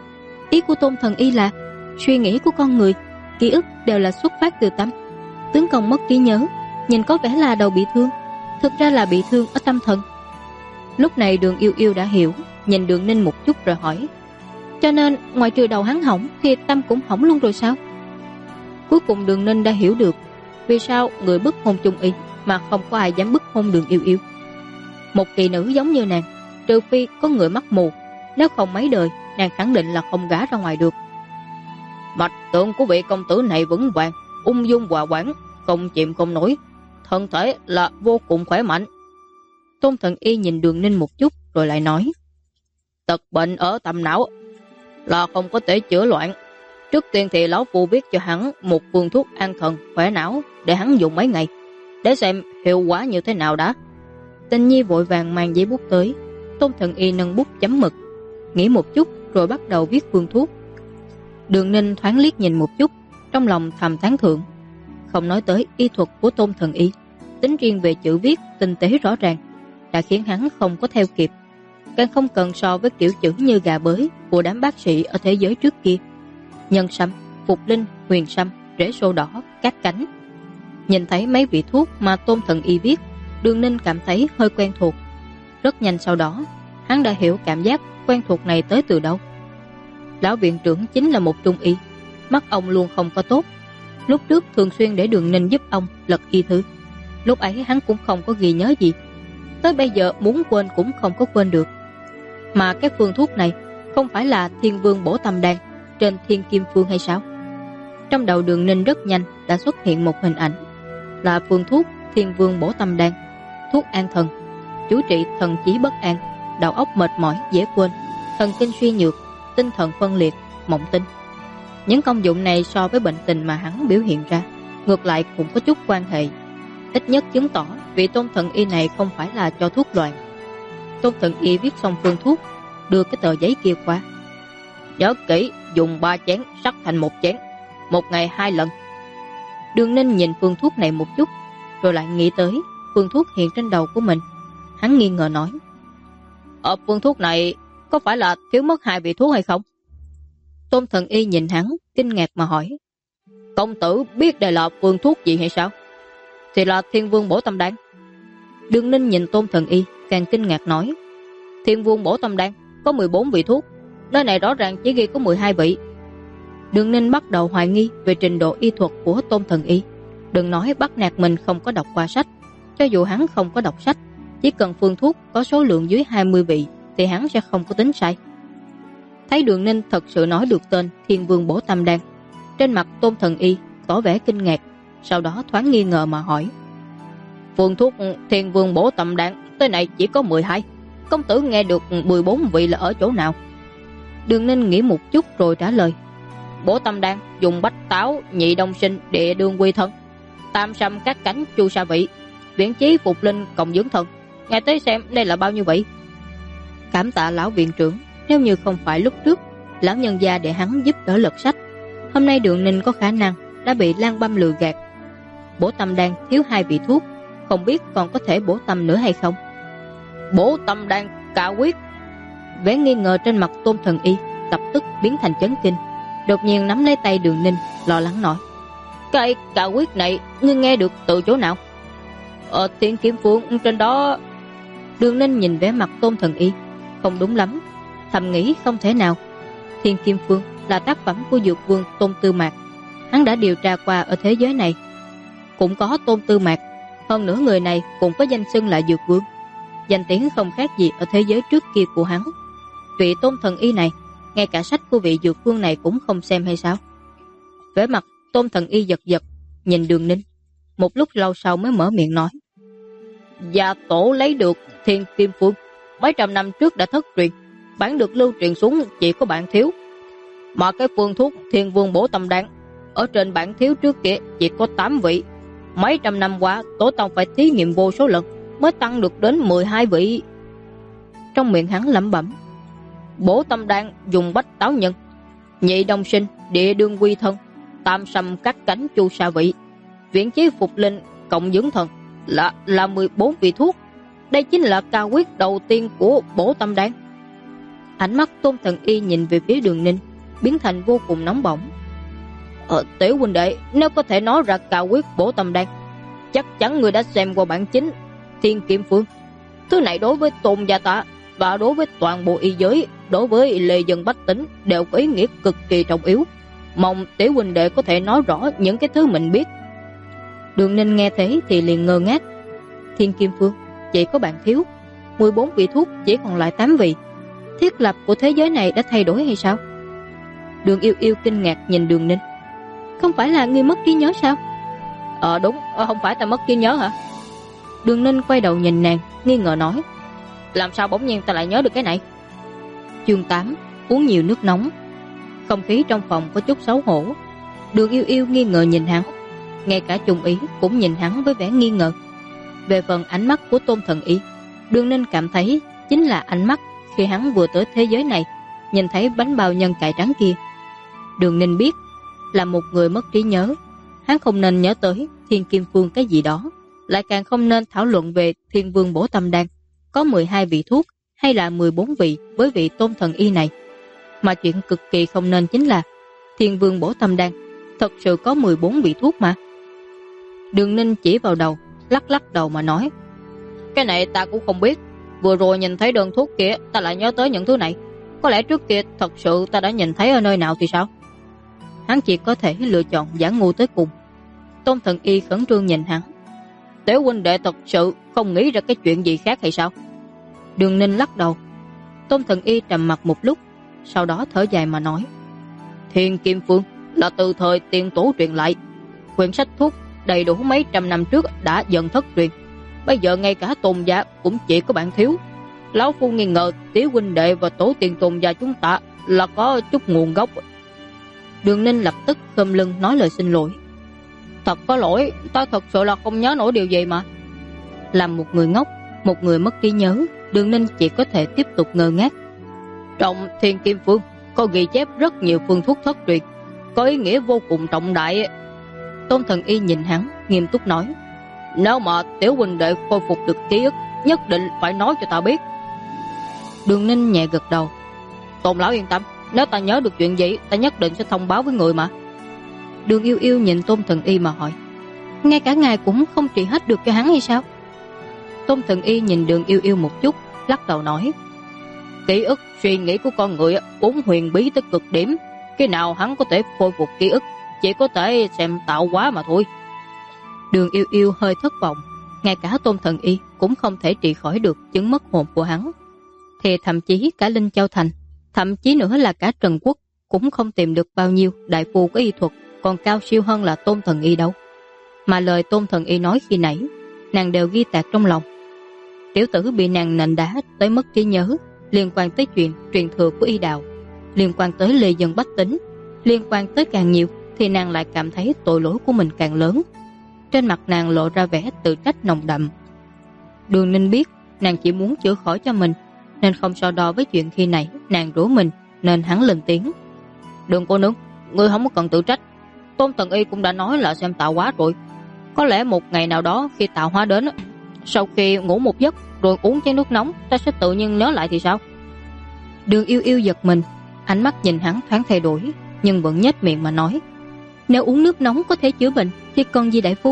[SPEAKER 1] Ý của Tôn thần y là suy nghĩ của con người, ký ức đều là xuất phát từ tâm. Tướng công mất trí nhớ, nhìn có vẻ là đầu bị thương, thực ra là bị thương ở tâm thần. Lúc này Đường Yêu Yêu đã hiểu, nhìn Đường Ninh một chút rồi hỏi: Cho nên ngoài trừ đầu hắn hỏng thì tâm cũng hỏng luôn rồi sao? Cuối cùng Đường Ninh đã hiểu được vì sao người bức hôn Trung Ý mà không có ai dám bức hôn Đường Yêu Yêu. Một kỳ nữ giống như nàng, trừ phi có người mắt mù, nếu không mấy đời nàng khẳng định là không gả ra ngoài được. Mạch tượng của vị công tử này vững vàng, ung dung hòa quản, không chịm không nổi, thân thể là vô cùng khỏe mạnh. Tôn thần y nhìn Đường Ninh một chút rồi lại nói: Tật bệnh ở tầm não là không có thể chữa loạn. Trước tiên thì lão phu viết cho hắn một phương thuốc an thần khỏe não để hắn dùng mấy ngày, để xem hiệu quả như thế nào đã. Tình Nhi vội vàng mang giấy bút tới. Tôn thần y nâng bút chấm mực, nghĩ một chút rồi bắt đầu viết phương thuốc. Đường Ninh thoáng liếc nhìn một chút, trong lòng thầm tán thưởng. Không nói tới y thuật của Tôn thần y, tính riêng về chữ viết tinh tế rõ ràng đã khiến hắn không có theo kịp, càng không cần so với kiểu chữ như gà bới của đám bác sĩ ở thế giới trước kia: nhân sâm, phục linh, huyền sâm, rễ sô đỏ, cát cánh. Nhìn thấy mấy vị thuốc mà Tôn thần y viết, Đường Ninh cảm thấy hơi quen thuộc. Rất nhanh sau đó hắn đã hiểu cảm giác quen thuộc này tới từ đâu. Lão viện trưởng chính là một trung y, mắt ông luôn không có tốt, Lúc trước thường xuyên để Đường Ninh giúp ông lật y thư. Lúc ấy hắn cũng không có ghi nhớ gì, tới bây giờ muốn quên cũng không có quên được. Mà cái phương thuốc này không phải là Thiên Vương Bổ Tâm Đan trên Thiên Kim Phương hay sao? Trong đầu Đường Ninh rất nhanh đã xuất hiện một hình ảnh, là phương thuốc Thiên Vương Bổ Tâm Đan, thuốc an thần, chú trị thần trí bất an, đầu óc mệt mỏi dễ quên, thần kinh suy nhược, tinh thần phân liệt, mộng tinh. Những công dụng này so với bệnh tình mà hắn biểu hiện ra, ngược lại cũng có chút quan hệ, ít nhất chứng tỏ vị Tôn Thần Y này không phải là cho thuốc loạn. Tôn Thần Y viết xong phương thuốc, đưa cái tờ giấy kia qua. Nhớ kỹ, dùng 3 chén sắc thành 1 chén, 1 ngày 2 lần. Đường Ninh nhìn phương thuốc này một chút, rồi lại nghĩ tới phương thuốc hiện trên đầu của mình. Hắn nghi ngờ nói, phương thuốc này có phải là thiếu mất 2 vị thuốc hay không? Tôn Thần Y nhìn hắn kinh ngạc mà hỏi, công tử biết đây là phương thuốc gì hay sao? Thì là Thiên Vương Bổ Tâm Đan. Đường Ninh nhìn Tôn Thần Y càng kinh ngạc nói, Thiên Vương Bổ Tâm Đan có 14 vị thuốc, nơi này rõ ràng chỉ ghi có 12 vị. Đường Ninh bắt đầu hoài nghi về trình độ y thuật của Tôn Thần Y. Đừng nói bắt nạt mình không có đọc qua sách, cho dù hắn không có đọc sách, chỉ cần phương thuốc có số lượng dưới 20 vị thì hắn sẽ không có tính sai. Thấy Đường Ninh thật sự nói được tên Thiên Vương Bổ Tâm Đan, trên mặt Tôn Thần Y tỏ vẻ kinh ngạc, sau đó thoáng nghi ngờ mà hỏi, phương thuốc Thiên Vương Bổ Tâm Đan tới này chỉ có 12, công tử nghe được 14 vị là ở chỗ nào? Đường Ninh nghĩ một chút rồi trả lời, Bổ Tâm Đan dùng bách táo, nhị đông sinh, địa đương quy thân, tam sâm các cánh chu sa vị, viễn chí phục linh cộng dưỡng thần. Nghe tới xem đây là bao nhiêu vị? Cảm tạ lão viện trưởng, nếu như không phải lúc trước lão nhân gia để hắn giúp đỡ lật sách, hôm nay Đường Ninh có khả năng đã bị Lan Băm lừa gạt. Bổ Tâm Đan thiếu 2 vị thuốc, không biết còn có thể bổ tâm nữa hay không? Bổ Tâm Đan cả quyết. Vẻ nghi ngờ trên mặt Tôn Thần Y lập tức biến thành chấn kinh, đột nhiên nắm lấy tay Đường Ninh, lo lắng nói, cái cả quyết này ngươi nghe được từ chỗ nào? Ở Thiên Kim Phương trên đó. Đường Ninh nhìn vẻ mặt Tôn Thần Y không đúng lắm, thầm nghĩ không thể nào. Thiên Kim Phương là tác phẩm của Dược Vương Tôn Tư Mạc, hắn đã điều tra qua ở thế giới này cũng có Tôn Tư Mạc, hơn nữa người này cũng có danh xưng là Dược Vương, danh tiếng không khác gì ở thế giới trước kia của hắn. Vị Tôn Thần Y này ngay cả sách của vị Dược Vương này cũng không xem hay sao? Vẻ mặt Tôn Thần Y giật giật nhìn Đường Ninh, một lúc lâu sau mới mở miệng nói, gia tổ lấy được Thiên Kim Phương mấy trăm năm trước đã thất truyền, bản được lưu truyền xuống chỉ có bản thiếu, mà cái phương thuốc Thiên Vương Bổ Tâm Đan ở trên bản thiếu trước kia chỉ có 8 vị, mấy trăm năm qua tổ tông phải thí nghiệm vô số lần mới tăng được đến 12 vị. Trong miệng hắn lẩm bẩm, Bổ Tâm Đan dùng bách táo nhân, nhị đông sinh, địa đương quy thân, tam sâm các cánh chu sa vị, viễn chí phục linh cộng dưỡng thần, là 14 vị thuốc. Đây chính là ca quyết đầu tiên của Bổ Tâm Đan. Ánh mắt Tôn Thần Y nhìn về phía Đường Ninh biến thành vô cùng nóng bỏng. Tiểu huynh đệ, nếu có thể nói ra ca quyết Bổ Tâm Đan, chắc chắn người đã xem qua bản chính Thiên Kim Phương. Thứ này đối với tôn gia ta và đối với toàn bộ y giới, đối với lê dân bách tính đều có ý nghĩa cực kỳ trọng yếu. Mong tiểu huynh đệ có thể nói rõ những cái thứ mình biết. Đường Ninh nghe thế thì liền ngơ ngác. Thiên Kim Phương chỉ có bạn thiếu, 14 vị thuốc chỉ còn lại 8 vị. Thiết lập của thế giới này đã thay đổi hay sao? Đường Yêu Yêu kinh ngạc nhìn Đường Ninh. Không phải là ngươi mất trí nhớ sao? Đúng, không phải ta mất trí nhớ hả? Đường Ninh quay đầu nhìn nàng, nghi ngờ nói, làm sao bỗng nhiên ta lại nhớ được cái này? Chương 8, uống nhiều nước nóng. Không khí trong phòng có chút xấu hổ. Đường Yêu Yêu nghi ngờ nhìn hắn, ngay cả Trung Ý cũng nhìn hắn với vẻ nghi ngờ. Về phần ánh mắt của Tôn Thần Y, Đường Ninh cảm thấy chính là ánh mắt khi hắn vừa tới thế giới này, nhìn thấy bánh bao nhân cải trắng kia. Đường Ninh biết, là một người mất trí nhớ, hắn không nên nhớ tới Thiên Kim Phương cái gì đó, lại càng không nên thảo luận về Thiên Vương Bổ Tâm Đan có 12 vị thuốc hay là 14 vị với vị Tôn Thần Y này. Mà chuyện cực kỳ không nên chính là Thiên Vương Bổ Tâm Đan thật sự có 14 vị thuốc mà. Đường Ninh chỉ vào đầu, lắc lắc đầu mà nói, cái này ta cũng không biết, vừa rồi nhìn thấy đơn thuốc kia ta lại nhớ tới những thứ này, có lẽ trước kia thật sự ta đã nhìn thấy ở nơi nào thì sao? hắn chỉ có thể lựa chọn giả ngu tới cùng. Tôn Thần Y khẩn trương nhìn hắn. Tiểu huynh đệ thật sự không nghĩ ra cái chuyện gì khác hay sao? Đường Ninh lắc đầu. Tôn Thần Y trầm mặc một lúc, sau đó thở dài mà nói. Thiên Kim Phương là từ thời tiên tổ truyền lại. Quyển sách thuốc đầy đủ mấy trăm năm trước đã dần thất truyền. Bây giờ ngay cả tôn gia cũng chỉ có bạn thiếu. Lão phu nghi ngờ tiểu huynh đệ và tổ tiên tôn gia chúng ta là có chút nguồn gốc. Đường Ninh lập tức khom lưng nói lời xin lỗi. Thật có lỗi, ta thật sự là không nhớ nổi điều gì mà. Làm một người ngốc, một người mất trí nhớ, Đường Ninh chỉ có thể tiếp tục ngơ ngác. Trong Thiên Kim Phương có ghi chép rất nhiều phương thuốc thất truyền, có ý nghĩa vô cùng trọng đại. Tôn Thần Y nhìn hắn, nghiêm túc nói. Nếu mà tiểu huynh đệ khôi phục được ký ức, nhất định phải nói cho ta biết. Đường Ninh nhẹ gật đầu. Tôn lão yên tâm, nếu ta nhớ được chuyện gì, ta nhất định sẽ thông báo với người mà. Đường Yêu Yêu nhìn Tôn Thần Y mà hỏi. Ngay cả ngài cũng không trị hết được cho hắn hay sao? Tôn Thần Y nhìn Đường Yêu Yêu một chút, lắc đầu nói. Ký ức, suy nghĩ của con người vốn huyền bí tới cực điểm. Cái nào hắn có thể khôi phục ký ức, chỉ có thể xem tạo hóa mà thôi. Đường Yêu Yêu hơi thất vọng. Ngay cả Tôn Thần Y cũng không thể trị khỏi được chứng mất hồn của hắn. Thì thậm chí cả Linh Châu Thành, thậm chí nữa là cả Trần Quốc cũng không tìm được bao nhiêu đại phu có y thuật còn cao siêu hơn là Tôn Thần Y đâu. Mà lời Tôn Thần Y nói khi nãy, nàng đều ghi tạc trong lòng. Tiểu tử bị nàng nện đá tới mất trí nhớ, liên quan tới chuyện truyền thừa của y đạo, liên quan tới lê dân bách tính, liên quan tới càng nhiều thì nàng lại cảm thấy tội lỗi của mình càng lớn. Trên mặt nàng lộ ra vẻ tự trách nồng đậm. Đường Ninh biết nàng chỉ muốn chữa khỏi cho mình, nên không so đo với chuyện khi nãy nàng rủa mình, nên hắn lên tiếng. Đường cô nương, ngươi không có cần tự trách. Tôn Thần Y cũng đã nói là xem tạo hóa rồi. Có lẽ một ngày nào đó khi tạo hóa đến, sau khi ngủ một giấc rồi uống chén nước nóng, ta sẽ tự nhiên nhớ lại thì sao? Đường Yêu Yêu giật mình, ánh mắt nhìn hắn thoáng thay đổi, nhưng vẫn nhếch miệng mà nói. Nếu uống nước nóng có thể chữa bệnh thì còn gì đại phu?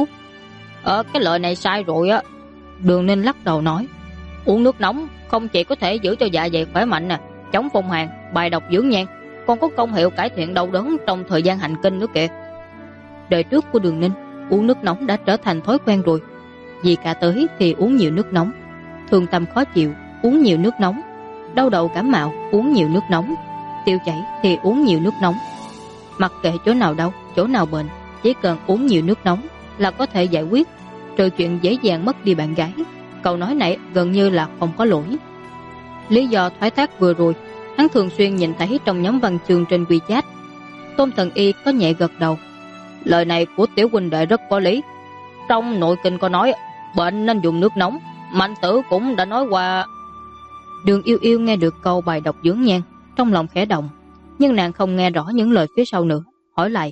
[SPEAKER 1] Cái lời này sai rồi á. Đường Ninh lắc đầu nói. Uống nước nóng không chỉ có thể giữ cho dạ dày khỏe mạnh nè, chống phong hàn, bài độc dưỡng nhan, còn có công hiệu cải thiện đau đớn trong thời gian hành kinh nữa kìa. Đời trước của Đường Ninh uống nước nóng đã trở thành thói quen rồi. Vì cả tới thì uống nhiều nước nóng, thương tâm khó chịu uống nhiều nước nóng, đau đầu cảm mạo uống nhiều nước nóng, tiêu chảy thì uống nhiều nước nóng. Mặc kệ chỗ nào đau, chỗ nào bệnh, chỉ cần uống nhiều nước nóng là có thể giải quyết, trừ chuyện dễ dàng mất đi bạn gái. Câu nói này gần như là không có lỗi. Lý do thoái thác vừa rồi hắn thường xuyên nhìn thấy trong nhóm văn chương trên WeChat. Tôn Thần Y có nhẹ gật đầu. Lời này của tiểu huynh đệ rất có lý. Trong nội kinh có nói bệnh nên dùng nước nóng, Mạnh Tử cũng đã nói qua. Đường Yêu Yêu nghe được câu bài độc dưỡng nhan, trong lòng khẽ động, nhưng nàng không nghe rõ những lời phía sau nữa, hỏi lại.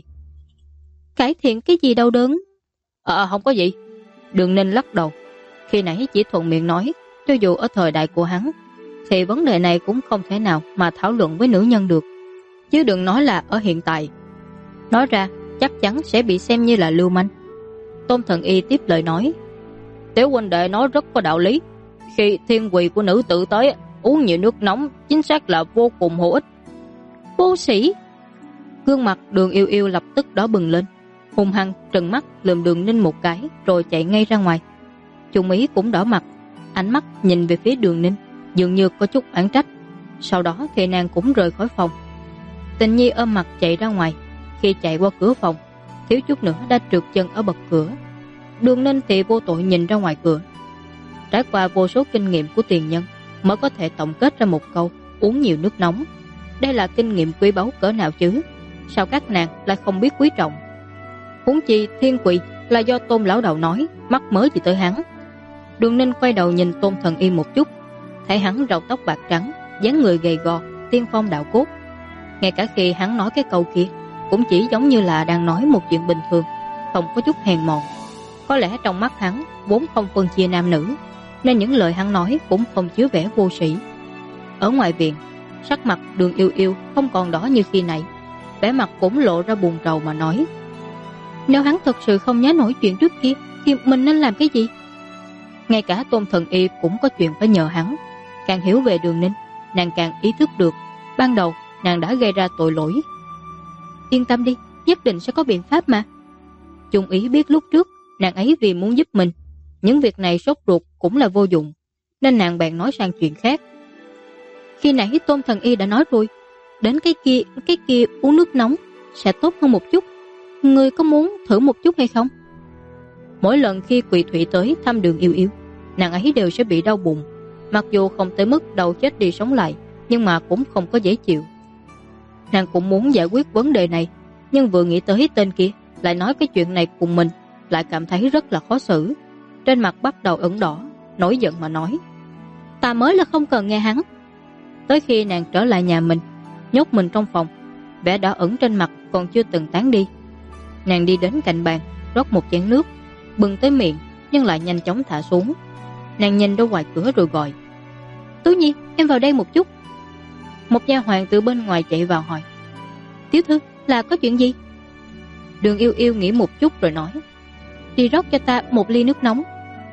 [SPEAKER 1] Cải thiện cái gì đau đớn? Không có gì. Đường Ninh lắc đầu. Khi nãy chỉ thuận miệng nói, cho dù ở thời đại của hắn thì vấn đề này cũng không thể nào mà thảo luận với nữ nhân được, chứ đừng nói là ở hiện tại. Nói ra chắc chắn sẽ bị xem như là lưu manh. Tôn Thần Y tiếp lời nói. Tiểu huynh đệ nói rất có đạo lý. Khi thiên quỳ của nữ tử tới, uống nhiều nước nóng chính xác là vô cùng hữu ích. Vô sĩ. Gương mặt Đường Yêu Yêu lập tức đỏ bừng lên, hung hăng trừng mắt lườm Đường Ninh một cái rồi chạy ngay ra ngoài. Trung Ý cũng đỏ mặt, ánh mắt nhìn về phía Đường Ninh dường như có chút oán trách. Sau đó thì nàng cũng rời khỏi phòng. Tình Nhi ôm mặt chạy ra ngoài. Khi chạy qua cửa phòng, thiếu chút nữa đã trượt chân ở bậc cửa. Đường Ninh thì vô tội nhìn ra ngoài cửa. Trải qua vô số kinh nghiệm của tiền nhân mới có thể tổng kết ra một câu uống nhiều nước nóng. Đây là kinh nghiệm quý báu cỡ nào chứ? Sao các nàng lại không biết quý trọng? Huống chi thiên quỳ là do Tôn lão đầu nói, mắc mới gì tới hắn. Đường Ninh quay đầu nhìn Tôn Thần Y một chút, thấy hắn râu tóc bạc trắng, dáng người gầy gò, tiên phong đạo cốt. Ngay cả khi hắn nói cái câu kia cũng chỉ giống như là đang nói một chuyện bình thường, không có chút hèn mọn. Có lẽ trong mắt hắn vốn không phân chia nam nữ, nên những lời hắn nói cũng không chứa vẻ vô sĩ. Ở ngoài viện, sắc mặt Đường Yêu Yêu không còn đỏ như khi nãy, vẻ mặt cũng lộ ra buồn rầu mà nói. Nếu hắn thật sự không nhớ nổi chuyện trước kia thì mình nên làm cái gì? Ngay cả Tôn Thần Y cũng có chuyện phải nhờ hắn. Càng hiểu về Đường Ninh, nàng càng ý thức được ban đầu nàng đã gây ra tội lỗi. Yên tâm đi, nhất định sẽ có biện pháp mà. Chung Ý biết lúc trước nàng ấy vì muốn giúp mình, những việc này sốt ruột cũng là vô dụng, nên nàng bèn nói sang chuyện khác. Khi nãy Tôn thần y đã nói rồi, đến cái kia uống nước nóng sẽ tốt hơn một chút. Ngươi có muốn thử một chút hay không? Mỗi lần khi Quỳ Thụy tới thăm Đường Yêu Yêu, nàng ấy đều sẽ bị đau bụng. Mặc dù không tới mức đầu chết đi sống lại, nhưng mà cũng không có dễ chịu. Nàng cũng muốn giải quyết vấn đề này, nhưng vừa nghĩ tới tên kia lại nói cái chuyện này cùng mình, lại cảm thấy rất là khó xử. Trên mặt bắt đầu ửng đỏ, nổi giận mà nói: ta mới là không cần nghe hắn. Tới khi nàng trở lại nhà mình, nhốt mình trong phòng, vẻ đỏ ửng trên mặt còn chưa từng tán đi. Nàng đi đến cạnh bàn, rót một chén nước, bưng tới miệng nhưng lại nhanh chóng thả xuống. Nàng nhìn ra ngoài cửa rồi gọi: Tú Nhi, em vào đây một chút. Một nha hoàn từ bên ngoài chạy vào hỏi: tiểu thư, là có chuyện gì? Đường Yêu Yêu nghĩ một chút rồi nói: đi rót cho ta một ly nước nóng.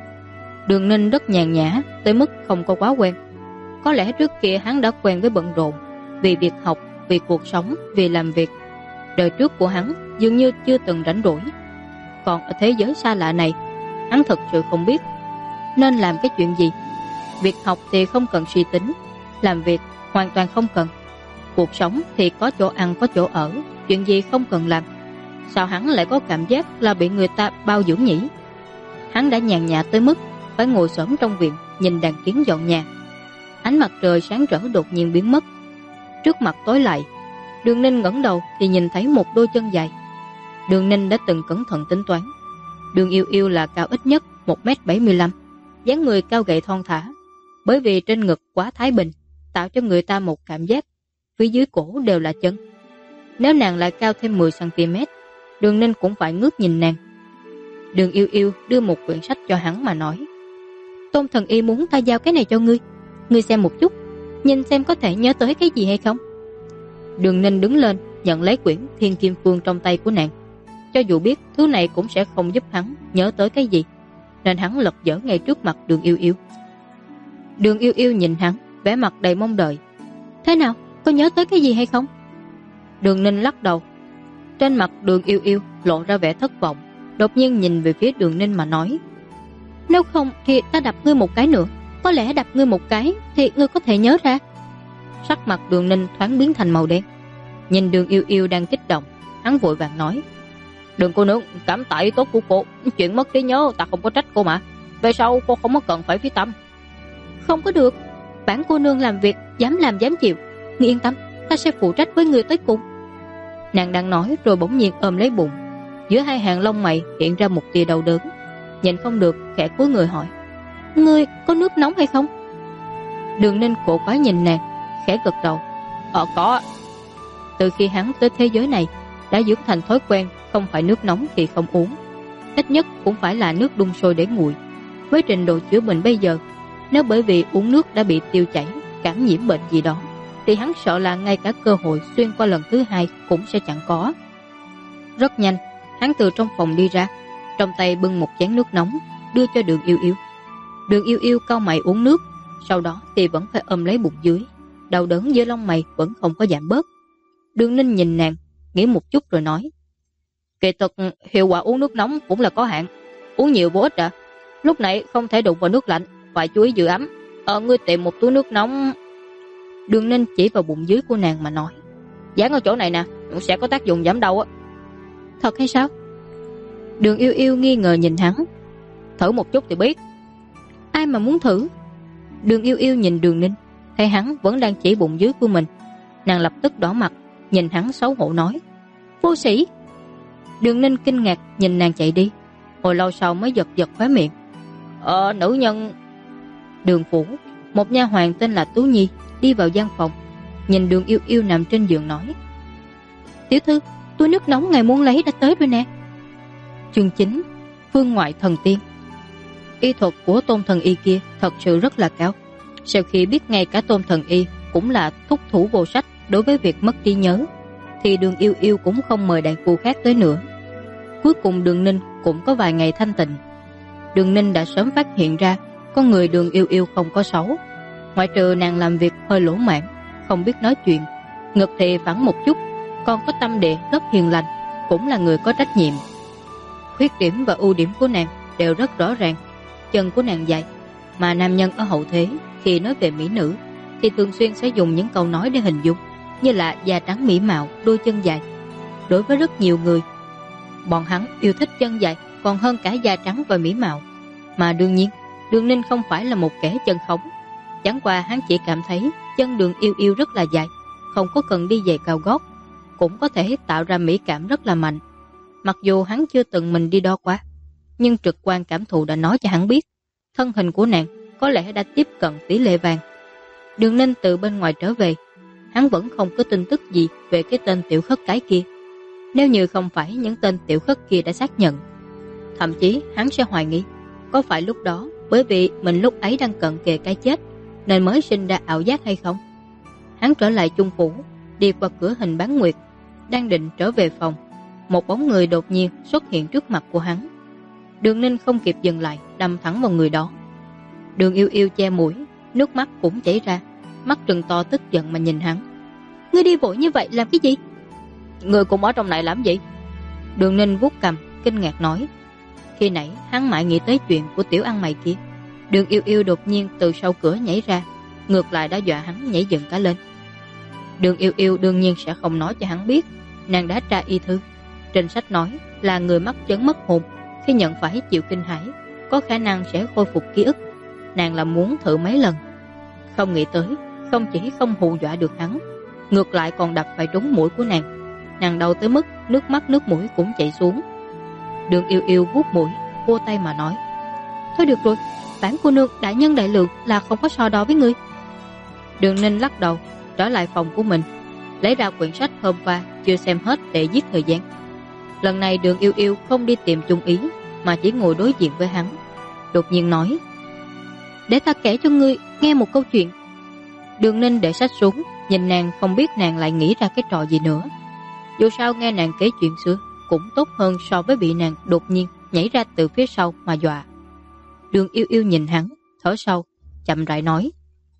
[SPEAKER 1] Đường Ninh rất nhàn nhã, tới mức không có quá quen. Có lẽ trước kia hắn đã quen với bận rộn, vì việc học, vì cuộc sống, vì làm việc. Đời trước của hắn dường như chưa từng rảnh rỗi. Còn ở thế giới xa lạ này, hắn thật sự không biết nên làm cái chuyện gì. Việc học thì không cần suy tính, làm việc hoàn toàn không cần. Cuộc sống thì có chỗ ăn có chỗ ở, chuyện gì không cần làm. Sao hắn lại có cảm giác là bị người ta bao dưỡng nhỉ? Hắn đã nhàn nhã tới mức phải ngồi xổm trong viện nhìn đàn kiến dọn nhà. Ánh mặt trời sáng rỡ đột nhiên biến mất, trước mặt tối lại. Đường Ninh ngẩng đầu thì nhìn thấy một đôi chân dài. Đường Ninh đã từng cẩn thận tính toán, Đường Yêu Yêu là cao ít nhất 1m75, dáng người cao gầy thon thả. Bởi vì trên ngực quá thái bình, tạo cho người ta một cảm giác phía dưới cổ đều là chân. Nếu nàng lại cao thêm 10cm, Đường Ninh cũng phải ngước nhìn nàng. Đường Yêu Yêu đưa một quyển sách cho hắn mà nói: Tôn thần y muốn ta giao cái này cho ngươi, ngươi xem một chút, nhìn xem có thể nhớ tới cái gì hay không. Đường Ninh đứng lên nhận lấy quyển Thiên Kim Phương trong tay của nàng. Cho dù biết thứ này cũng sẽ không giúp hắn nhớ tới cái gì, nên hắn lật dở ngay trước mặt Đường Yêu Yêu. Đường Yêu Yêu nhìn hắn, vẻ mặt đầy mong đợi: thế nào, có nhớ tới cái gì hay không? Đường Ninh lắc đầu. Trên mặt Đường Yêu Yêu lộ ra vẻ thất vọng, đột nhiên nhìn về phía Đường Ninh mà nói: nếu không thì ta đập ngươi một cái nữa, có lẽ đập ngươi một cái thì ngươi có thể nhớ ra. Sắc mặt Đường Ninh thoáng biến thành màu đen. Nhìn Đường Yêu Yêu đang kích động, hắn vội vàng nói: Đường cô nương, cảm tạ ý tốt của cô, chuyện mất trí nhớ ta không có trách cô mà, về sau cô không có cần phải phí tâm. Không có được, bản cô nương làm việc dám làm dám chịu, ngươi yên tâm, ta sẽ phụ trách với ngươi tới cùng. Nàng đang nói rồi bỗng nhiên ôm lấy bụng, giữa hai hàng lông mày hiện ra một tia đau đớn. Nhìn không được khẽ cúi người hỏi: ngươi có nước nóng hay không? Đường Ninh cổ quái nhìn nàng, khẽ gật đầu: có. Từ khi hắn tới thế giới này đã dưỡng thành thói quen không phải nước nóng thì không uống, ít nhất cũng phải là nước đun sôi để nguội. Với trình độ chữa bệnh bây giờ, nếu bởi vì uống nước đã bị tiêu chảy, cảm nhiễm bệnh gì đó, thì hắn sợ là ngay cả cơ hội xuyên qua lần thứ hai cũng sẽ chẳng có. Rất nhanh, hắn từ trong phòng đi ra, trong tay bưng một chén nước nóng đưa cho Đường Yêu Yêu. Đường Yêu Yêu cau mày uống nước, sau đó thì vẫn phải ôm lấy bụng dưới, đau đớn dưới lông mày vẫn không có giảm bớt. Đường Ninh nhìn nàng, nghĩ một chút rồi nói: kỳ thực hiệu quả uống nước nóng cũng là có hạn, uống nhiều vô ích ạ. Lúc nãy không thể đụng vào nước lạnh, phải chú ý giữ ấm. Ngươi tìm một túi nước nóng. Đường Ninh chỉ vào bụng dưới của nàng mà nói: dán ở chỗ này nè, sẽ có tác dụng giảm đau á. Thật hay sao? Đường Yêu Yêu nghi ngờ nhìn hắn. Thử một chút thì biết. Ai mà muốn thử? Đường Yêu Yêu nhìn Đường Ninh, thấy hắn vẫn đang chỉ bụng dưới của mình, nàng lập tức đỏ mặt, nhìn hắn xấu hổ nói: vô sĩ. Đường Ninh kinh ngạc nhìn nàng chạy đi, hồi lâu sau mới giật giật khóe miệng: nữ nhân. Đường phủ, một nha hoàn tên là Tú Nhi đi vào gian phòng, nhìn Đường Yêu Yêu nằm trên giường nói: tiểu thư, túi nước nóng ngài muốn lấy đã tới rồi nè. Chương 9: Phương ngoại thần tiên. Y thuật của Tôn thần y kia thật sự rất là cao. Sau khi biết ngay cả Tôn thần y cũng là thúc thủ vô sách đối với việc mất trí nhớ, thì Đường Yêu Yêu cũng không mời đại phu khác tới nữa. Cuối cùng Đường Ninh cũng có vài ngày thanh tịnh. Đường Ninh đã sớm phát hiện ra con người Đường Yêu Yêu không có xấu, ngoại trừ nàng làm việc hơi lỗ mãng, không biết nói chuyện, ngực thì vẳng một chút, còn có tâm địa rất hiền lành, cũng là người có trách nhiệm. Khuyết điểm và ưu điểm của nàng đều rất rõ ràng. Chân của nàng dài, mà nam nhân ở hậu thế khi nói về mỹ nữ thì thường xuyên sẽ dùng những câu nói để hình dung, như là da trắng mỹ mạo, đôi chân dài. Đối với rất nhiều người, bọn hắn yêu thích chân dài còn hơn cả da trắng và mỹ mạo. Mà đương nhiên, Đường Ninh không phải là một kẻ chân khống. Chẳng qua hắn chỉ cảm thấy chân Đường Yêu Yêu rất là dài, không có cần đi giày cao gót, cũng có thể tạo ra mỹ cảm rất là mạnh. Mặc dù hắn chưa từng mình đi đo qua, nhưng trực quan cảm thụ đã nói cho hắn biết thân hình của nàng có lẽ đã tiếp cận tỷ lệ vàng. Đường Ninh từ bên ngoài trở về, hắn vẫn không có tin tức gì về cái tên tiểu khất cái kia. Nếu như không phải những tên tiểu khất kia đã xác nhận, thậm chí hắn sẽ hoài nghi có phải lúc đó bởi vì mình lúc ấy đang cận kề cái chết nên mới sinh ra ảo giác hay không. Hắn trở lại chung phủ, đi qua cửa hình bán nguyệt, đang định trở về phòng, một bóng người đột nhiên xuất hiện trước mặt của hắn. Đường Ninh không kịp dừng lại, đâm thẳng vào người đó. Đường Yêu Yêu che mũi, nước mắt cũng chảy ra, mắt trừng to tức giận mà nhìn hắn. Ngươi đi vội như vậy làm cái gì? Ngươi cũng ở trong này làm gì? Đường Ninh vuốt cằm, kinh ngạc nói. Khi nãy hắn mãi nghĩ tới chuyện của tiểu ăn mày kia. Đường Yêu Yêu đột nhiên từ sau cửa nhảy ra, ngược lại đã dọa hắn nhảy dựng cả lên. Đường Yêu Yêu đương nhiên sẽ không nói cho hắn biết nàng đã tra y thư. Trên sách nói là người mắc chứng mất hồn khi nhận phải chịu kinh hãi có khả năng sẽ khôi phục ký ức. Nàng là muốn thử mấy lần, không nghĩ tới không chỉ không hù dọa được hắn, ngược lại còn đập phải trúng mũi của nàng. Nàng đau tới mức nước mắt nước mũi cũng chảy xuống. Đường Yêu Yêu vuốt mũi, vô tay mà nói. Thôi được rồi, bản cô nương đại nhân đại lượng là không có so đo với ngươi. Đường Ninh lắc đầu, trở lại phòng của mình, lấy ra quyển sách hôm qua chưa xem hết để giết thời gian. Lần này Đường Yêu Yêu không đi tìm chung ý, mà chỉ ngồi đối diện với hắn. Đột nhiên nói, để ta kể cho ngươi nghe một câu chuyện. Đường Ninh để sách xuống, nhìn nàng không biết nàng lại nghĩ ra cái trò gì nữa. Dù sao nghe nàng kể chuyện xưa cũng tốt hơn so với bị nàng đột nhiên nhảy ra từ phía sau mà dọa. Đường Yêu Yêu nhìn hắn, thở sâu, chậm rãi nói.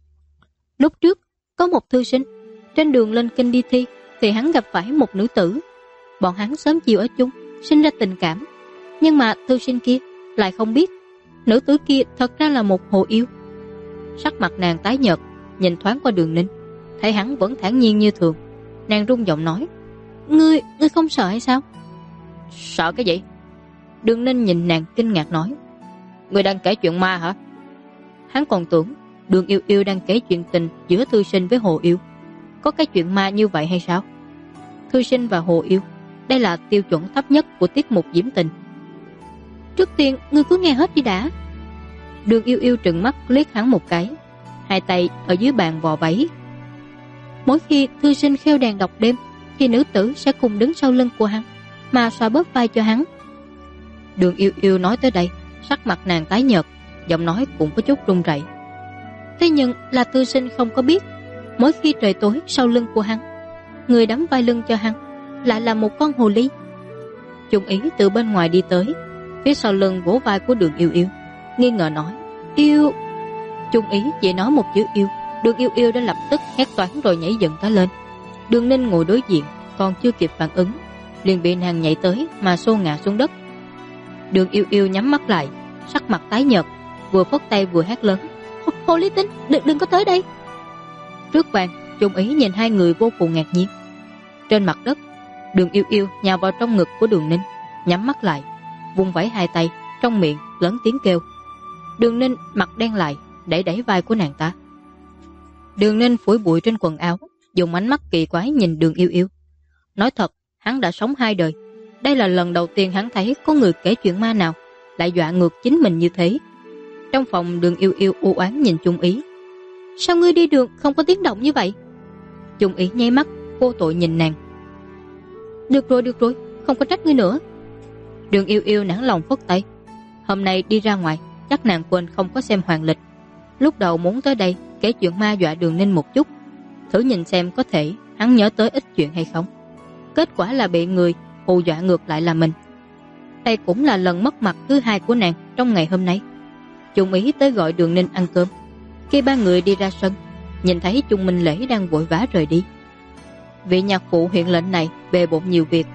[SPEAKER 1] Lúc trước có một thư sinh trên đường lên kinh đi thi thì hắn gặp phải một nữ tử. Bọn hắn sớm chiều ở chung, sinh ra tình cảm. Nhưng mà thư sinh kia lại không biết nữ tử kia thật ra là một hồ yêu. Sắc mặt nàng tái nhợt, nhìn thoáng qua Đường Ninh, thấy hắn vẫn thản nhiên như thường. Nàng run giọng nói, Ngươi không sợ hay sao? Sợ cái gì? Đường Ninh nhìn nàng kinh ngạc nói, Ngươi đang kể chuyện ma hả? Hắn còn tưởng Đường Yêu Yêu đang kể chuyện tình giữa thư sinh với hồ yêu. Có cái chuyện ma như vậy hay sao? Thư sinh và hồ yêu, đây là tiêu chuẩn thấp nhất của tiết mục diễm tình. Trước tiên ngươi cứ nghe hết đi đã. Đường Yêu Yêu trừng mắt liếc hắn một cái, hai tay ở dưới bàn vò váy. Mỗi khi thư sinh khêu đàn đọc đêm thì nữ tử sẽ cùng đứng sau lưng của hắn mà xoa bóp vai cho hắn. Đường Yêu Yêu nói tới đây, sắc mặt nàng tái nhợt, giọng nói cũng có chút run rẩy. Thế nhưng là thư sinh không có biết, mỗi khi trời tối sau lưng của hắn, người đắm vai lưng cho hắn lại là một con hồ ly. Chung Ý từ bên ngoài đi tới, phía sau lưng vỗ vai của Đường Yêu Yêu, nghi ngờ nói, Yêu. Chung Ý chỉ nói một chữ yêu, Đường Yêu Yêu đã lập tức hét toán rồi nhảy dựng cả lên. Đường Ninh ngồi đối diện, còn chưa kịp phản ứng, liền bị nàng nhảy tới mà xô ngã xuống đất. Đường Yêu Yêu nhắm mắt lại, sắc mặt tái nhợt, vừa phất tay vừa hét lớn, Hồ ly tinh, đừng có tới đây. Trước bàn, Chung Ý nhìn hai người vô cùng ngạc nhiên. Trên mặt đất, Đường Yêu Yêu nhào vào trong ngực của Đường Ninh, nhắm mắt lại, vung vẩy hai tay, trong miệng lớn tiếng kêu. Đường Ninh mặt đen lại, đẩy vai của nàng ta. Đường Ninh phủi bụi trên quần áo, dùng ánh mắt kỳ quái nhìn Đường Yêu Yêu. Nói thật, hắn đã sống 2 đời, đây là lần đầu tiên hắn thấy có người kể chuyện ma nào lại dọa ngược chính mình như thế. Trong phòng, Đường Yêu Yêu u oán nhìn Chung Ý. Sao ngươi đi đường không có tiếng động như vậy? Chung Ý nháy mắt, vô tội nhìn nàng. Được rồi, không có trách ngươi nữa. Đường Yêu Yêu nản lòng phất tay. Hôm nay đi ra ngoài, chắc nàng quên không có xem hoàng lịch. Lúc đầu muốn tới đây kể chuyện ma dọa Đường Ninh một chút, thử nhìn xem có thể hắn nhớ tới ít chuyện hay không. Kết quả là bị người hù dọa ngược lại là mình. Đây cũng là lần mất mặt thứ 2 của nàng trong ngày hôm nay. Chung Ý tới gọi Đường Ninh ăn cơm. Khi ba người đi ra sân, nhìn thấy Chung Minh Lễ đang vội vã rời đi. Vị nhạc phụ huyện lệnh này bề bộn nhiều việc,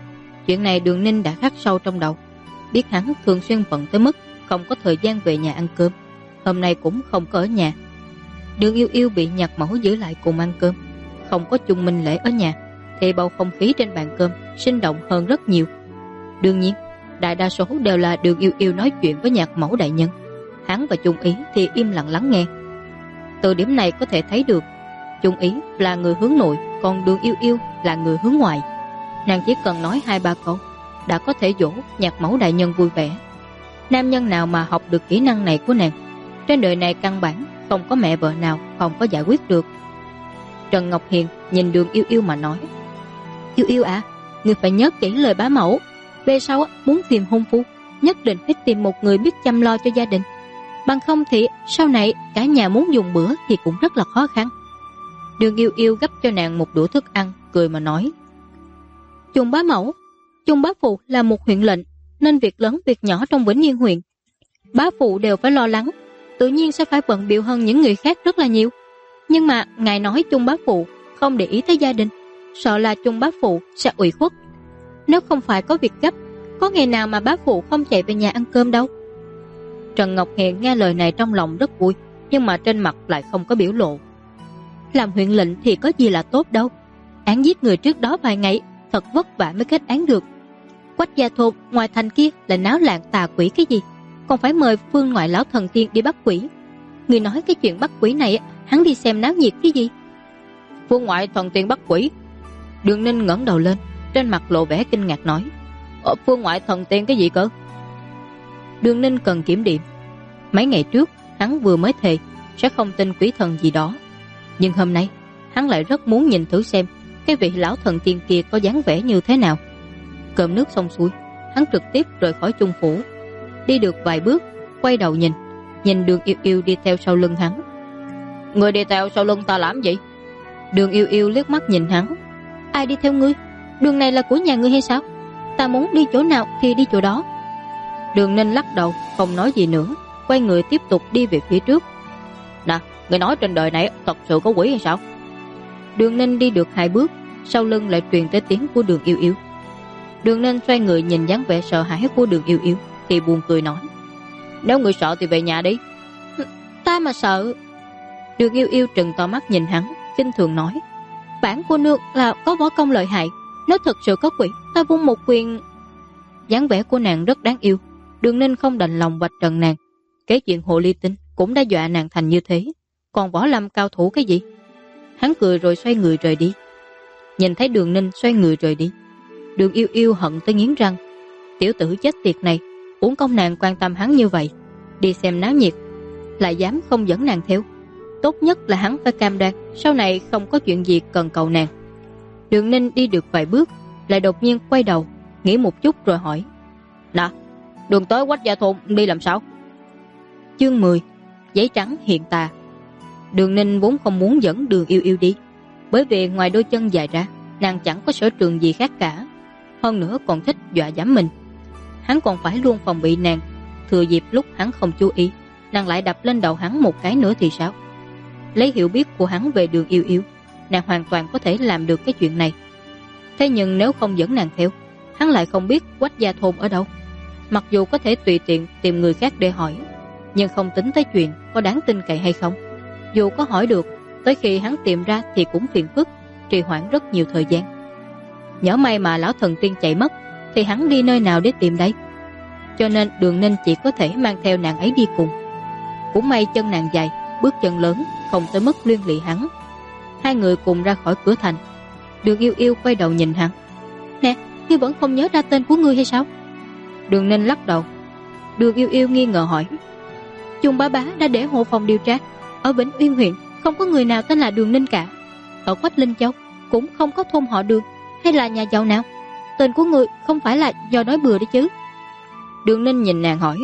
[SPEAKER 1] Chuyện này Đường Ninh đã khắc sâu trong đầu, biết hắn thường xuyên bận tới mức không có thời gian về nhà ăn cơm, hôm nay cũng không có ở nhà. Đường Yêu Yêu bị Nhạc Mẫu giữ lại cùng ăn cơm, không có Chung Minh Lễ ở nhà, thì bầu không khí trên bàn cơm sinh động hơn rất nhiều. Đương nhiên, đại đa số đều là Đường Yêu Yêu nói chuyện với Nhạc Mẫu đại nhân, hắn và Chung Ý thì im lặng lắng nghe. Từ điểm này có thể thấy được, Chung Ý là người hướng nội, còn Đường Yêu Yêu là người hướng ngoại. Nàng chỉ cần nói 2-3 câu đã có thể dỗ Nhạc Mẫu đại nhân vui vẻ. Nam nhân nào mà học được kỹ năng này của nàng, trên đời này căn bản không có mẹ vợ nào không có giải quyết được. Trần Ngọc Hiền nhìn Đường Yêu Yêu mà nói: Yêu Yêu à, người phải nhớ kỹ lời bá mẫu, về sau muốn tìm hôn phu nhất định phải tìm một người biết chăm lo cho gia đình, bằng không thì sau này cả nhà muốn dùng bữa thì cũng rất là khó khăn. Đường Yêu Yêu gấp cho nàng một đũa thức ăn, cười mà nói: Chung bá mẫu, Chung bá phụ là một huyện lệnh, nên việc lớn việc nhỏ trong Vĩnh Yên huyện bá phụ đều phải lo lắng, tự nhiên sẽ phải bận bịu hơn những người khác rất là nhiều. Nhưng mà ngài nói Chung bá phụ không để ý tới gia đình, sợ là Chung bá phụ sẽ ủy khuất. Nếu không phải có việc gấp, có ngày nào mà bá phụ không chạy về nhà ăn cơm đâu. Trần Ngọc Hiền nghe lời này trong lòng rất vui, nhưng mà trên mặt lại không có biểu lộ. Làm huyện lệnh thì có gì là tốt đâu, án giết người trước đó vài ngày thật vất vả mới kết án được. Quách gia thôn ngoài thành kia là náo loạn tà quỷ cái gì, còn phải mời phương ngoại lão thần tiên đi bắt quỷ. Người nói cái chuyện bắt quỷ này hắn đi xem náo nhiệt cái gì? Phương ngoại thần tiên bắt quỷ? Đường Ninh ngẩng đầu lên, trên mặt lộ vẻ kinh ngạc nói: Phương ngoại thần tiên cái gì cơ? Đường Ninh cần kiểm điểm. Mấy ngày trước hắn vừa mới thề sẽ không tin quỷ thần gì đó, nhưng hôm nay hắn lại rất muốn nhìn thử xem cái vị lão thần tiên kia có dáng vẻ như thế nào. Cơm nước xong xuôi, hắn trực tiếp rời khỏi Chung phủ. Đi được vài bước, quay đầu nhìn Đường Yêu Yêu đi theo sau lưng hắn. Người đi theo sau lưng ta làm gì? Đường Yêu Yêu liếc mắt nhìn hắn. Ai đi theo ngươi? Đường này là của nhà ngươi hay sao? Ta muốn đi chỗ nào thì đi chỗ đó. Đường Ninh lắc đầu không nói gì nữa, quay người tiếp tục đi về phía trước. Nè, người nói trên đời này thật sự có quỷ hay sao? Đường Ninh đi được 2 bước, sau lưng lại truyền tới tiếng của Đường Yêu Yêu. Đường Ninh xoay người nhìn dáng vẻ sợ hãi của Đường Yêu Yêu thì buồn cười nói: Nếu người sợ thì về nhà đi. Ta mà sợ? Đường Yêu Yêu trừng to mắt nhìn hắn, kinh thường nói: Bản cô nương là có võ công lợi hại, nếu thật sự có quỷ, ta vung một quyền. Dáng vẻ của nàng rất đáng yêu, Đường Ninh không đành lòng vạch trần nàng. Cái chuyện hồ ly tinh cũng đã dọa nàng thành như thế, còn võ lâm cao thủ cái gì? Hắn cười rồi xoay người rời đi. Nhìn thấy Đường Ninh xoay người rời đi, Đường Yêu Yêu hận tới nghiến răng. Tiểu tử chết tiệt này, uổng công nàng quan tâm hắn như vậy, đi xem náo nhiệt lại dám không dẫn nàng theo. Tốt nhất là hắn phải cam đoan sau này không có chuyện gì cần cầu nàng. Đường Ninh đi được vài bước, lại đột nhiên quay đầu, nghĩ một chút rồi hỏi: Nè, đường tới Quách gia thôn đi làm sao? Chương 10: Giấy trắng hiện tà. Đường Ninh vốn không muốn dẫn Đường Yêu Yêu đi, bởi vì ngoài đôi chân dài ra, nàng chẳng có sở trường gì khác cả, hơn nữa còn thích dọa dẫm mình. Hắn còn phải luôn phòng bị nàng, thừa dịp lúc hắn không chú ý, nàng lại đập lên đầu hắn một cái nữa thì sao? Lấy hiểu biết của hắn về Đường Yêu Yêu, nàng hoàn toàn có thể làm được cái chuyện này. Thế nhưng nếu không dẫn nàng theo, hắn lại không biết Quách gia thôn ở đâu. Mặc dù có thể tùy tiện tìm người khác để hỏi, nhưng không tính tới chuyện có đáng tin cậy hay không. Dù có hỏi được, tới khi hắn tìm ra thì cũng phiền phức, trì hoãn rất nhiều thời gian. Nhỡ may mà lão thần tiên chạy mất, thì hắn đi nơi nào để tìm đây? Cho nên Đường Ninh chỉ có thể mang theo nàng ấy đi cùng. Cũng may chân nàng dài, bước chân lớn, không tới mức liên lụy hắn. Hai người cùng ra khỏi cửa thành. Đường Yêu Yêu quay đầu nhìn hắn: Nè, ngươi vẫn không nhớ ra tên của ngươi hay sao? Đường Ninh lắc đầu. Đường Yêu Yêu nghi ngờ hỏi: Chung bá bá đã để hộ phòng điều tra, ở Vĩnh Uyên huyện không có người nào tên là Đường Ninh cả. Ở Quách Linh Châu cũng không có thôn họ Đường hay là nhà giàu nào. Tên của ngươi không phải là do nói bừa đấy chứ? Đường Ninh nhìn nàng hỏi: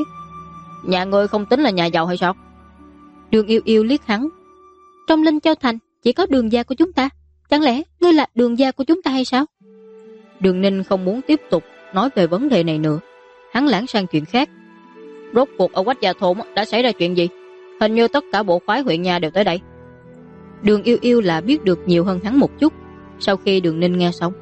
[SPEAKER 1] Nhà ngươi không tính là nhà giàu hay sao? Đường Yêu Yêu liếc hắn: Trong Linh Châu thành chỉ có Đường gia của chúng ta, chẳng lẽ ngươi là Đường gia của chúng ta hay sao? Đường Ninh không muốn tiếp tục nói về vấn đề này nữa, hắn lãng sang chuyện khác. Rốt cuộc ở Quách gia thôn đã xảy ra chuyện gì? Hình như tất cả bộ phái huyện nhà đều tới đây. Đường Yêu Yêu là biết được nhiều hơn hắn một chút. Sau khi Đường Ninh nghe xong,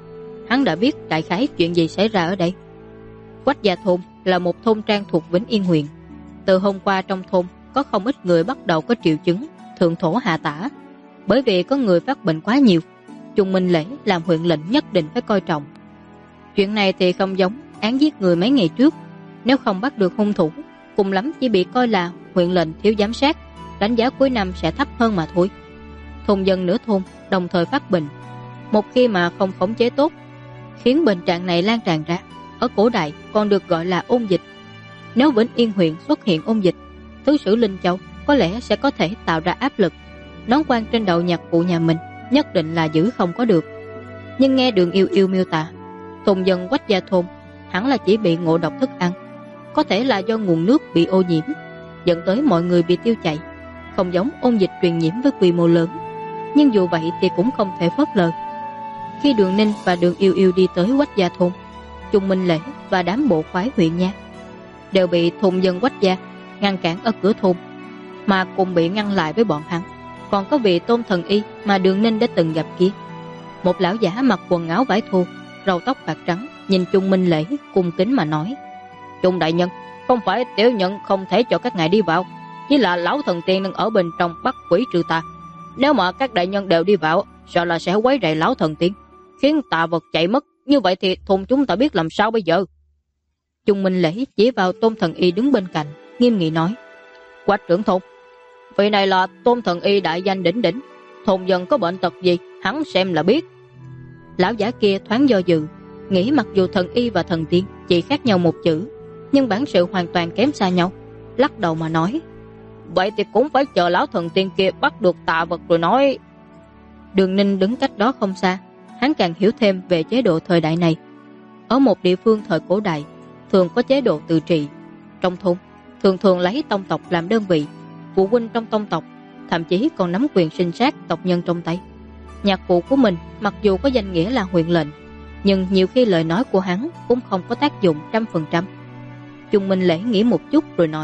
[SPEAKER 1] hắn đã biết đại khái chuyện gì xảy ra ở đây. Quách Gia Thôn là một thôn trang thuộc Vĩnh Yên huyện. Từ hôm qua trong thôn có không ít người bắt đầu có triệu chứng thượng thổ hạ tả. Bởi vì có người phát bệnh quá nhiều, Chung Minh Lễ làm huyện lệnh nhất định phải coi trọng. Chuyện này thì không giống án giết người mấy ngày trước. Nếu không bắt được hung thủ, cùng lắm chỉ bị coi là huyện lệnh thiếu giám sát, đánh giá cuối năm sẽ thấp hơn mà thôi. Thôn dân nửa thôn đồng thời phát bệnh, một khi mà không khống chế tốt, khiến bệnh trạng này lan tràn ra. Ở cổ đại còn được gọi là ôn dịch. Nếu Vĩnh Yên huyện xuất hiện ôn dịch, thứ sử Linh Châu có lẽ sẽ có thể tạo ra áp lực. Nón quan trên đầu nhạc cụ nhà mình nhất định là giữ không có được. Nhưng nghe Đường Yêu Yêu miêu tả, thôn dân Quách Gia Thôn hẳn là chỉ bị ngộ độc thức ăn, có thể là do nguồn nước bị ô nhiễm, dẫn tới mọi người bị tiêu chảy, không giống ôn dịch truyền nhiễm với quy mô lớn. Nhưng dù vậy thì cũng không thể phớt lờ. Khi Đường Ninh và Đường Yêu Yêu đi tới Quách Gia Thôn, Chung Minh Lễ và đám bộ khoái huyện nha đều bị thôn dân Quách Gia ngăn cản ở cửa thôn, mà cùng bị ngăn lại với bọn hắn còn có vị Tôn Thần Y mà Đường Ninh đã từng gặp kia. Một lão giả mặc quần áo vải thô, râu tóc bạc trắng, nhìn Chung Minh Lễ cung kính mà nói: Chung đại nhân, không phải tiểu nhân không thể cho các ngài đi vào, chỉ là lão thần tiên đang ở bên trong bắt quỷ trừ tà. Nếu mà các đại nhân đều đi vào, sợ là sẽ quấy rầy lão thần tiên, khiến tà vật chạy mất. Như vậy thì thôn chúng ta biết làm sao bây giờ? Chung Minh Lễ chỉ vào Tôn Thần Y đứng bên cạnh, nghiêm nghị nói: Quách trưởng thôn, vị này là Tôn Thần Y đại danh đỉnh đỉnh, thôn dân có bệnh tật gì hắn xem là biết. Lão giả kia thoáng do dự, nghĩ mặc dù thần y và thần tiên chỉ khác nhau một chữ, nhưng bản sự hoàn toàn kém xa nhau, lắc đầu mà nói: Vậy thì cũng phải chờ lão thần tiên kia bắt được tà vật rồi nói. Đường Ninh đứng cách đó không xa, hắn càng hiểu thêm về chế độ thời đại này. Ở một địa phương thời cổ đại thường có chế độ tự trị. Trong thôn thường lấy tông tộc làm đơn vị, phụ huynh trong tông tộc thậm chí còn nắm quyền sinh sát tộc nhân trong tay. Nhạc phụ của mình mặc dù có danh nghĩa là huyện lệnh, nhưng nhiều khi lời nói của hắn cũng không có tác dụng 100%. Chung Minh Lễ nghĩ một chút rồi nói: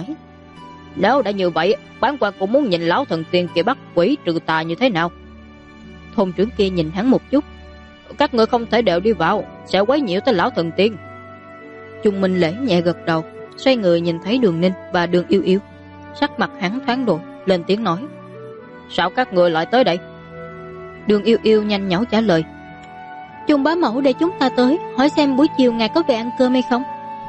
[SPEAKER 1] Nếu đã như vậy, bản quan cũng muốn nhìn lão thần tiên kia bắt quỷ trừ tà như thế nào. Thôn trưởng kia nhìn hắn một chút: Các người không thể đều đi vào, sẽ quấy nhiễu tới lão thần tiên. Chung Minh Lễ nhẹ gật đầu, xoay người nhìn thấy Đường Ninh và Đường Yêu Yêu, sắc mặt hắn thoáng đổi, lên tiếng nói: Sao các người lại tới đây? Đường Yêu Yêu nhanh nhảu trả lời: Chung bá mẫu để chúng ta tới hỏi xem buổi chiều ngài có về ăn cơm hay không.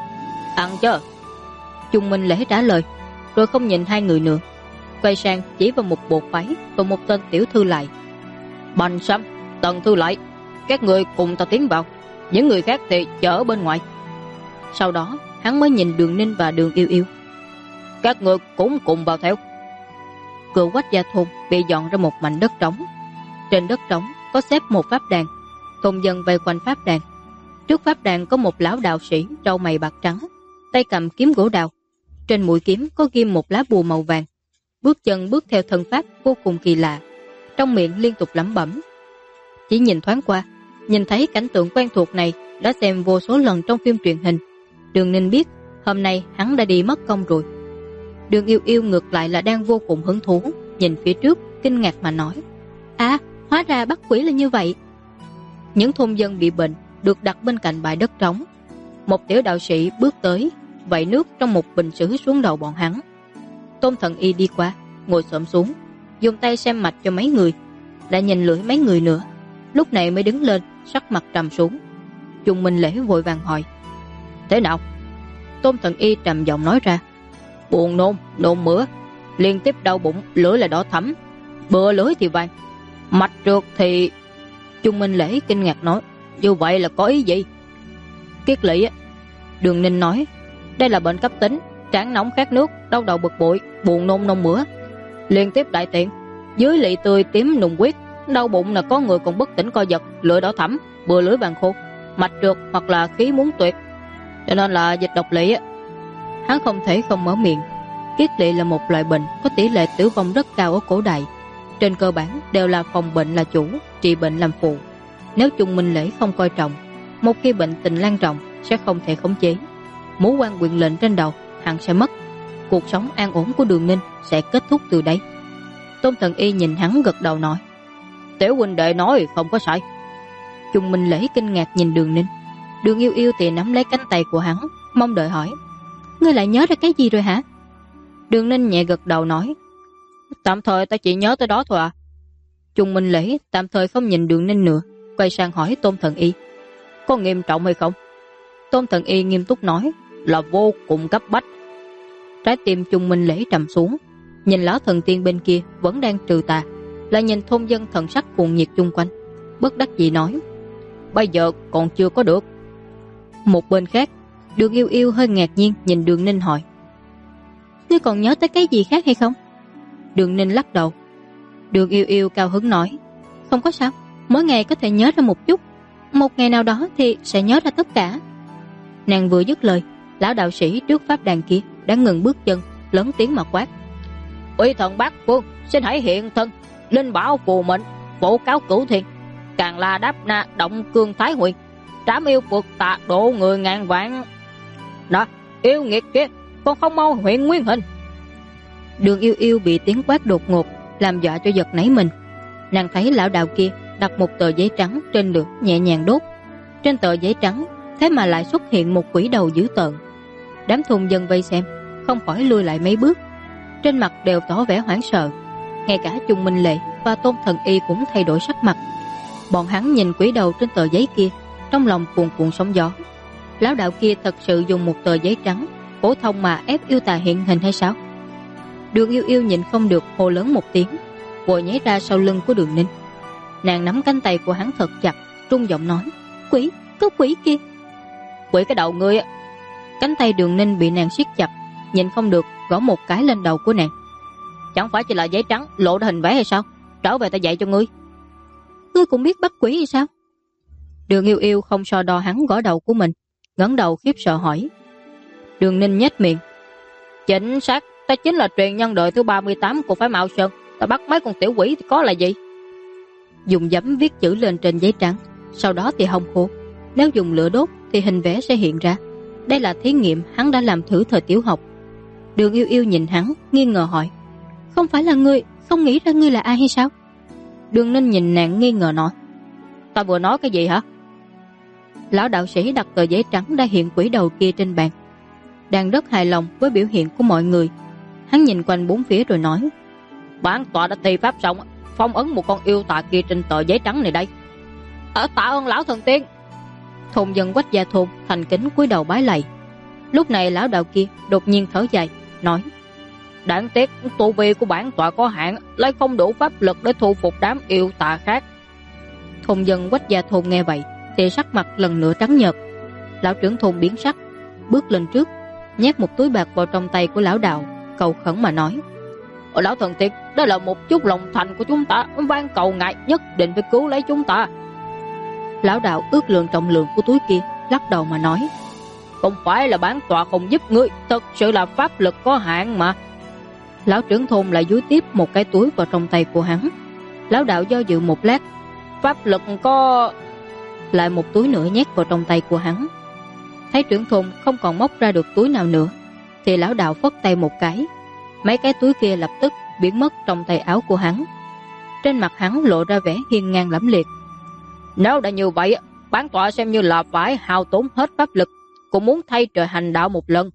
[SPEAKER 1] Ăn chứ. Chung Minh Lễ trả lời, rồi không nhìn hai người nữa, quay sang chỉ vào một bộ váy và một tên tiểu thư lại: Bành Sâm, Tần Thư Lại, các người cùng ta tiến vào, những người khác thì chờ ở bên ngoài. Sau đó hắn mới nhìn Đường Ninh và Đường Yêu Yêu: Các người cũng cùng vào theo. Cửa Quách Gia Thôn bị dọn ra một mảnh đất trống. Trên đất trống có xếp một pháp đàn, thôn dân vây quanh pháp đàn. Trước pháp đàn có một lão đạo sĩ râu mày bạc trắng, tay cầm kiếm gỗ đào, trên mũi kiếm có ghim một lá bùa màu vàng. Bước chân bước theo thân pháp vô cùng kỳ lạ, trong miệng liên tục lẩm bẩm. Chỉ nhìn thoáng qua, nhìn thấy cảnh tượng quen thuộc này đã xem vô số lần trong phim truyền hình. Đường Ninh biết hôm nay hắn đã đi mất công rồi. Đường Yêu Yêu ngược lại là đang vô cùng hứng thú, nhìn phía trước kinh ngạc mà nói: À, hóa ra bắt quỷ là như vậy. Những thôn dân bị bệnh được đặt bên cạnh bãi đất trống. Một tiểu đạo sĩ bước tới, vẩy nước trong một bình sứ xuống đầu bọn hắn. Tôn Thần Y đi qua, ngồi xổm xuống, dùng tay xem mạch cho mấy người, lại nhìn lưỡi mấy người nữa, lúc này mới đứng lên, sắc mặt trầm xuống. Chung Minh Lễ vội vàng hỏi: Thế nào? Tôn Thần Y trầm giọng nói ra: Buồn nôn, nôn mửa, liên tiếp đau bụng, lưỡi là đỏ thẫm, bừa lưỡi thì vàng, mạch trượt thì... Chung Minh Lễ kinh ngạc nói: Như vậy là có ý gì? Kiết lỵ á. Đường Ninh nói: Đây là bệnh cấp tính, trán nóng khát nước, đau đầu bực bội, buồn nôn nôn mửa, liên tiếp đại tiện, dưới lỵ tươi tím nùng huyết, đau bụng là có người còn bất tỉnh co giật, lưỡi đỏ thẫm, bừa lưỡi vàng khô, mạch trượt hoặc là khí muốn tuyệt, cho nên là dịch độc lỵ á. Hắn không thể không mở miệng. Kiết lỵ là một loại bệnh có tỷ lệ tử vong rất cao ở cổ đại, trên cơ bản đều là phòng bệnh là chủ, trị bệnh làm phụ. Nếu Chung Minh Lễ không coi trọng, một khi bệnh tình lan rộng sẽ không thể khống chế, mũ quan quyền lệnh trên đầu hắn sẽ mất, cuộc sống an ổn của Đường Ninh sẽ kết thúc từ đây. Tôn Thần Y nhìn hắn gật đầu nói: Tiểu huynh đệ nói không có sai. Chung Minh Lễ kinh ngạc nhìn Đường Ninh. Đường Yêu Yêu thì nắm lấy cánh tay của hắn, mong đợi hỏi: Ngươi lại nhớ ra cái gì rồi hả? Đường Ninh nhẹ gật đầu nói: Tạm thời ta chỉ nhớ tới đó thôi à. Chung Minh Lễ tạm thời không nhìn Đường Ninh nữa, quay sang hỏi Tôn Thần Y: Có nghiêm trọng hay không? Tôn Thần Y nghiêm túc nói: Là vô cùng cấp bách. Trái tim Chung Minh Lễ trầm xuống, nhìn lão thần tiên bên kia vẫn đang trừ tà, lại nhìn thôn dân thần sắc cuồng nhiệt chung quanh, bất đắc dĩ nói: Bây giờ còn chưa có được. Một bên khác, Đường Yêu Yêu hơi ngạc nhiên nhìn Đường Ninh hỏi: Ngươi còn nhớ tới cái gì khác hay không? Đường Ninh lắc đầu. Đường Yêu Yêu cao hứng nói: Không có sao, mỗi ngày có thể nhớ ra một chút, một ngày nào đó thì sẽ nhớ ra tất cả. Nàng vừa dứt lời, lão đạo sĩ trước pháp đàn kia đã ngừng bước chân, lớn tiếng mà quát: Uy thần Bát Phương, xin hãy hiện thân, linh bảo phù mệnh, phổ cáo cửu thiên, Càng La Đáp Na động cương Thái Huyền, trảm yêu phật tạ độ người ngàn vạn. Đó, yêu nghiệt kia, con không mau huyện nguyên hình. Đường Yêu Yêu bị tiếng quát đột ngột làm dọa cho giật nảy mình. Nàng thấy lão đạo kia đặt một tờ giấy trắng trên lửa nhẹ nhàng đốt. Trên tờ giấy trắng thế mà lại xuất hiện một quỷ đầu dữ tợn. Đám thôn dân vây xem không khỏi lùi lại mấy bước, trên mặt đều tỏ vẻ hoảng sợ. Ngay cả Chung Minh Lệ và Tôn Thần Y cũng thay đổi sắc mặt. Bọn hắn nhìn quỷ đầu trên tờ giấy kia, trong lòng cuồn cuộn sóng gió. Lão đạo kia thật sự dùng một tờ giấy trắng phổ thông mà ép yêu tà hiện hình hay sao? Đường Yêu Yêu nhìn không được hô lớn một tiếng, vội nhảy ra sau lưng của Đường Ninh. Nàng nắm cánh tay của hắn thật chặt, run giọng nói: Quỷ, có quỷ kia. Quỷ cái đầu ngươi. Cánh tay Đường Ninh bị nàng siết chặt, nhìn không được gõ một cái lên đầu của nàng. Chẳng phải chỉ là giấy trắng lộ ra hình vẽ hay sao? Trở về ta dạy cho ngươi. Ngươi cũng biết bắt quỷ hay sao? Đường Yêu Yêu không so đo hắn gõ đầu của mình, ngẩng đầu khiếp sợ hỏi. Đường Ninh nhếch miệng: Chính xác, ta chính là truyền nhân đời thứ 38 của phái Mạo Sơn. Ta bắt mấy con tiểu quỷ thì có là gì? Dùng giấm viết chữ lên trên giấy trắng, sau đó thì hong khô. Nếu dùng lửa đốt thì hình vẽ sẽ hiện ra. Đây là thí nghiệm hắn đã làm thử thời tiểu học. Đường Yêu Yêu nhìn hắn nghi ngờ hỏi: Không phải là ngươi không nghĩ ra ngươi là ai hay sao? Đường Ninh nhìn nàng nghi ngờ nói: Ta vừa nói cái gì hả? Lão đạo sĩ đặt tờ giấy trắng đã hiện quỷ đầu kia trên bàn, đang rất hài lòng với biểu hiện của mọi người. Hắn nhìn quanh bốn phía rồi nói: Bản tọa đã thi pháp xong, phong ấn một con yêu tà kia trên tờ giấy trắng này đây. Tạ ơn lão thần tiên. Thôn dân Quách Gia thôn thành kính cúi đầu bái lạy. Lúc này lão đạo kia đột nhiên thở dài nói: Đáng tiếc tu vi của bản tọa có hạn, lại không đủ pháp lực để thu phục đám yêu tà khác. Thôn dân Quách Gia thôn nghe vậy thì sắc mặt lần nữa trắng nhợt. Lão trưởng thôn biến sắc, bước lên trước, nhét một túi bạc vào trong tay của lão đạo, cầu khẩn mà nói: Lão thần tiên, đây là một chút lòng thành của chúng ta, van cầu ngài nhất định phải cứu lấy chúng ta. Lão đạo ước lượng trọng lượng của túi kia, lắc đầu mà nói: Không phải là bản tọa không giúp ngươi, thật sự là pháp lực có hạn mà. Lão trưởng thôn lại dúi tiếp một cái túi vào trong tay của hắn. Lão đạo do dự một lát: Pháp lực có... Lại một túi nữa nhét vào trong tay của hắn. Thấy trưởng thôn không còn móc ra được túi nào nữa thì lão đạo phất tay một cái, mấy cái túi kia lập tức biến mất trong tay áo của hắn. Trên mặt hắn lộ ra vẻ hiên ngang lẫm liệt. Nếu đã như vậy, bản tọa xem như là phải hao tốn hết pháp lực, cũng muốn thay trời hành đạo một lần.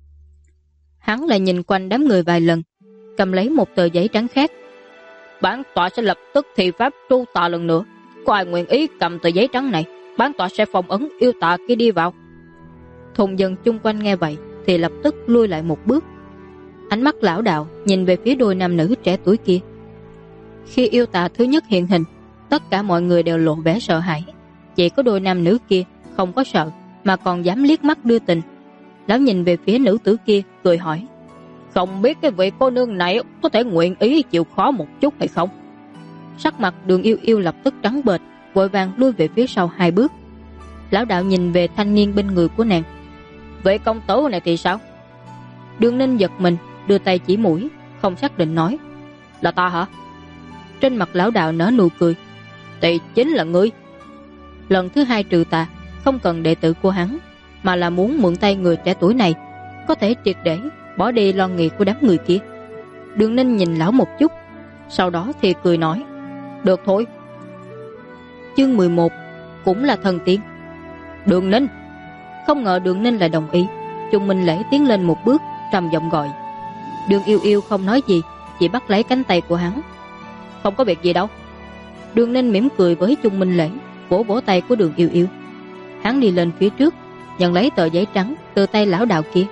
[SPEAKER 1] Hắn lại nhìn quanh đám người vài lần, cầm lấy một tờ giấy trắng khác. Bản tọa sẽ lập tức thi pháp tru tà lần nữa. Có ai nguyện ý cầm tờ giấy trắng này, bản tọa sẽ phong ấn yêu tà kia đi vào. Thôn dân chung quanh nghe vậy thì lập tức lui lại một bước. Ánh mắt lão đạo nhìn về phía đôi nam nữ trẻ tuổi kia. Khi yêu tà thứ nhất hiện hình, tất cả mọi người đều lộ vẻ sợ hãi. Chỉ có đôi nam nữ kia không có sợ, mà còn dám liếc mắt đưa tình. Lão nhìn về phía nữ tử kia cười hỏi: Không biết cái vị cô nương này có thể nguyện ý chịu khó một chút hay không? Sắc mặt Đường Yêu Yêu lập tức trắng bệch, vội vàng lui về phía sau 2 bước. Lão đạo nhìn về thanh niên bên người của nàng: Vậy công tử này thì sao? Đường Ninh giật mình, đưa tay chỉ mũi, không xác định nói: Là ta hả? Trên mặt lão đạo nở nụ cười: Thì chính là ngươi. Lần thứ 2 trừ tà không cần đệ tử của hắn, mà là muốn mượn tay người trẻ tuổi này, có thể triệt để bỏ đi lo nghĩ của đám người kia. Đường Ninh nhìn lão một chút, sau đó thì cười nói: Được thôi. Chương 11: cũng là thần tiên. Đường Ninh. Không ngờ Đường Ninh lại đồng ý. Chung Minh Lễ tiến lên một bước, trầm giọng gọi. Đường Yêu Yêu không nói gì, chỉ bắt lấy cánh tay của hắn. Không có việc gì đâu. Đường Ninh mỉm cười với Chung Minh Lễ, vỗ vỗ tay của Đường Yêu Yêu. Hắn đi lên phía trước, nhận lấy tờ giấy trắng từ tay lão đạo kia.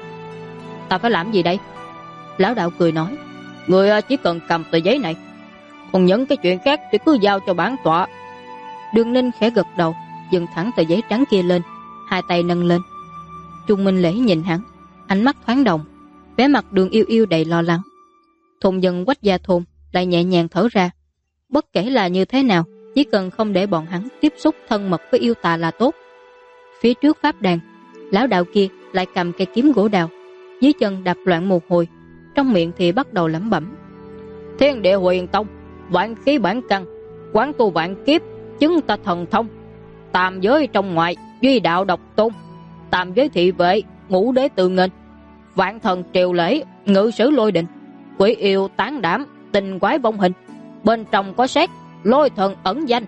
[SPEAKER 1] Ta phải làm gì đây? Lão đạo cười nói, người chỉ cần cầm tờ giấy này, còn những cái chuyện khác thì cứ giao cho bản tọa. Đường Ninh khẽ gật đầu, dừng thẳng tờ giấy trắng kia lên, hai tay nâng lên. Chung Minh Lễ nhìn hắn, ánh mắt thoáng động, vẻ mặt Đường Yêu Yêu đầy lo lắng. Thôn dân Quách Gia Thôn lại nhẹ nhàng thở ra. Bất kể là như thế nào, chỉ cần không để bọn hắn tiếp xúc thân mật với yêu tà là tốt. Phía trước pháp đàn, lão đạo kia lại cầm cây kiếm gỗ đào, dưới chân đạp loạn một hồi, trong miệng thì bắt đầu lẩm bẩm. Thiên địa huyền tông, vạn khí bản căn, quán tu vạn kiếp, chứng ta thần thông. Tam giới trong ngoại, duy đạo độc tôn. Tam giới thị vệ, ngũ đế tự nghênh. Vạn thần triều lễ, ngự sử lôi đình. Quỷ yêu tán đảm, tình quái vong hình. Bên trong có xét, lôi thần ẩn danh.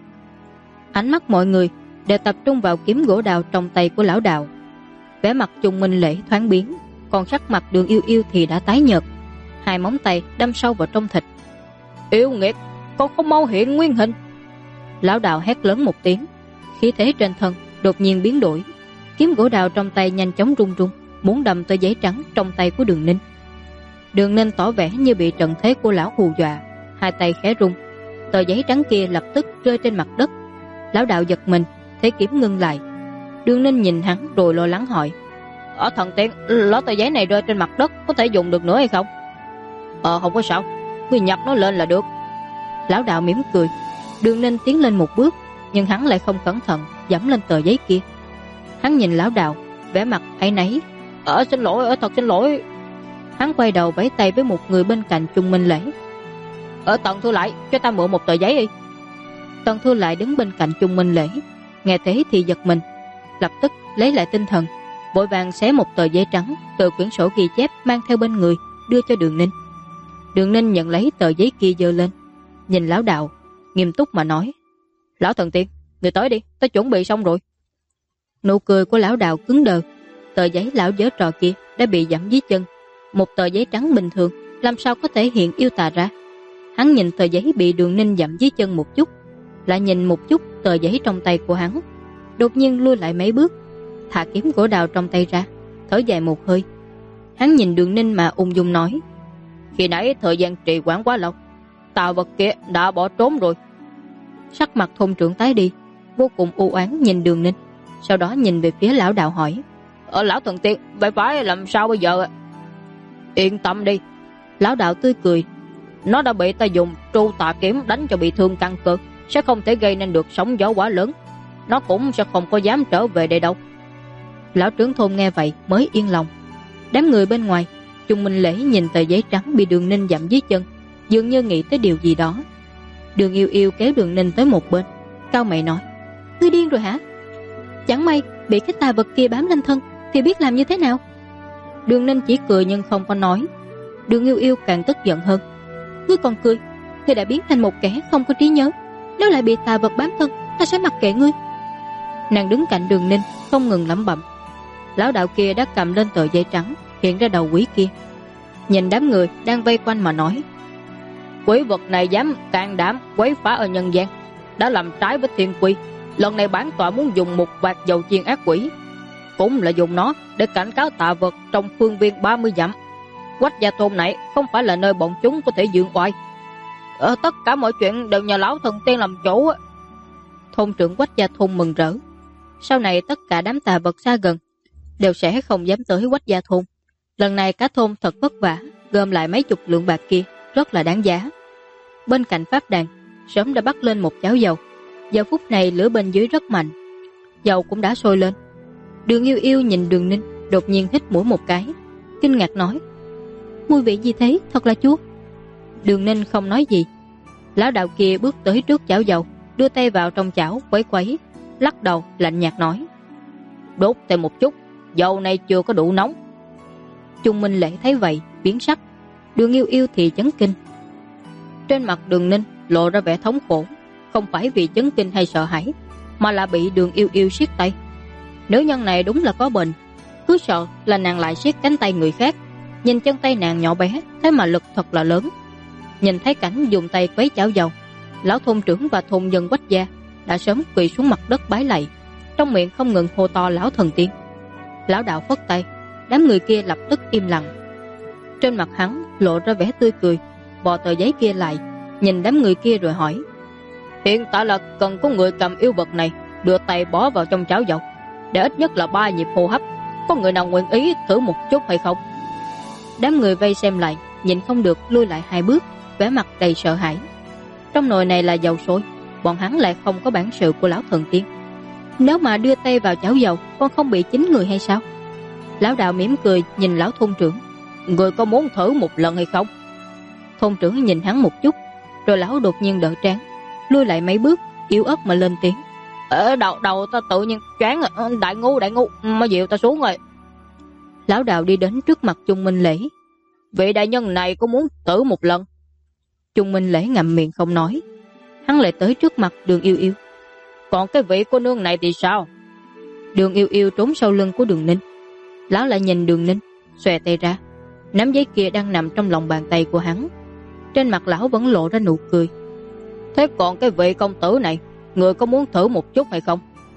[SPEAKER 1] Ánh mắt mọi người đều tập trung vào kiếm gỗ đào trong tay của lão đạo. Vẻ mặt Chung Minh Lễ thoáng biến, còn sắc mặt Đường Yêu Yêu thì đã tái nhợt, hai móng tay đâm sâu vào trong thịt. Yêu nghiệt, con không mau hiện nguyên hình. Lão đạo hét lớn một tiếng, khí thế trên thân đột nhiên biến đổi, kiếm gỗ đào trong tay nhanh chóng rung rung, muốn đâm tới giấy trắng trong tay của Đường Ninh. Đường Ninh tỏ vẻ như bị trận thế của lão hù dọa, hai tay khẽ rung, tờ giấy trắng kia lập tức rơi trên mặt đất. Lão đạo giật mình, thấy kiếm ngưng lại. Đường Ninh nhìn hắn rồi lo lắng hỏi, ở thần tiên, lỡ tờ giấy này rơi trên mặt đất có thể dùng được nữa hay không? Không có sao, ngươi nhặt nó lên là được. Lão đạo mỉm cười. Đường Ninh tiến lên một bước, nhưng hắn lại không cẩn thận giẫm lên tờ giấy kia. Hắn nhìn lão đạo, vẻ mặt áy náy. Xin lỗi, thật xin lỗi. Hắn quay đầu vẫy tay với một người bên cạnh Chung Minh Lễ. Tần Thư Lại, cho ta mượn một tờ giấy đi. Tần Thư Lại đứng bên cạnh Chung Minh Lễ, nghe thế thì giật mình, lập tức lấy lại tinh thần, vội vàng xé một tờ giấy trắng từ quyển sổ ghi chép mang theo bên người, đưa cho Đường Ninh. Đường Ninh nhận lấy tờ giấy kia giơ lên, nhìn lão đạo, nghiêm túc mà nói, lão thần tiên, người tới đi, ta chuẩn bị xong rồi. Nụ cười của lão đạo cứng đờ, tờ giấy lão giở trò kia đã bị giẫm dưới chân. Một tờ giấy trắng bình thường làm sao có thể hiện yêu tà ra. Hắn nhìn tờ giấy bị Đường Ninh giẫm dưới chân một chút, lại nhìn một chút tờ giấy trong tay của hắn, đột nhiên lui lại mấy bước, thả kiếm gỗ đào trong tay ra, thở dài một hơi. Hắn nhìn Đường Ninh mà ung dung nói, khi nãy thời gian trì hoãn quá lâu, tà vật kia đã bỏ trốn rồi. Sắc mặt thôn trưởng tái đi, vô cùng u oán nhìn Đường Ninh, sau đó nhìn về phía lão đạo hỏi, lão thần tiên, vậy phải làm sao bây giờ? Yên tâm đi, lão đạo tươi cười, nó đã bị ta dùng tru tà kiếm đánh cho bị thương căn cơ, sẽ không thể gây nên được sóng gió quá lớn, nó cũng sẽ không có dám trở về đây đâu. Lão trưởng thôn nghe vậy mới yên lòng. Đám người bên ngoài, Chung Minh Lễ nhìn tờ giấy trắng bị Đường Ninh giẫm dưới chân, dường như nghĩ tới điều gì đó. Đường Yêu Yêu kéo Đường Ninh tới một bên, cau mày nói, ngươi điên rồi hả? Chẳng may bị cái tà vật kia bám lên thân thì biết làm như thế nào? Đường Ninh chỉ cười nhưng không có nói. Đường Yêu Yêu càng tức giận hơn, ngươi còn cười, ngươi đã biến thành một kẻ không có trí nhớ, nếu lại bị tà vật bám thân ta sẽ mặc kệ ngươi. Nàng đứng cạnh Đường Ninh không ngừng lẩm bẩm. Lão đạo kia đã cầm lên tờ giấy trắng hiện ra đầu quỷ kia, nhìn đám người đang vây quanh mà nói, quỷ vật này dám can đảm quấy phá ở nhân gian, đã làm trái với thiên quy. Lần này bản tọa muốn dùng một vạt dầu chiên ác quỷ, cũng là dùng nó để cảnh cáo tà vật trong phương viên 30 dặm. Quách Gia Thôn này không phải là nơi bọn chúng có thể dương oai. Tất cả mọi chuyện đều nhờ lão thần tiên làm chủ. Thôn trưởng Quách Gia Thôn mừng rỡ. Sau này tất cả đám tà vật xa gần đều sẽ không dám tới Quách Gia Thôn. Lần này cả thôn thật vất vả gom lại mấy chục lượng bạc kia, rất là đáng giá. Bên cạnh pháp đàn sớm đã bắt lên một chảo dầu. Giờ phút này lửa bên dưới rất mạnh, dầu cũng đã sôi lên. Đường Yêu Yêu nhìn Đường Ninh, đột nhiên hít mũi một cái, kinh ngạc nói, mùi vị gì thế, thật là chua. Đường Ninh không nói gì. Lão đạo kia bước tới trước chảo dầu, đưa tay vào trong chảo quấy quấy, lắc đầu lạnh nhạt nói, đốt thêm một chút, dầu này chưa có đủ nóng. Chung Minh Lễ thấy vậy biến sắc, Đường Yêu Yêu thì chấn kinh. Trên mặt Đường Ninh lộ ra vẻ thống khổ, không phải vì chấn kinh hay sợ hãi, mà là bị Đường Yêu Yêu siết tay. Nữ nhân này đúng là có bệnh, cứ sợ là nàng lại siết cánh tay người khác. Nhìn chân tay nàng nhỏ bé, thế mà lực thật là lớn. Nhìn thấy cảnh dùng tay quấy chảo dầu, lão thôn trưởng và thôn dân Quách gia đã sớm quỳ xuống mặt đất bái lạy, trong miệng không ngừng hô to lão thần tiên. Lão đạo phất tay, đám người kia lập tức im lặng. Trên mặt hắn lộ ra vẻ tươi cười, bò tờ giấy kia lại, nhìn đám người kia rồi hỏi: hiện tại là cần có người cầm yêu vật này đưa tay bó vào trong chảo dầu, để ít nhất là 3 nhịp hô hấp. Có người nào nguyện ý thử một chút hay không? Đám người vây xem lại, nhìn không được lui lại 2 bước, vẻ mặt đầy sợ hãi. Trong nồi này là dầu sôi, bọn hắn lại không có bản sự của lão thần tiên. Nếu mà đưa tay vào chảo dầu, con không bị chín người hay sao? Lão đạo mỉm cười nhìn lão thôn trưởng: người có muốn thử một lần hay không? Thôn trưởng nhìn hắn một chút, rồi lão đột nhiên đỡ trán, lui lại mấy bước, yếu ớt mà lên tiếng: đầu ta tự nhiên choáng, đại ngu mà dịu ta xuống rồi. Lão đạo đi đến trước mặt Chung Minh Lễ: vị đại nhân này có muốn thử một lần? Chung Minh Lễ ngậm miệng không nói. Hắn lại tới trước mặt Đường Yêu Yêu: còn cái vị cô nương này thì sao? Đường Yêu Yêu trốn sau lưng của Đường Ninh. Lão lại nhìn Đường Ninh, xòe tay ra, nắm giấy kia đang nằm trong lòng bàn tay của hắn. Trên mặt lão vẫn lộ ra nụ cười: thế còn cái vị công tử này, người có muốn thử một chút hay không?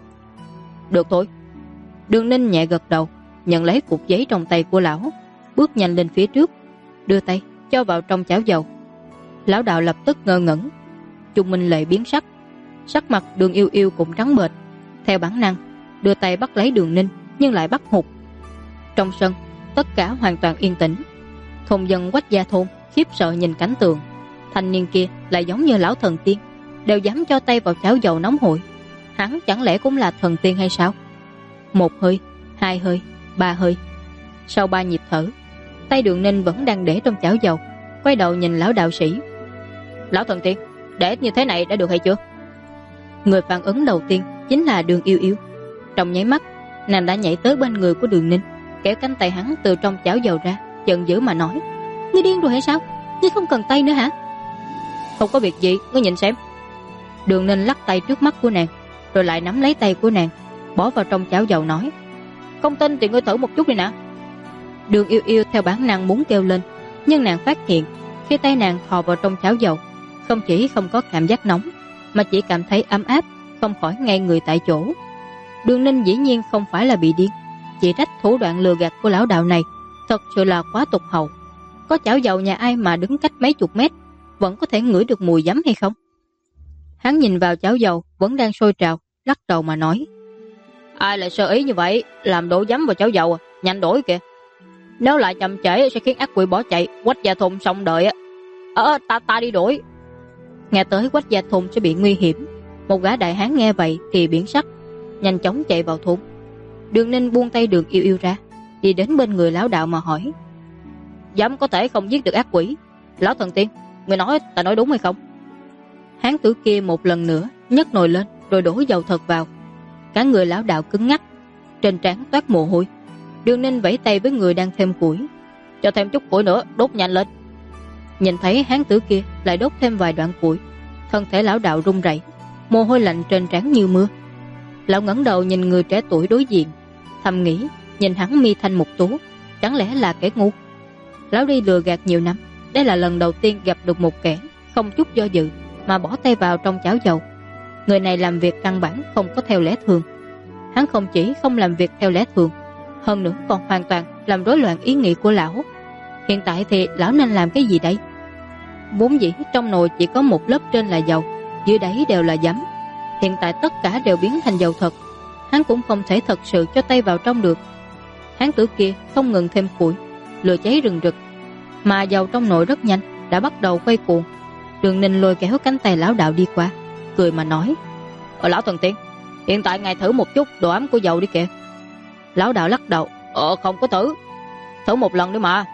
[SPEAKER 1] Được thôi. Đường Ninh nhẹ gật đầu, nhận lấy cục giấy trong tay của lão, bước nhanh lên phía trước, đưa tay cho vào trong chảo dầu. Lão đạo lập tức ngơ ngẩn. Chung Minh Lệ biến sắc, sắc mặt Đường Yêu Yêu cũng trắng bệch, theo bản năng đưa tay bắt lấy Đường Ninh, nhưng lại bắt hụt. Trong sân tất cả hoàn toàn yên tĩnh. Thôn dân Quách gia thôn khiếp sợ nhìn cảnh tượng. Thanh niên kia lại giống như lão thần tiên, đều dám cho tay vào chảo dầu nóng hổi. Hắn chẳng lẽ cũng là thần tiên hay sao? 1 hơi, 2 hơi, 3 hơi. Sau 3 nhịp thở, tay Đường Ninh vẫn đang để trong chảo dầu, quay đầu nhìn lão đạo sĩ: lão thần tiên, để như thế này đã được hay chưa? Người phản ứng đầu tiên chính là Đường Yêu Yêu. Trong nháy mắt, nàng đã nhảy tới bên người của Đường Ninh, kéo cánh tay hắn từ trong chảo dầu ra, giận dữ mà nói: ngươi điên rồi hay sao? Ngươi không cần tay nữa hả? Không có việc gì, ngươi nhìn xem. Đường Ninh lắc tay trước mắt của nàng, rồi lại nắm lấy tay của nàng, bỏ vào trong chảo dầu nói: không tin thì ngươi thử một chút đi nè. Đường Yêu Yêu theo bản năng muốn kêu lên, nhưng nàng phát hiện khi tay nàng thò vào trong chảo dầu, không chỉ không có cảm giác nóng, mà chỉ cảm thấy ấm áp, không khỏi ngay người tại chỗ. Đường Ninh dĩ nhiên không phải là bị điên, chỉ trách thủ đoạn lừa gạt của lão đạo này thật sự là quá tục hậu. Có chảo dầu nhà ai mà đứng cách mấy chục mét vẫn có thể ngửi được mùi giấm hay không? Hắn nhìn vào chảo dầu vẫn đang sôi trào, lắc đầu mà nói: ai lại sơ ý như vậy, làm đổ giấm vào chảo dầu à? Nhanh đổi kìa, nếu lại chậm trễ sẽ khiến ác quỷ bỏ chạy, Quách gia thôn xong đợi á. Ta đi đổi. Nghe tới Quách gia thôn sẽ bị nguy hiểm, một gã đại hán nghe vậy thì biến sắc, nhanh chóng chạy vào thôn. Đường Ninh buông tay Đường Yêu Yêu ra, đi đến bên người lão đạo mà hỏi: giấm có thể không giết được ác quỷ, lão thần tiên, người nói ta nói đúng hay không? Hán tử kia một lần nữa nhấc nồi lên, rồi đổ dầu thật vào. Cả người lão đạo cứng ngắc, trên trán toát mồ hôi. Đường Ninh vẫy tay với người đang thêm củi: cho thêm chút củi nữa, đốt nhanh lên. Nhìn thấy hán tử kia lại đốt thêm vài đoạn củi, thân thể lão đạo run rẩy, mồ hôi lạnh trên trán như mưa. Lão ngẩng đầu nhìn người trẻ tuổi đối diện, thầm nghĩ nhìn hắn mi thanh mục tú, chẳng lẽ là kẻ ngu? Lão đi lừa gạt nhiều năm, đây là lần đầu tiên gặp được một kẻ không chút do dự mà bỏ tay vào trong chảo dầu. Người này làm việc căn bản không có theo lẽ thường. Hắn không chỉ không làm việc theo lẽ thường, hơn nữa còn hoàn toàn làm rối loạn ý nghĩ của lão. Hiện tại thì lão nên làm cái gì đây? Vốn dĩ trong nồi chỉ có một lớp trên là dầu, dưới đáy đều là giấm. Hiện tại tất cả đều biến thành dầu thật, hắn cũng không thể thật sự cho tay vào trong được. Hán tử kia không ngừng thêm củi, lửa cháy rừng rực, mà dầu trong nồi rất nhanh đã bắt đầu quay cuồng. Đường Ninh lôi kéo cánh tay lão đạo đi qua, cười mà nói: lão thần tiên, hiện tại ngài thử một chút độ ấm của dầu đi kìa. Lão đạo lắc đầu: không có thử. Thử một lần đi mà.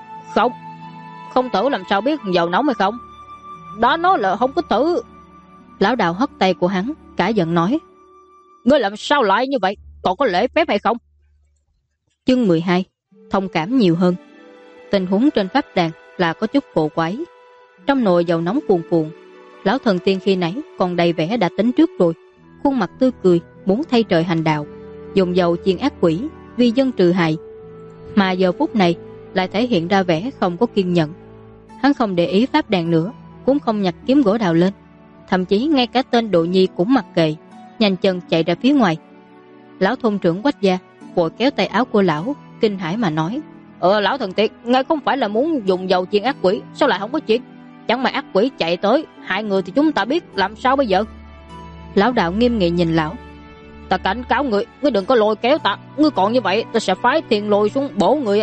[SPEAKER 1] Không thử làm sao biết dầu nóng hay không? Đó nói là không có thử. Lão đạo hất tay của hắn, cả giận nói: ngươi làm sao lại như vậy, còn có lễ phép hay không? Chương 12: thông cảm nhiều hơn. Tình huống trên pháp đàn là có chút cổ quái. Trong nồi dầu nóng cuồn cuộn, lão thần tiên khi nãy còn đầy vẻ đã tính trước rồi, khuôn mặt tươi cười, muốn thay trời hành đạo, dùng dầu chiên ác quỷ, vì dân trừ hại. Mà giờ phút này lại thể hiện ra vẻ không có kiên nhẫn. Hắn không để ý pháp đàn nữa, cũng không nhặt kiếm gỗ đào lên, thậm chí ngay cả tên Độ Nhi cũng mặc kệ, nhanh chân chạy ra phía ngoài. Lão thôn trưởng Quách gia vội kéo tay áo của lão, kinh hãi mà nói: Lão thần tiên, ngài không phải là muốn dùng dầu chiên ác quỷ, sao lại không có chiên? Chẳng mà ác quỷ chạy tới hại người thì chúng ta biết làm sao bây giờ? Lão đạo nghiêm nghị nhìn lão: Ta cảnh cáo ngươi, ngươi đừng có lôi kéo ta, ngươi còn như vậy ta sẽ phái tiền lôi xuống bổ ngươi.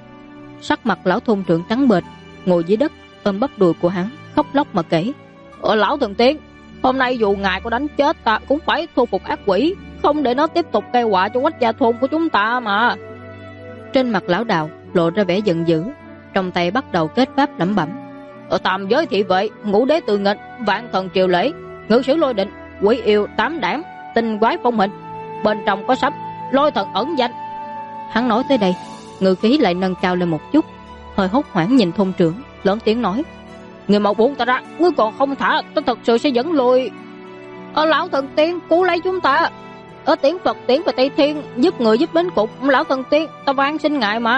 [SPEAKER 1] Sắc mặt lão thôn trưởng trắng bệch, ngồi dưới đất ôm bắp đùi của hắn, khóc lóc mà kể: Lão thần tiên, hôm nay dù ngài có đánh chết ta cũng phải thu phục ác quỷ, không để nó tiếp tục gây họa cho Quách gia thôn của chúng ta mà. Trên mặt lão đạo lộ ra vẻ giận dữ, trong tay bắt đầu kết pháp lẩm bẩm: Tam giới thị vệ, ngũ đế tự nghịch, vạn thần triều lễ, ngự sử lôi định, quỷ yêu tám đảm, tinh quái phong hình, bên trong có sắp lôi thần ẩn danh. Hắn nói tới đây, ngự khí lại nâng cao lên một chút, hơi hốt hoảng nhìn thôn trưởng, lớn tiếng nói: Người mau buông ta ra, ngươi còn không thả, ta thật sự sẽ dẫn lùi. Lão thần tiên cứu lấy chúng ta. Tiếng Phật tiến về Tây Thiên, giúp người giúp đến cục. Lão thần tiên, ta van xin ngài mà.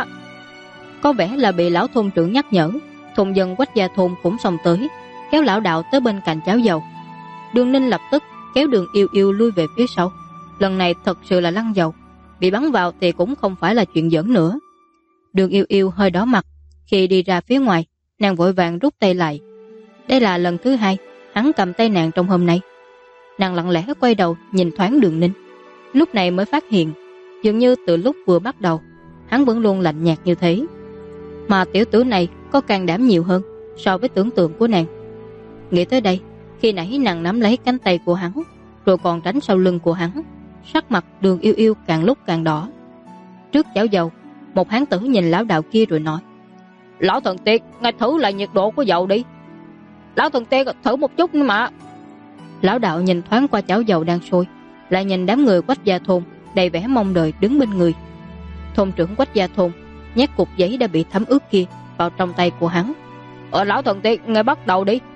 [SPEAKER 1] Có vẻ là bị lão thôn trưởng nhắc nhở, thôn dân Quách gia thôn cũng xông tới, kéo lão đạo tới bên cạnh chảo dầu. Đường Ninh lập tức kéo Đường Yêu Yêu lui về phía sau. Lần này thật sự là lăn dầu, bị bắn vào thì cũng không phải là chuyện giỡn nữa. Đường Yêu Yêu hơi đỏ mặt, khi đi ra phía ngoài, nàng vội vàng rút tay lại. Đây là lần thứ hai hắn cầm tay nàng trong hôm nay. Nàng lặng lẽ quay đầu nhìn thoáng Đường Ninh, lúc này mới phát hiện dường như từ lúc vừa bắt đầu hắn vẫn luôn lạnh nhạt như thế, mà tiểu tử này có can đảm nhiều hơn so với tưởng tượng của nàng. Nghĩ tới đây, khi nãy nàng nắm lấy cánh tay của hắn rồi còn tránh sau lưng của hắn, sắc mặt Đường Yêu Yêu càng lúc càng đỏ. Trước chảo dầu, một hán tử nhìn lão đạo kia rồi nói: Lão thần tiên, ngài thử lại nhiệt độ của dầu đi. Lão thần tiên, thử một chút nữa mà. Lão đạo nhìn thoáng qua chảo dầu đang sôi, lại nhìn đám người Quách gia thôn đầy vẻ mong đợi đứng bên người. Thôn trưởng Quách gia thôn nhét cục giấy đã bị thấm ướt kia vào trong tay của hắn. Lão thần tiên, ngài bắt đầu đi.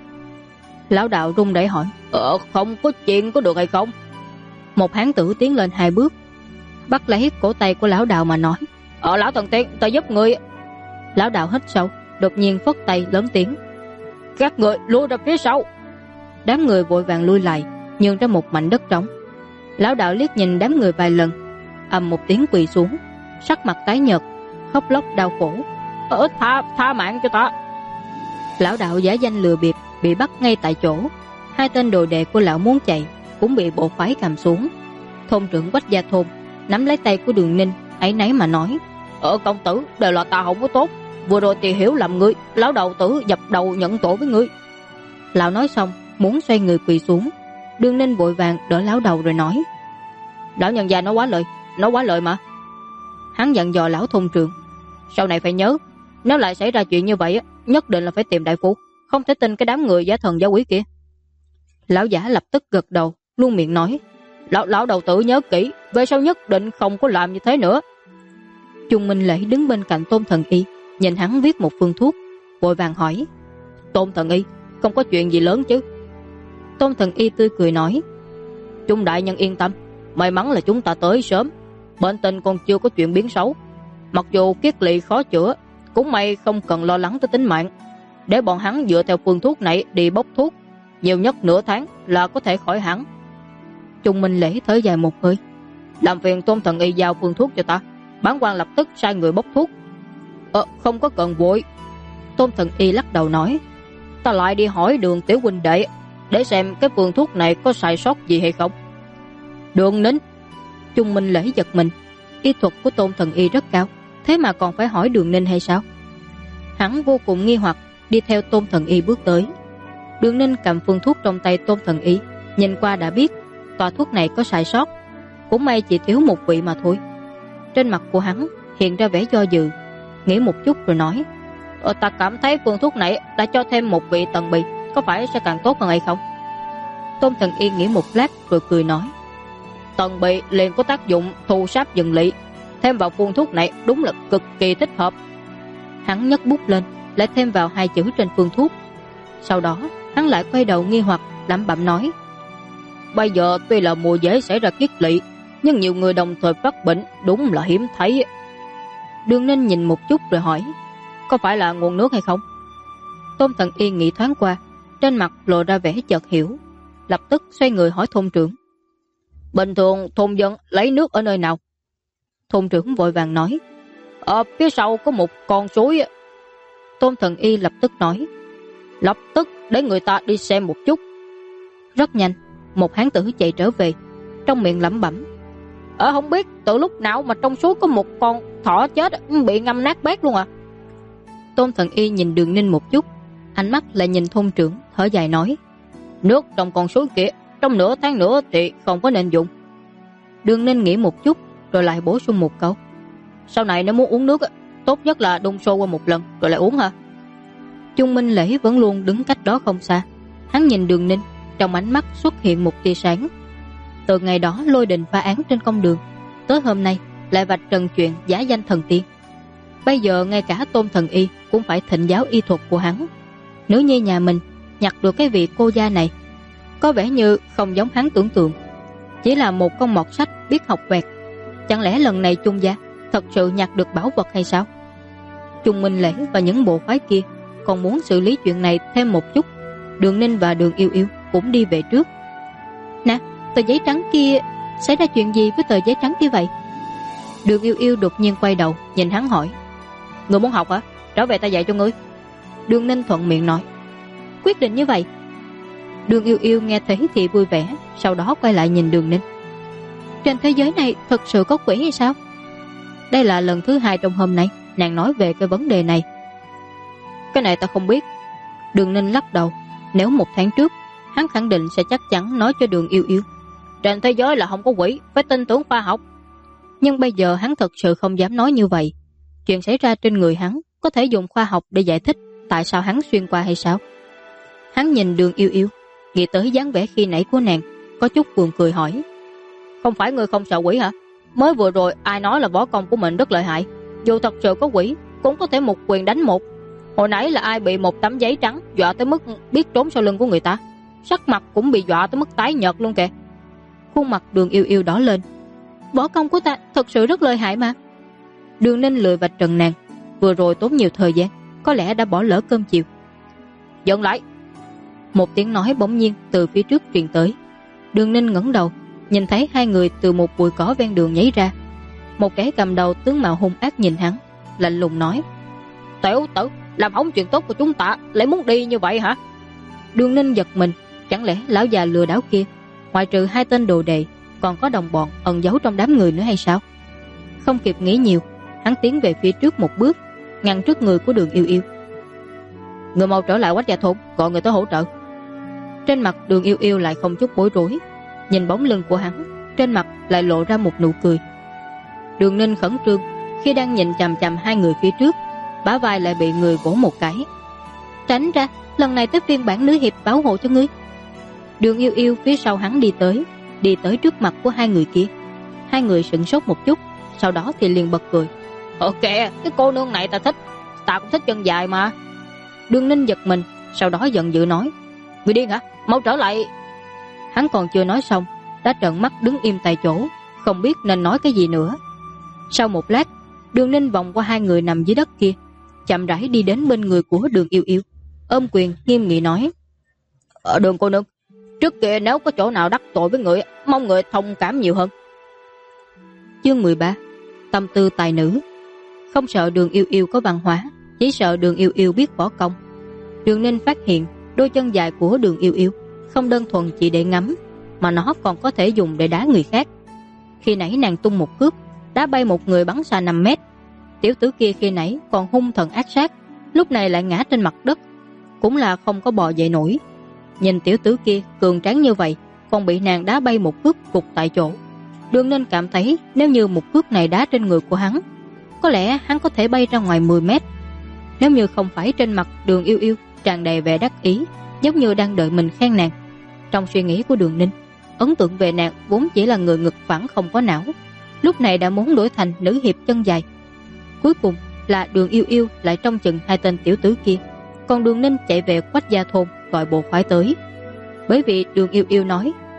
[SPEAKER 1] Lão đạo run rẩy hỏi: Không có chuyện có được hay không? Một hán tử tiến lên 2 bước, bắt lấy cổ tay của lão đạo mà nói: Lão thần tiên, ta giúp người. Lão đạo hít sâu, đột nhiên phất tay lớn tiếng: Các người lui ra phía sau. Đám người vội vàng lui lại, nhường ra một mảnh đất trống. Lão đạo liếc nhìn đám người vài lần, ầm một tiếng quỳ xuống, sắc mặt tái nhợt, khóc lóc đau khổ: Tha mạng cho ta. Lão đạo giả danh lừa bịp bị bắt ngay tại chỗ. 2 tên đồ đệ của lão muốn chạy cũng bị bộ phái cầm xuống. Thôn trưởng Quách gia thôn nắm lấy tay của Đường Ninh, áy náy mà nói: Công tử, đều là ta không có tốt, vừa rồi thì hiểu lầm ngươi, lão đầu tử dập đầu nhận tội với ngươi. Lão nói xong muốn xoay người quỳ xuống. Đường Ninh vội vàng đỡ lão đầu rồi nói: Lão nhân gia nói quá lời mà. Hắn dặn dò lão thôn trưởng: Sau này phải nhớ, nếu lại xảy ra chuyện như vậy nhất định là phải tìm đại phu, không thể tin cái đám người giả thần giả quỷ kia. Lão giả lập tức gật đầu, luôn miệng nói: Lão đầu tử nhớ kỹ, về sau nhất định không có làm như thế nữa. Trung Minh Lễ đứng bên cạnh Tôn Thần Y, nhìn hắn viết một phương thuốc, vội vàng hỏi: Tôn Thần Y, không có chuyện gì lớn chứ? Tôn Thần Y tươi cười nói: Trung đại nhân yên tâm, may mắn là chúng ta tới sớm, bệnh tình còn chưa có chuyện biến xấu. Mặc dù kiết lỵ khó chữa, cũng may không cần lo lắng tới tính mạng. Để bọn hắn dựa theo phương thuốc này đi bốc thuốc, nhiều nhất nửa tháng là có thể khỏi hẳn. Trung Minh Lễ thở dài một hơi: Làm phiền Tôn Thần Y giao phương thuốc cho ta, bản quan lập tức sai người bốc thuốc. Không có cần vội. Tôn Thần Y lắc đầu nói: Ta lại đi hỏi Đường tiểu huynh đệ để xem cái phương thuốc này có sai sót gì hay không. Đường Ninh. Trung Minh Lễ giật mình, y thuật của Tôn Thần Y rất cao, thế mà còn phải hỏi Đường Ninh hay sao? Hắn vô cùng nghi hoặc đi theo Tôn Thần Y bước tới. Đường Ninh cầm phương thuốc trong tay Tôn Thần Y, nhìn qua đã biết tòa thuốc này có sai sót, cũng may chỉ thiếu một vị mà thôi. Trên mặt của hắn hiện ra vẻ do dự, nghĩ một chút rồi nói: Ta cảm thấy phương thuốc này đã cho thêm một vị tần bì, có phải sẽ càng tốt hơn hay không? Tôn Thần Y nghĩ một lát rồi cười nói: Tần bì liền có tác dụng thu sáp dần lỵ, thêm vào phương thuốc này đúng là cực kỳ thích hợp. Hắn nhấc bút lên, lại thêm vào 2 chữ trên phương thuốc. Sau đó hắn lại quay đầu nghi hoặc lẩm bẩm nói: Bây giờ tuy là mùa dễ xảy ra kiết lỵ, nhưng nhiều người đồng thời phát bệnh đúng là hiếm thấy. Đường Ninh nhìn một chút rồi hỏi, có phải là nguồn nước hay không? Tôn Thần Y nghĩ thoáng qua, trên mặt lộ ra vẻ chợt hiểu, lập tức xoay người hỏi thôn trưởng. Bình thường thôn dân lấy nước ở nơi nào? Thôn trưởng vội vàng nói, ở phía sau có một con suối. Tôn Thần Y lập tức nói, lập tức để người ta đi xem một chút. Rất nhanh, một hán tử chạy trở về, trong miệng lẩm bẩm, không biết từ lúc nào mà trong suối có một con thỏ chết bị ngâm nát bét luôn à. Tôn Thần Y nhìn Đường Ninh một chút, ánh mắt lại nhìn thôn trưởng, thở dài nói, nước trong con suối kia trong nửa tháng nữa thì không có nên dùng. Đường Ninh nghĩ một chút rồi lại bổ sung một câu, sau này nếu muốn uống nước tốt nhất là đun sôi qua một lần rồi lại uống hả? Chung Minh Lễ vẫn luôn đứng cách đó không xa, hắn nhìn Đường Ninh, trong ánh mắt xuất hiện một tia sáng. Từ ngày đó lôi đình phá án trên công đường, tới hôm nay lại vạch trần chuyện giả danh thần tiên. Bây giờ ngay cả Tôn Thần Y cũng phải thịnh giáo y thuật của hắn. Nếu như nhà mình nhặt được cái vị cô gia này, có vẻ như không giống hắn tưởng tượng, chỉ là một con mọt sách biết học vẹt. Chẳng lẽ lần này Chung gia thật sự nhặt được bảo vật hay sao? Chung Minh Lễ và những bộ phái kia còn muốn xử lý chuyện này thêm một chút. Đường Ninh và Đường Yêu Yêu cũng đi về trước. Nè, tờ giấy trắng kia, xảy ra chuyện gì với tờ giấy trắng kia vậy? Đường Yêu Yêu đột nhiên quay đầu nhìn hắn hỏi, người muốn học hả? Trở về ta dạy cho ngươi. Đường Ninh thuận miệng nói, quyết định như vậy. Đường Yêu Yêu nghe thấy thì vui vẻ, sau đó quay lại nhìn Đường Ninh. Trên thế giới này thật sự có quỷ hay sao? Đây là lần thứ 2 trong hôm nay nàng nói về cái vấn đề này. Cái này ta không biết. Đường Ninh lắc đầu, nếu 1 tháng trước hắn khẳng định sẽ chắc chắn nói cho Đường Yêu Yêu, trên thế giới là không có quỷ, phải tin tưởng khoa học. Nhưng bây giờ hắn thật sự không dám nói như vậy. Chuyện xảy ra trên người hắn có thể dùng khoa học để giải thích tại sao hắn xuyên qua hay sao? Hắn nhìn Đường Yêu Yêu, nghĩ tới dáng vẻ khi nãy của nàng, có chút buồn cười hỏi, không phải ngươi không sợ quỷ hả? Mới vừa rồi ai nói là võ công của mình rất lợi hại, dù thật sự có quỷ cũng có thể một quyền đánh một. Hồi nãy là ai bị một tấm giấy trắng dọa tới mức biết trốn sau lưng của người ta, sắc mặt cũng bị dọa tới mức tái nhợt luôn kìa. Khuôn mặt Đường Yêu Yêu đỏ lên, võ công của ta thật sự rất lợi hại mà. Đường Ninh lười vạch trần nàng, vừa rồi tốn nhiều thời gian, có lẽ đã bỏ lỡ cơm chiều. Dừng lại. Một tiếng nói bỗng nhiên từ phía trước truyền tới. Đường Ninh ngẩng đầu, nhìn thấy 2 người từ một bụi cỏ ven đường nhảy ra. Một kẻ cầm đầu tướng mạo hung ác nhìn hắn, lạnh lùng nói, tiểu tử, làm hỏng chuyện tốt của chúng ta lại muốn đi như vậy hả? Đường Ninh giật mình, chẳng lẽ lão già lừa đảo kia ngoại trừ 2 tên đồ đệ còn có đồng bọn ẩn giấu trong đám người nữa hay sao? Không kịp nghĩ nhiều, hắn tiến về phía trước một bước, ngăn trước người của Đường Yêu Yêu. Người mau trở lại Quách Gia thôn, gọi người tới hỗ trợ. Trên mặt Đường Yêu Yêu lại không chút bối rối, nhìn bóng lưng của hắn, trên mặt lại lộ ra một nụ cười. Đường Ninh khẩn trương, khi đang nhìn chằm chằm 2 người phía trước, bả vai lại bị người vỗ một cái. Tránh ra, lần này tới phiên bản nữ hiệp bảo hộ cho ngươi. Đường Yêu Yêu phía sau hắn đi tới trước mặt của 2 người kia. 2 người sửng sốt một chút, sau đó thì liền bật cười. Ok, cái cô nương này ta thích, ta cũng thích chân dài mà. Đường Ninh giật mình, sau đó giận dữ nói, người điên hả? Mau trở lại. Hắn còn chưa nói xong, đã trợn mắt đứng im tại chỗ, không biết nên nói cái gì nữa. Sau một lát, Đường Ninh vòng qua 2 người nằm dưới đất kia, chậm rãi đi đến bên người của Đường Yêu Yêu, ôm quyền nghiêm nghị nói, ở Đường cô nương, trước kia nếu có chỗ nào đắc tội với người, mong người thông cảm nhiều hơn. Chương 13. Tâm tư tài nữ. Không sợ Đường Yêu Yêu có văn hóa, chỉ sợ Đường Yêu Yêu biết võ công. Đường Ninh phát hiện đôi chân dài của Đường Yêu Yêu không đơn thuần chỉ để ngắm, mà nó còn có thể dùng để đá người khác. Khi nãy nàng tung một cước, đá bay một người bắn xa 5 mét. Tiểu tử kia khi nãy còn hung thần ác sát, lúc này lại ngã trên mặt đất, cũng là không có bò dậy nổi. Nhìn tiểu tử kia cường tráng như vậy, còn bị nàng đá bay một cước gục tại chỗ. Đường Ninh cảm thấy nếu như một cước này đá trên người của hắn, có lẽ hắn có thể bay ra ngoài 10 mét. Nếu như không phải trên mặt Đường Yêu Yêu tràn đầy vẻ đắc ý, giống như đang đợi mình khen nàng. Trong suy nghĩ của Đường Ninh, ấn tượng về nàng vốn chỉ là người ngực phẳng không có não, lúc này đã muốn đổi thành nữ hiệp chân dài. Cuối cùng là Đường Yêu Yêu lại trông chừng 2 tên tiểu tử kia, còn Đường Ninh chạy về Quách Gia thôn gọi bộ khoái tới. Bởi vì Đường Yêu Yêu nói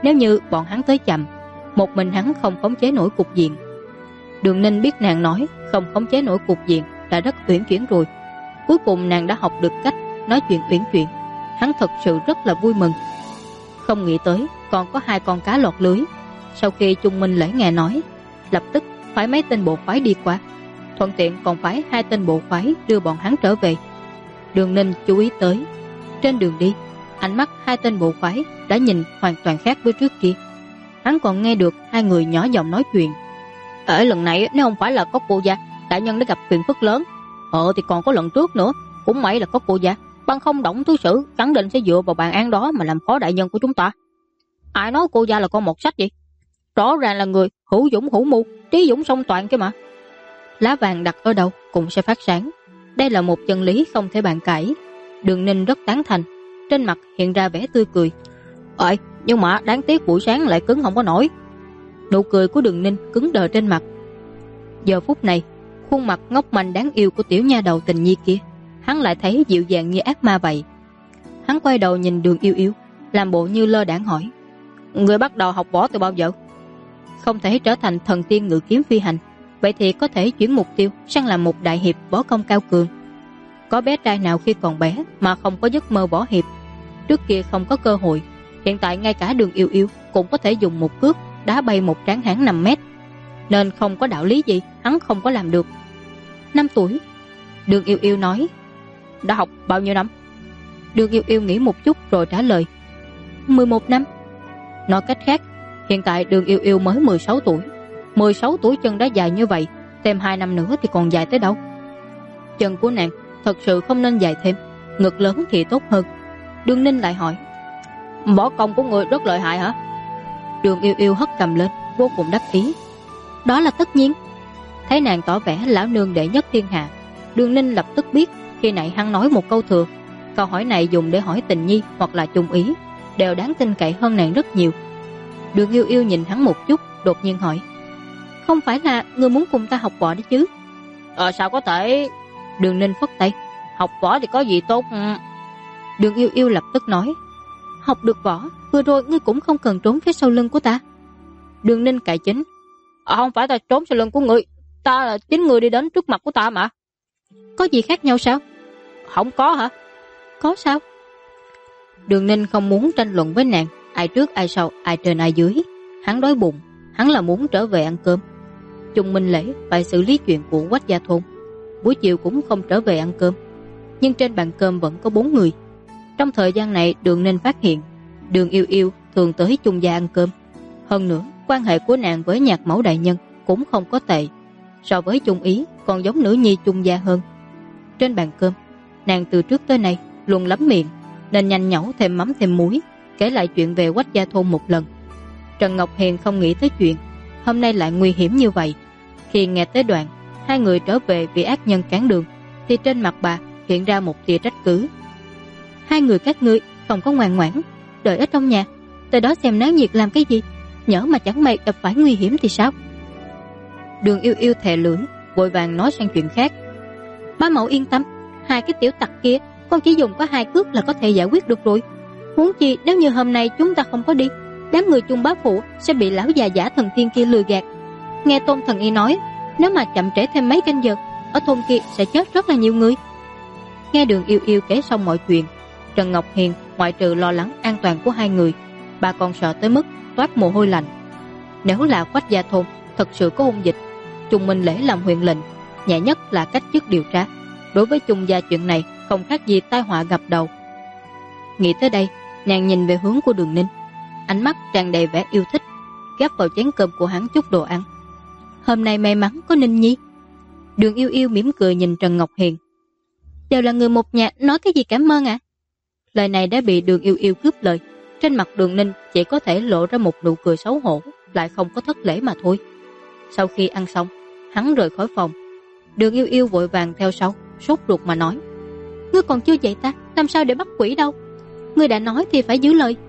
[SPEAKER 1] Nếu như bọn hắn tới chậm, một mình hắn không khống chế nổi cục diện. Đường Ninh biết nàng nói không khống chế nổi cục diện đã rất uyển chuyển rồi. Cuối cùng nàng đã học được cách nói chuyện uyển chuyển. Hắn thật sự rất là vui mừng. Không nghĩ tới còn có 2 con cá lọt lưới. Sau khi Trung Minh Lễ nghe nói, lập tức phái mấy tên bộ khoái đi qua, thuận tiện còn phái 2 tên bộ khoái đưa bọn hắn trở về. Đường Ninh chú ý tới, trên đường đi, ánh mắt 2 tên bộ khoái đã nhìn hoàn toàn khác với trước kia. Hắn còn nghe được 2 người nhỏ giọng nói chuyện. Ở lần này nếu không phải là có cô gia đại nhân đã gặp phiền phức lớn, thì còn có lần trước nữa, cũng may là có cô gia, bằng không Đổng thứ sử khẳng định sẽ dựa vào bàn án đó mà làm khó đại nhân của chúng ta. Ai nói cô gia là con một sách vậy? Rõ ràng là người hữu dũng hữu mưu, trí dũng song toàn kia mà. Lá vàng đặt ở đâu cũng sẽ phát sáng. Đây là một chân lý không thể bàn cãi. Đường Ninh rất tán thành, trên mặt hiện ra vẻ tươi cười. Nhưng mà đáng tiếc buổi sáng lại cứng không có nổi. Nụ cười của Đường Ninh cứng đờ trên mặt. Giờ phút này, khuôn mặt ngốc manh đáng yêu của tiểu nha đầu Tình Nhi kia, hắn lại thấy dịu dàng như ác ma vậy. Hắn quay đầu nhìn Đường Yêu Yêu, làm bộ như lơ đãng hỏi: Người bắt đầu học võ từ bao giờ? Không thể trở thành thần tiên ngự kiếm phi hành, vậy thì có thể chuyển mục tiêu sang làm một đại hiệp võ công cao cường. Có bé trai nào khi còn bé mà không có giấc mơ võ hiệp? Trước kia không có cơ hội, hiện tại ngay cả Đường Yêu Yêu cũng có thể dùng một cước đá bay một tráng hán 5 mét, nên không có đạo lý gì hắn không có làm được. 5 tuổi, Đường Yêu Yêu nói. Đã học bao nhiêu năm? Đường Yêu Yêu nghĩ một chút rồi trả lời: 11 năm. Nói cách khác, hiện tại Đường Yêu Yêu mới 16 tuổi. 16 tuổi chân đã dài như vậy, thêm 2 năm nữa thì còn dài tới đâu. Chân của nàng thật sự không nên dài thêm, ngực lớn thì tốt hơn. Đường Ninh lại hỏi: Võ công của người rất lợi hại hả? Đường Yêu Yêu hất cầm lên, vô cùng đắc ý. Đó là tất nhiên. Thấy nàng tỏ vẻ lão nương đệ nhất thiên hạ, Đường Ninh lập tức biết khi nãy hắn nói một câu thừa. Câu hỏi này dùng để hỏi Tình Nhi hoặc là Trung Ý đều đáng tin cậy hơn nàng rất nhiều. Đường Yêu Yêu nhìn hắn một chút, đột nhiên hỏi: Không phải là ngươi muốn cùng ta học võ đấy chứ? Sao có thể? Đường Ninh phất tay: Học võ thì có gì tốt? Đường Yêu Yêu lập tức nói: Học được võ, vừa rồi ngươi cũng không cần trốn phía sau lưng của ta. Đường Ninh cãi chính: Không phải ta trốn sau lưng của ngươi, ta là chính ngươi đi đến trước mặt của ta mà. Có gì khác nhau sao? Không có hả? Có sao? Đường Ninh không muốn tranh luận với nàng, ai trước ai sau, ai trên ai dưới. Hắn đói bụng, hắn là muốn trở về ăn cơm. Trung Minh Lễ phải xử lý chuyện của Quách gia thôn, buổi chiều cũng không trở về ăn cơm. Nhưng trên bàn cơm vẫn có 4 người. Trong thời gian này Đường Ninh phát hiện Đường Yêu Yêu thường tới Trung gia ăn cơm. Hơn nữa quan hệ của nàng với Nhạc Mẫu đại nhân cũng không có tệ, so với Trung Ý còn giống nữ nhi Trung gia hơn. Trên bàn cơm, nàng từ trước tới nay luôn lắm miệng, nên nhanh nhẩu thêm mắm thêm muối, kể lại chuyện về Quách gia thôn một lần. Trần Ngọc Hiền không nghĩ tới chuyện hôm nay lại nguy hiểm như vậy. Khi nghe tới đoạn 2 người trở về vì ác nhân cản đường, thì trên mặt bà hiện ra một tia trách cứ. 2 người các ngươi không có ngoan ngoãn đợi ở trong nhà, tới đó xem náo nhiệt làm cái gì? Nhỡ mà chẳng may gặp phải nguy hiểm thì sao? Đường Yêu Yêu thè lưỡi, vội vàng nói sang chuyện khác. Bá mẫu yên tâm, 2 cái tiểu tặc kia con chỉ dùng có 2 cước là có thể giải quyết được rồi. Huống chi nếu như hôm nay chúng ta không có đi, đám người Chung bá phụ sẽ bị lão già giả thần tiên kia lừa gạt. Nghe Tôn thần y nói, nếu mà chậm trễ thêm mấy canh giờ, ở thôn kia sẽ chết rất là nhiều người. Nghe Đường Yêu Yêu kể xong mọi chuyện, Trần Ngọc Hiền ngoại trừ lo lắng an toàn của 2 người, bà còn sợ tới mức toát mồ hôi lạnh. Nếu là Quách gia thôn thật sự có hung dịch, Trung Minh Lễ làm huyện lệnh, nhẹ nhất là cách chức điều tra. Đối với Trung gia chuyện này không khác gì tai họa gặp đầu. Nghĩ tới đây, nàng nhìn về hướng của Đường Ninh, ánh mắt tràn đầy vẻ yêu thích, gắp vào chén cơm của hắn chút đồ ăn. Hôm nay may mắn có Ninh Nhi. Đường Yêu Yêu mỉm cười nhìn Trần Ngọc Hiền. Đều là người một nhà, nói cái gì cảm ơn ạ? Lời này đã bị Đường Yêu Yêu cướp lời. Trên mặt Đường Ninh chỉ có thể lộ ra một nụ cười xấu hổ, lại không có thất lễ mà thôi. Sau khi ăn xong, hắn rời khỏi phòng. Đường Yêu Yêu vội vàng theo sau, sốt ruột mà nói: Ngươi còn chưa dạy ta, làm sao để bắt quỷ đâu? Ngươi đã nói thì phải giữ lời.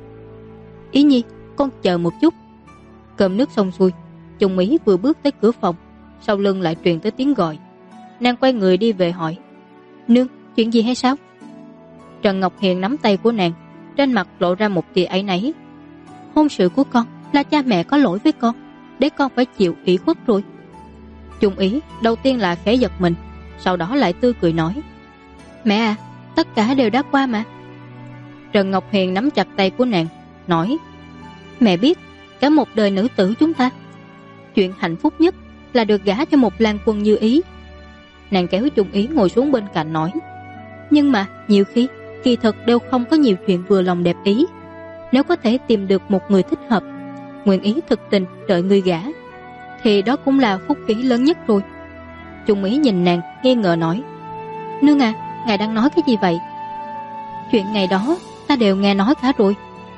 [SPEAKER 1] Ý Nhi, con chờ một chút. Cơm nước xong xuôi, Trung Ý vừa bước tới cửa phòng, sau lưng lại truyền tới tiếng gọi. Nàng quay người đi về hỏi: Nương, chuyện gì hay sao? Trần Ngọc Hiền nắm tay của nàng, trên mặt lộ ra một tia áy náy. hôn sự của con là cha mẹ có lỗi với con, để con phải chịu ủy khuất rồi. Chung Ý đầu tiên là khẽ giật mình, sau đó lại tươi cười nói: Mẹ à, tất cả đều đã qua mà. Trần Ngọc Hiền nắm chặt tay của nàng, nói: Mẹ biết, cả một đời nữ tử chúng ta, chuyện hạnh phúc nhất là được gả cho một lang quân như Ý. Nàng kéo Chung Ý ngồi xuống bên cạnh nói: Nhưng mà nhiều khi kỳ thực đều không có nhiều chuyện vừa lòng đẹp ý. Nếu có thể tìm được một người thích hợp, nguyện ý thực tình đợi người gả, thì đó cũng là phúc khí lớn nhất rồi. Chung Ý nhìn nàng nghi ngờ nói: Nương à, ngài đang nói cái gì vậy? Chuyện ngày đó ta đều nghe nói cả rồi.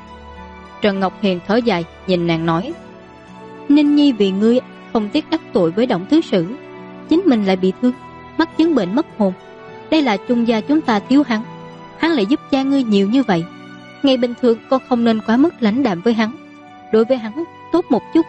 [SPEAKER 1] Trần Ngọc Hiền thở dài nhìn nàng nói: Ninh Nhi vì ngươi không tiếc đắc tội với Động Thứ Sử, chính mình lại bị thương, mắc chứng bệnh mất hồn. Đây là Chung gia chúng ta thiếu hắn, hắn lại giúp cha ngươi nhiều như vậy. Ngày bình thường con không nên quá mức lãnh đạm với hắn, đối với hắn tốt một chút.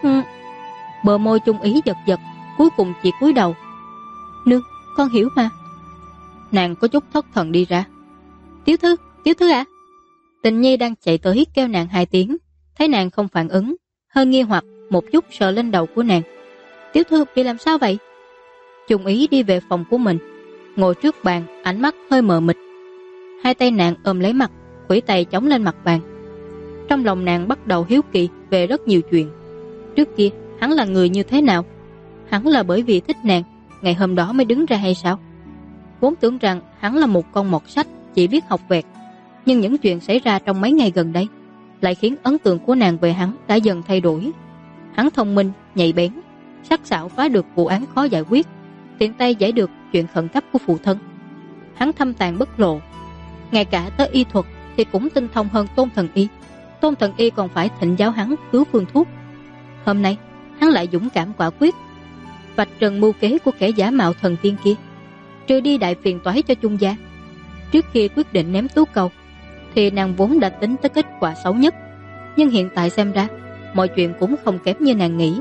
[SPEAKER 1] Bờ môi Chung Ý giật giật, cuối cùng chỉ cúi đầu: Nương, con hiểu mà. Nàng có chút thất thần đi ra: Tiểu thư à. Tình Nhi đang chạy tới kêu nàng 2 tiếng, thấy nàng không phản ứng, hơi nghi hoặc một chút sờ lên đầu của nàng: Tiểu thư bị làm sao vậy? Chung Ý đi về phòng của mình, ngồi trước bàn, ánh mắt hơi mờ mịt. 2 tay nàng ôm lấy mặt, khuỷu tay chống lên mặt bàn. Trong lòng nàng bắt đầu hiếu kỳ về rất nhiều chuyện. Trước kia hắn là người như thế nào? Hắn là bởi vì thích nàng ngày hôm đó mới đứng ra hay sao? Vốn tưởng rằng hắn là một con mọt sách chỉ biết học vẹt, nhưng những chuyện xảy ra trong mấy ngày gần đây lại khiến ấn tượng của nàng về hắn đã dần thay đổi. Hắn thông minh, nhạy bén, sắc sảo phá được vụ án khó giải quyết, tiện tay giải được chuyện khẩn cấp của phụ thân. Hắn thâm tàng bất lộ, ngay cả tới y thuật thì cũng tinh thông hơn Tôn Thần Y. Tôn Thần Y còn phải thịnh giáo hắn cứu phương thuốc. Hôm nay hắn lại dũng cảm quả quyết, vạch trần mưu kế của kẻ giả mạo thần tiên kia, trừ đi đại phiền toái cho Chung gia. Trước khi quyết định ném tú cầu thì nàng vốn đã tính tới kết quả xấu nhất, nhưng hiện tại xem ra mọi chuyện cũng không kém như nàng nghĩ.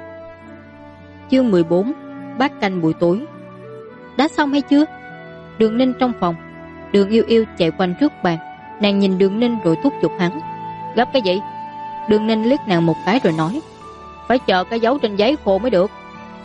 [SPEAKER 1] Chương 14: Bát canh buổi tối. Đã xong hay chưa? Đường Ninh trong phòng. Đường Yêu Yêu chạy quanh trước bàn, nàng nhìn Đường Ninh rồi thúc giục hắn: Gấp cái gì? Đường Ninh liếc nàng một cái rồi nói: Phải chờ cái dấu trên giấy khô mới được.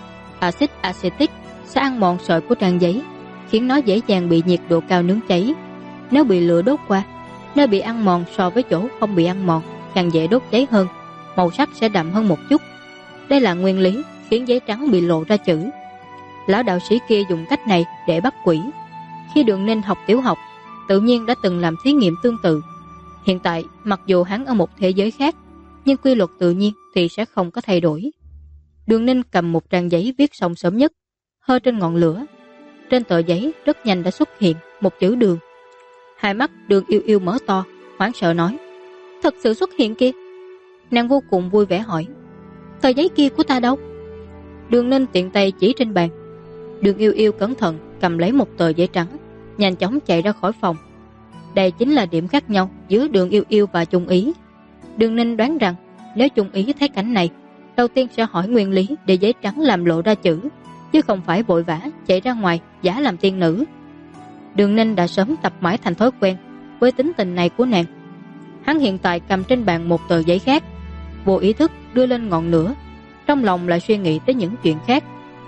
[SPEAKER 1] Axit acetic sẽ ăn mòn sợi của trang giấy, khiến nó dễ dàng bị nhiệt độ cao nướng cháy. Nếu bị lửa đốt qua, nơi bị ăn mòn so với chỗ không bị ăn mòn càng dễ đốt cháy hơn, màu sắc sẽ đậm hơn một chút. Đây là nguyên lý khiến giấy trắng bị lộ ra chữ. Lão đạo sĩ kia dùng cách này để bắt quỷ. Khi Đường Ninh học tiểu học, tự nhiên đã từng làm thí nghiệm tương tự. Hiện tại, mặc dù hắn ở một thế giới khác, nhưng quy luật tự nhiên thì sẽ không có thay đổi. Đường Ninh cầm một trang giấy viết xong sớm nhất, hơ trên ngọn lửa. Trên tờ giấy rất nhanh đã xuất hiện một chữ đường. Hai mắt Đường Yêu Yêu mở to, hoảng sợ nói: Thật sự xuất hiện kìa. Nàng vô cùng vui vẻ hỏi: Tờ giấy kia của ta đâu? Đường Ninh tiện tay chỉ trên bàn. Đường Yêu Yêu cẩn thận cầm lấy một tờ giấy trắng, nhanh chóng chạy ra khỏi phòng. Đây chính là điểm khác nhau giữa Đường Yêu Yêu và Chung Ý. Đường Ninh đoán rằng nếu Chung Ý thấy cảnh này, đầu tiên sẽ hỏi nguyên lý để giấy trắng làm lộ ra chữ, chứ không phải vội vã chạy ra ngoài giả làm tiên nữ. Đường Ninh đã sớm tập mãi thành thói quen với tính tình này của nàng. Hắn hiện tại cầm trên bàn một tờ giấy khác, vô ý thức đưa lên ngọn lửa, trong lòng lại suy nghĩ tới những chuyện khác.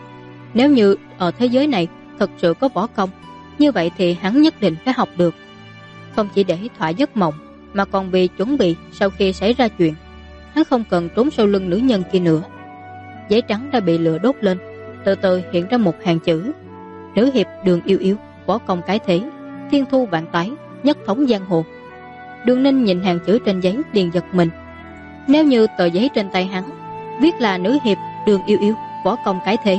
[SPEAKER 1] Nếu như ở thế giới này thật sự có võ công, như vậy thì hắn nhất định phải học được, không chỉ để thỏa giấc mộng, mà còn vì chuẩn bị sau khi xảy ra chuyện. Hắn không cần trốn sau lưng nữ nhân kia nữa. Giấy trắng đã bị lửa đốt lên, từ từ hiện ra một hàng chữ: Nữ hiệp Đường Yêu Yêu, võ công cái thế, thiên thu vạn tái, nhất thống giang hồ. Đường Ninh nhìn hàng chữ trên giấy liền giật mình. Nếu như tờ giấy trên tay hắn viết là nữ hiệp Đường Yêu Yêu, võ công cái thế,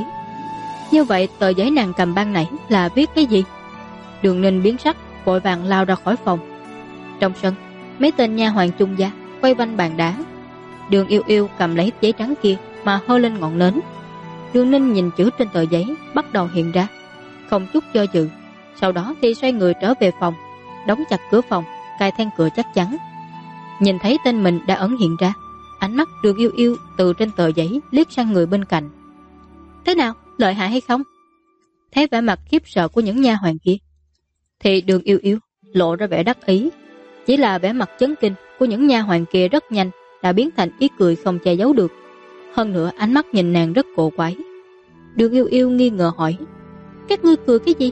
[SPEAKER 1] như vậy tờ giấy nàng cầm ban nãy là viết cái gì? Đường Ninh biến sắc, vội vàng lao ra khỏi phòng. Trong sân, mấy tên nha hoàn Chung gia quay quanh bàn đá. Đường Yêu Yêu cầm lấy giấy trắng kia mà hơ lên ngọn nến. Đường Ninh nhìn chữ trên tờ giấy bắt đầu hiện ra, không chút do dự. Sau đó thì xoay người trở về phòng, đóng chặt cửa phòng, cài then cửa chắc chắn. Nhìn thấy tên mình đã ẩn hiện ra, ánh mắt Đường Yêu Yêu từ trên tờ giấy liếc sang người bên cạnh. Thế nào, lợi hại hay không? Thấy vẻ mặt khiếp sợ của những nha hoàn kia, thì Đường Yêu Yêu lộ ra vẻ đắc ý. Chỉ là vẻ mặt chấn kinh của những nha hoàn kia rất nhanh đã biến thành ý cười không che giấu được. Hơn nữa ánh mắt nhìn nàng rất cổ quái. Đường Yêu Yêu nghi ngờ hỏi: các ngươi cười cái gì?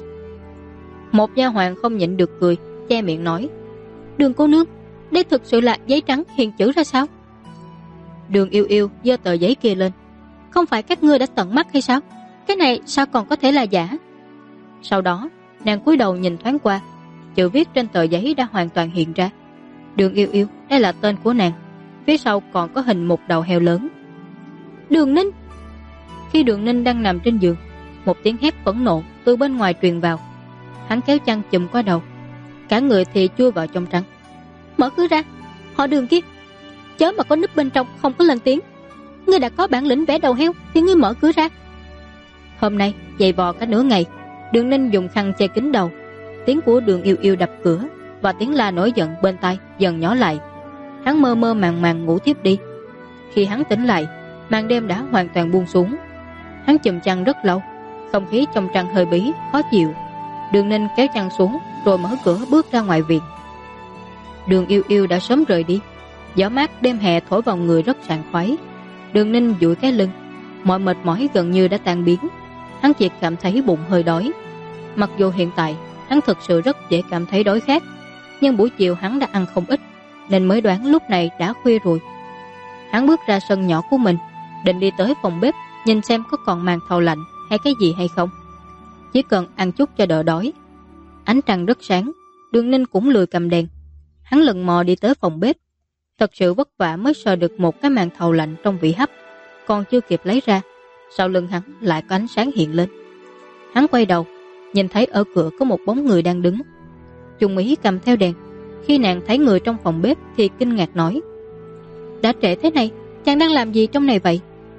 [SPEAKER 1] Một nha hoàn không nhịn được cười, che miệng nói: Đường cô nương, đây thực sự là giấy trắng hiện chữ ra sao? Đường Yêu Yêu giơ tờ giấy kia lên: không phải các ngươi đã tận mắt hay sao? Cái này sao còn có thể là giả? Sau đó nàng cúi đầu nhìn thoáng qua, chữ viết trên tờ giấy đã hoàn toàn hiện ra. Đường Yêu Yêu, đây là tên của nàng. Phía sau còn có hình một đầu heo lớn. Đường Ninh. Khi Đường Ninh đang nằm trên giường, một tiếng hét phẫn nộ từ bên ngoài truyền vào. Hắn kéo chăn chùm qua đầu, cả người thì chui vào trong trắng. Mở cửa ra, họ Đường kia, chớ mà có núp bên trong không có lên tiếng. Ngươi đã có bản lĩnh vẽ đầu heo thì ngươi mở cửa ra. Hôm nay giày vò cả nửa ngày, Đường Ninh dùng khăn che kín đầu. Tiếng của Đường Yêu Yêu đập cửa và tiếng la nổi giận bên tai dần nhỏ lại. Hắn mơ mơ màng màng ngủ tiếp đi. Khi hắn tỉnh lại, màn đêm đã hoàn toàn buông xuống. Hắn chùm chăn rất lâu, không khí trong trăng hơi bí, khó chịu. Đường Ninh kéo chăn xuống rồi mở cửa bước ra ngoài viện. Đường Yêu Yêu đã sớm rời đi. Gió mát đêm hè thổi vào người rất sảng khoái. Đường Ninh duỗi cái lưng, mọi mệt mỏi gần như đã tan biến. Hắn chỉ cảm thấy bụng hơi đói. Mặc dù hiện tại hắn thực sự rất dễ cảm thấy đói khát, nhưng buổi chiều hắn đã ăn không ít, nên mới đoán lúc này đã khuya rồi. Hắn bước ra sân nhỏ của mình, định đi tới phòng bếp nhìn xem có còn màn thầu lạnh hay cái gì hay không. Chỉ cần ăn chút cho đỡ đói. Ánh trăng rất sáng, Đường Ninh cũng lười cầm đèn. Hắn lần mò đi tới phòng bếp. Thật sự vất vả mới sờ được một cái màn thầu lạnh trong vỉ hấp, còn chưa kịp lấy ra, sau lưng hắn lại có ánh sáng hiện lên. Hắn quay đầu, nhìn thấy ở cửa có một bóng người đang đứng. Trung Ý cầm theo đèn. Khi nàng thấy người trong phòng bếp thì kinh ngạc nói: đã trễ thế này, chàng đang làm gì trong này vậy?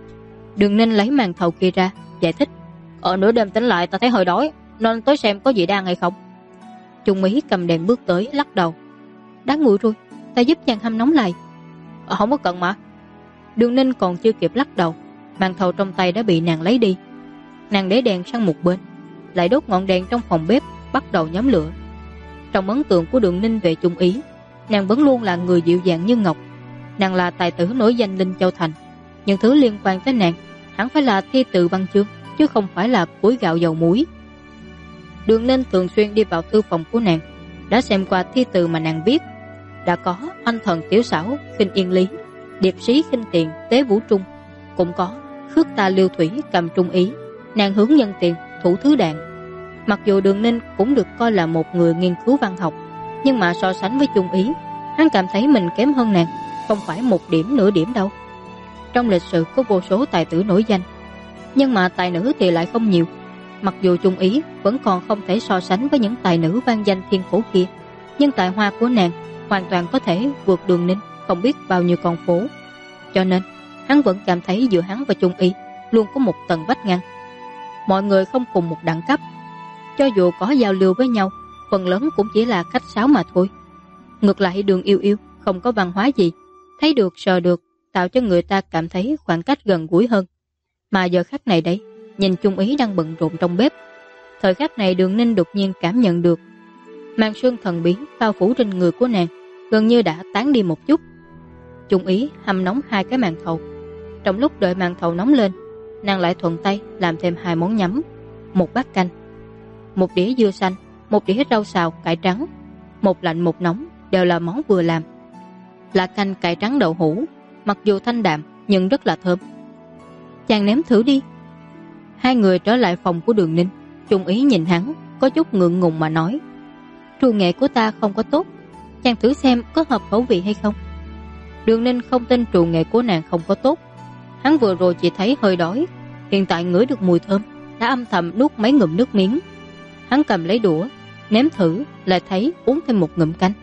[SPEAKER 1] Đường Ninh lấy màn thầu kia ra, giải thích: ở nửa đêm tỉnh lại ta thấy hơi đói, nên tới xem có gì đang hay không. Trung Ý cầm đèn bước tới, lắc đầu: đã nguội rồi, ta giúp chàng hâm nóng lại. Không có cần mà. Đường Ninh còn chưa kịp lắc đầu, màn thầu trong tay đã bị nàng lấy đi. Nàng để đèn sang một bên, lại đốt ngọn đèn trong phòng bếp, bắt đầu nhóm lửa. Trong ấn tượng của Đường Ninh về Trung Ý, nàng vẫn luôn là người dịu dàng như ngọc. Nàng là tài tử nổi danh Linh Châu Thành. Những thứ liên quan tới nàng hẳn phải là thi từ văn chương, chứ không phải là cối gạo dầu muối. Đường Ninh thường xuyên đi vào thư phòng của nàng, đã xem qua thi từ mà nàng viết. Đã có anh thần tiểu xảo khinh yên lý, điệp sĩ khinh tiền tế vũ trung, cũng có khước ta liêu thủy cầm Trung Ý, nàng hướng nhân tiền thủ thứ đạn. Mặc dù Đường Ninh cũng được coi là một người nghiên cứu văn học, nhưng mà so sánh với Trung Ý, hắn cảm thấy mình kém hơn nàng, không phải một điểm nửa điểm đâu. Trong lịch sử có vô số tài tử nổi danh, nhưng mà tài nữ thì lại không nhiều. Mặc dù Trung Ý vẫn còn không thể so sánh với những tài nữ vang danh thiên phố kia, nhưng tài hoa của nàng hoàn toàn có thể vượt Đường Ninh không biết bao nhiêu con phố. Cho nên hắn vẫn cảm thấy giữa hắn và Trung Ý luôn có một tầng vách ngăn. Mọi người không cùng một đẳng cấp, cho dù có giao lưu với nhau, phần lớn cũng chỉ là khách sáo mà thôi. Ngược lại Đường Yêu Yêu không có văn hóa gì, thấy được sờ được, tạo cho người ta cảm thấy khoảng cách gần gũi hơn. Mà giờ khắc này đây, nhìn Trung Ý đang bận rộn trong bếp. Thời khắc này Đường Ninh đột nhiên cảm nhận được màn sương thần bí bao phủ trên người của nàng gần như đã tán đi một chút. Trung Ý hâm nóng 2 cái màn thầu. Trong lúc đợi màn thầu nóng lên, nàng lại thuận tay làm thêm 2 món nhắm, một bát canh, một đĩa dưa xanh, một đĩa rau xào cải trắng, một lạnh một nóng, đều là món vừa làm. Là canh cải trắng đậu hũ, mặc dù thanh đạm nhưng rất là thơm. Chàng nếm thử đi. Hai người trở lại phòng của Đường Ninh. Trung Ý nhìn hắn, có chút ngượng ngùng mà nói: trù nghệ của ta không có tốt, chàng thử xem có hợp khẩu vị hay không. Đường Ninh không tin trù nghệ của nàng không có tốt. Hắn vừa rồi chỉ thấy hơi đói, hiện tại ngửi được mùi thơm, đã âm thầm nuốt mấy ngụm nước miếng. Hắn cầm lấy đũa, nếm thử, lại thấy uống thêm một ngụm canh.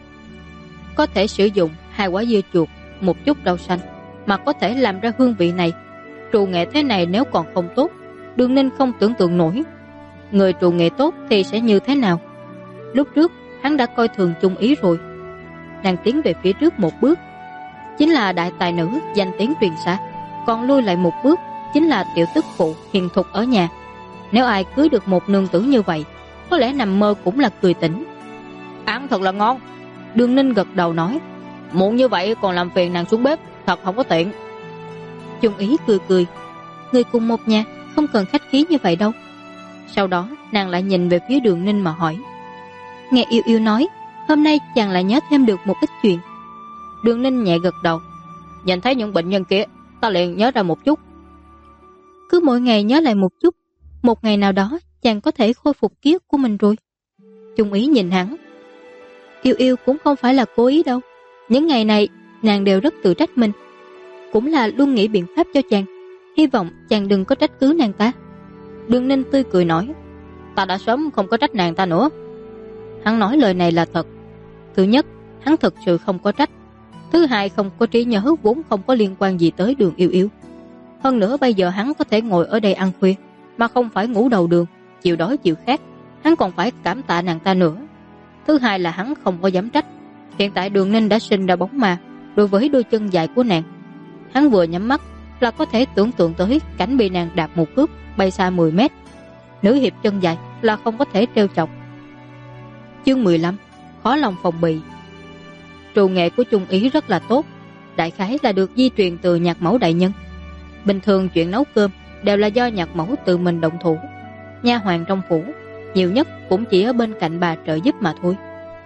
[SPEAKER 1] Có thể sử dụng 2 quả dưa chuột, một chút rau xanh mà có thể làm ra hương vị này. Trù nghệ thế này nếu còn không tốt, Đường Ninh không tưởng tượng nổi. Người trù nghệ tốt thì sẽ như thế nào? Lúc trước hắn đã coi thường Trung Ý rồi. Nàng tiến về phía trước một bước, chính là đại tài nữ danh tiếng truyền xa, còn lui lại một bước, chính là tiểu tức phụ hiền thục ở nhà. Nếu ai cưới được một nương tử như vậy, có lẽ nằm mơ cũng là cười tỉnh. Ăn thật là ngon. Đường Ninh gật đầu nói: muộn như vậy còn làm phiền nàng xuống bếp, thật không có tiện.
[SPEAKER 2] Chung Ý cười cười, người cùng một nhà, không cần khách khí như vậy đâu. Sau đó nàng lại nhìn về phía Đường Ninh mà hỏi, nghe Yêu Yêu nói hôm nay chàng lại nhớ thêm được một ít chuyện.
[SPEAKER 1] Đường Ninh nhẹ gật đầu. Nhìn thấy những bệnh nhân kia, ta liền nhớ ra một chút.
[SPEAKER 2] Cứ mỗi ngày nhớ lại một chút, một ngày nào đó chàng có thể khôi phục ký ức của mình rồi. Chung Ý nhìn hắn. Yêu Yêu cũng không phải là cố ý đâu. Những ngày này nàng đều rất tự trách mình, cũng là luôn nghĩ biện pháp cho chàng. Hy vọng chàng đừng có trách cứ nàng ta.
[SPEAKER 1] Đường Ninh tươi cười nói, ta đã sớm không có trách nàng ta nữa. Hắn nói lời này là thật. Thứ nhất, hắn thực sự không có trách. Thứ hai, không có trí nhớ vốn không có liên quan gì tới Đường Yêu Yêu. Hơn nữa bây giờ hắn có thể ngồi ở đây ăn khuya mà không phải ngủ đầu đường, chịu đói chịu khát, hắn còn phải cảm tạ nàng ta nữa. Thứ hai là hắn không có dám trách. Hiện tại Đường Ninh đã sinh ra bóng ma đối với đôi chân dài của nàng. Hắn vừa nhắm mắt là có thể tưởng tượng tới cảnh bị nàng đạp một cước bay xa 10 mét. Nữ hiệp chân dài là không có thể trêu chọc. Chương 15, khó lòng phòng bị. Trù nghệ của Chung Ý rất là tốt, đại khái là được di truyền từ nhạc mẫu đại nhân. Bình thường chuyện nấu cơm đều là do nhạc mẫu tự mình động thủ. Nha hoàn trong phủ nhiều nhất cũng chỉ ở bên cạnh bà trợ giúp mà thôi.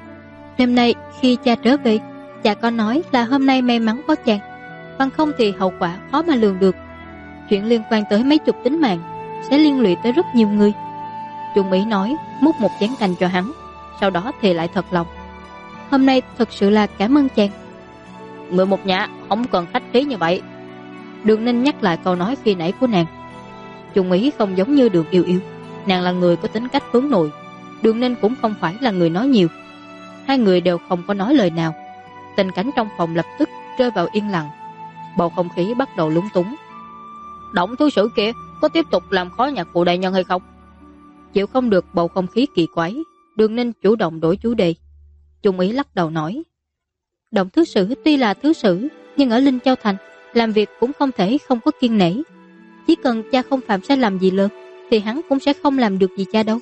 [SPEAKER 2] Đêm nay khi cha trở về, cha có nói là hôm nay may mắn có chàng, bằng không thì hậu quả khó mà lường được. Chuyện liên quan tới mấy chục tính mạng, sẽ liên lụy tới rất nhiều người. Chung Ý nói, múc một chén canh cho hắn, sau đó thì lại thật lòng. Hôm nay thật sự là cảm ơn chàng.
[SPEAKER 1] Người một nhà không cần khách khí như vậy.
[SPEAKER 2] Đường Ninh nhắc lại câu nói khi nãy của nàng.
[SPEAKER 1] Chung Ý không giống như Đường Yêu Yêu, nàng là người có tính cách hướng nội. Đường Ninh cũng không phải là người nói nhiều. Hai người đều không có nói lời nào. Tình cảnh trong phòng lập tức rơi vào yên lặng. Bầu không khí bắt đầu lúng túng. Động thứ sử kia có tiếp tục làm khó nhạc phụ đại nhân hay không? Chịu không được bầu không khí kỳ quái, Đường Ninh chủ động đổi chủ đề. Chung Ý lắc đầu nói, Động thứ sử tuy là thứ sử, nhưng ở Linh Châu Thành làm việc cũng không thể không có kiêng nể. Chỉ cần cha không phạm sai lầm gì lớn thì hắn cũng sẽ không làm được gì cha đâu.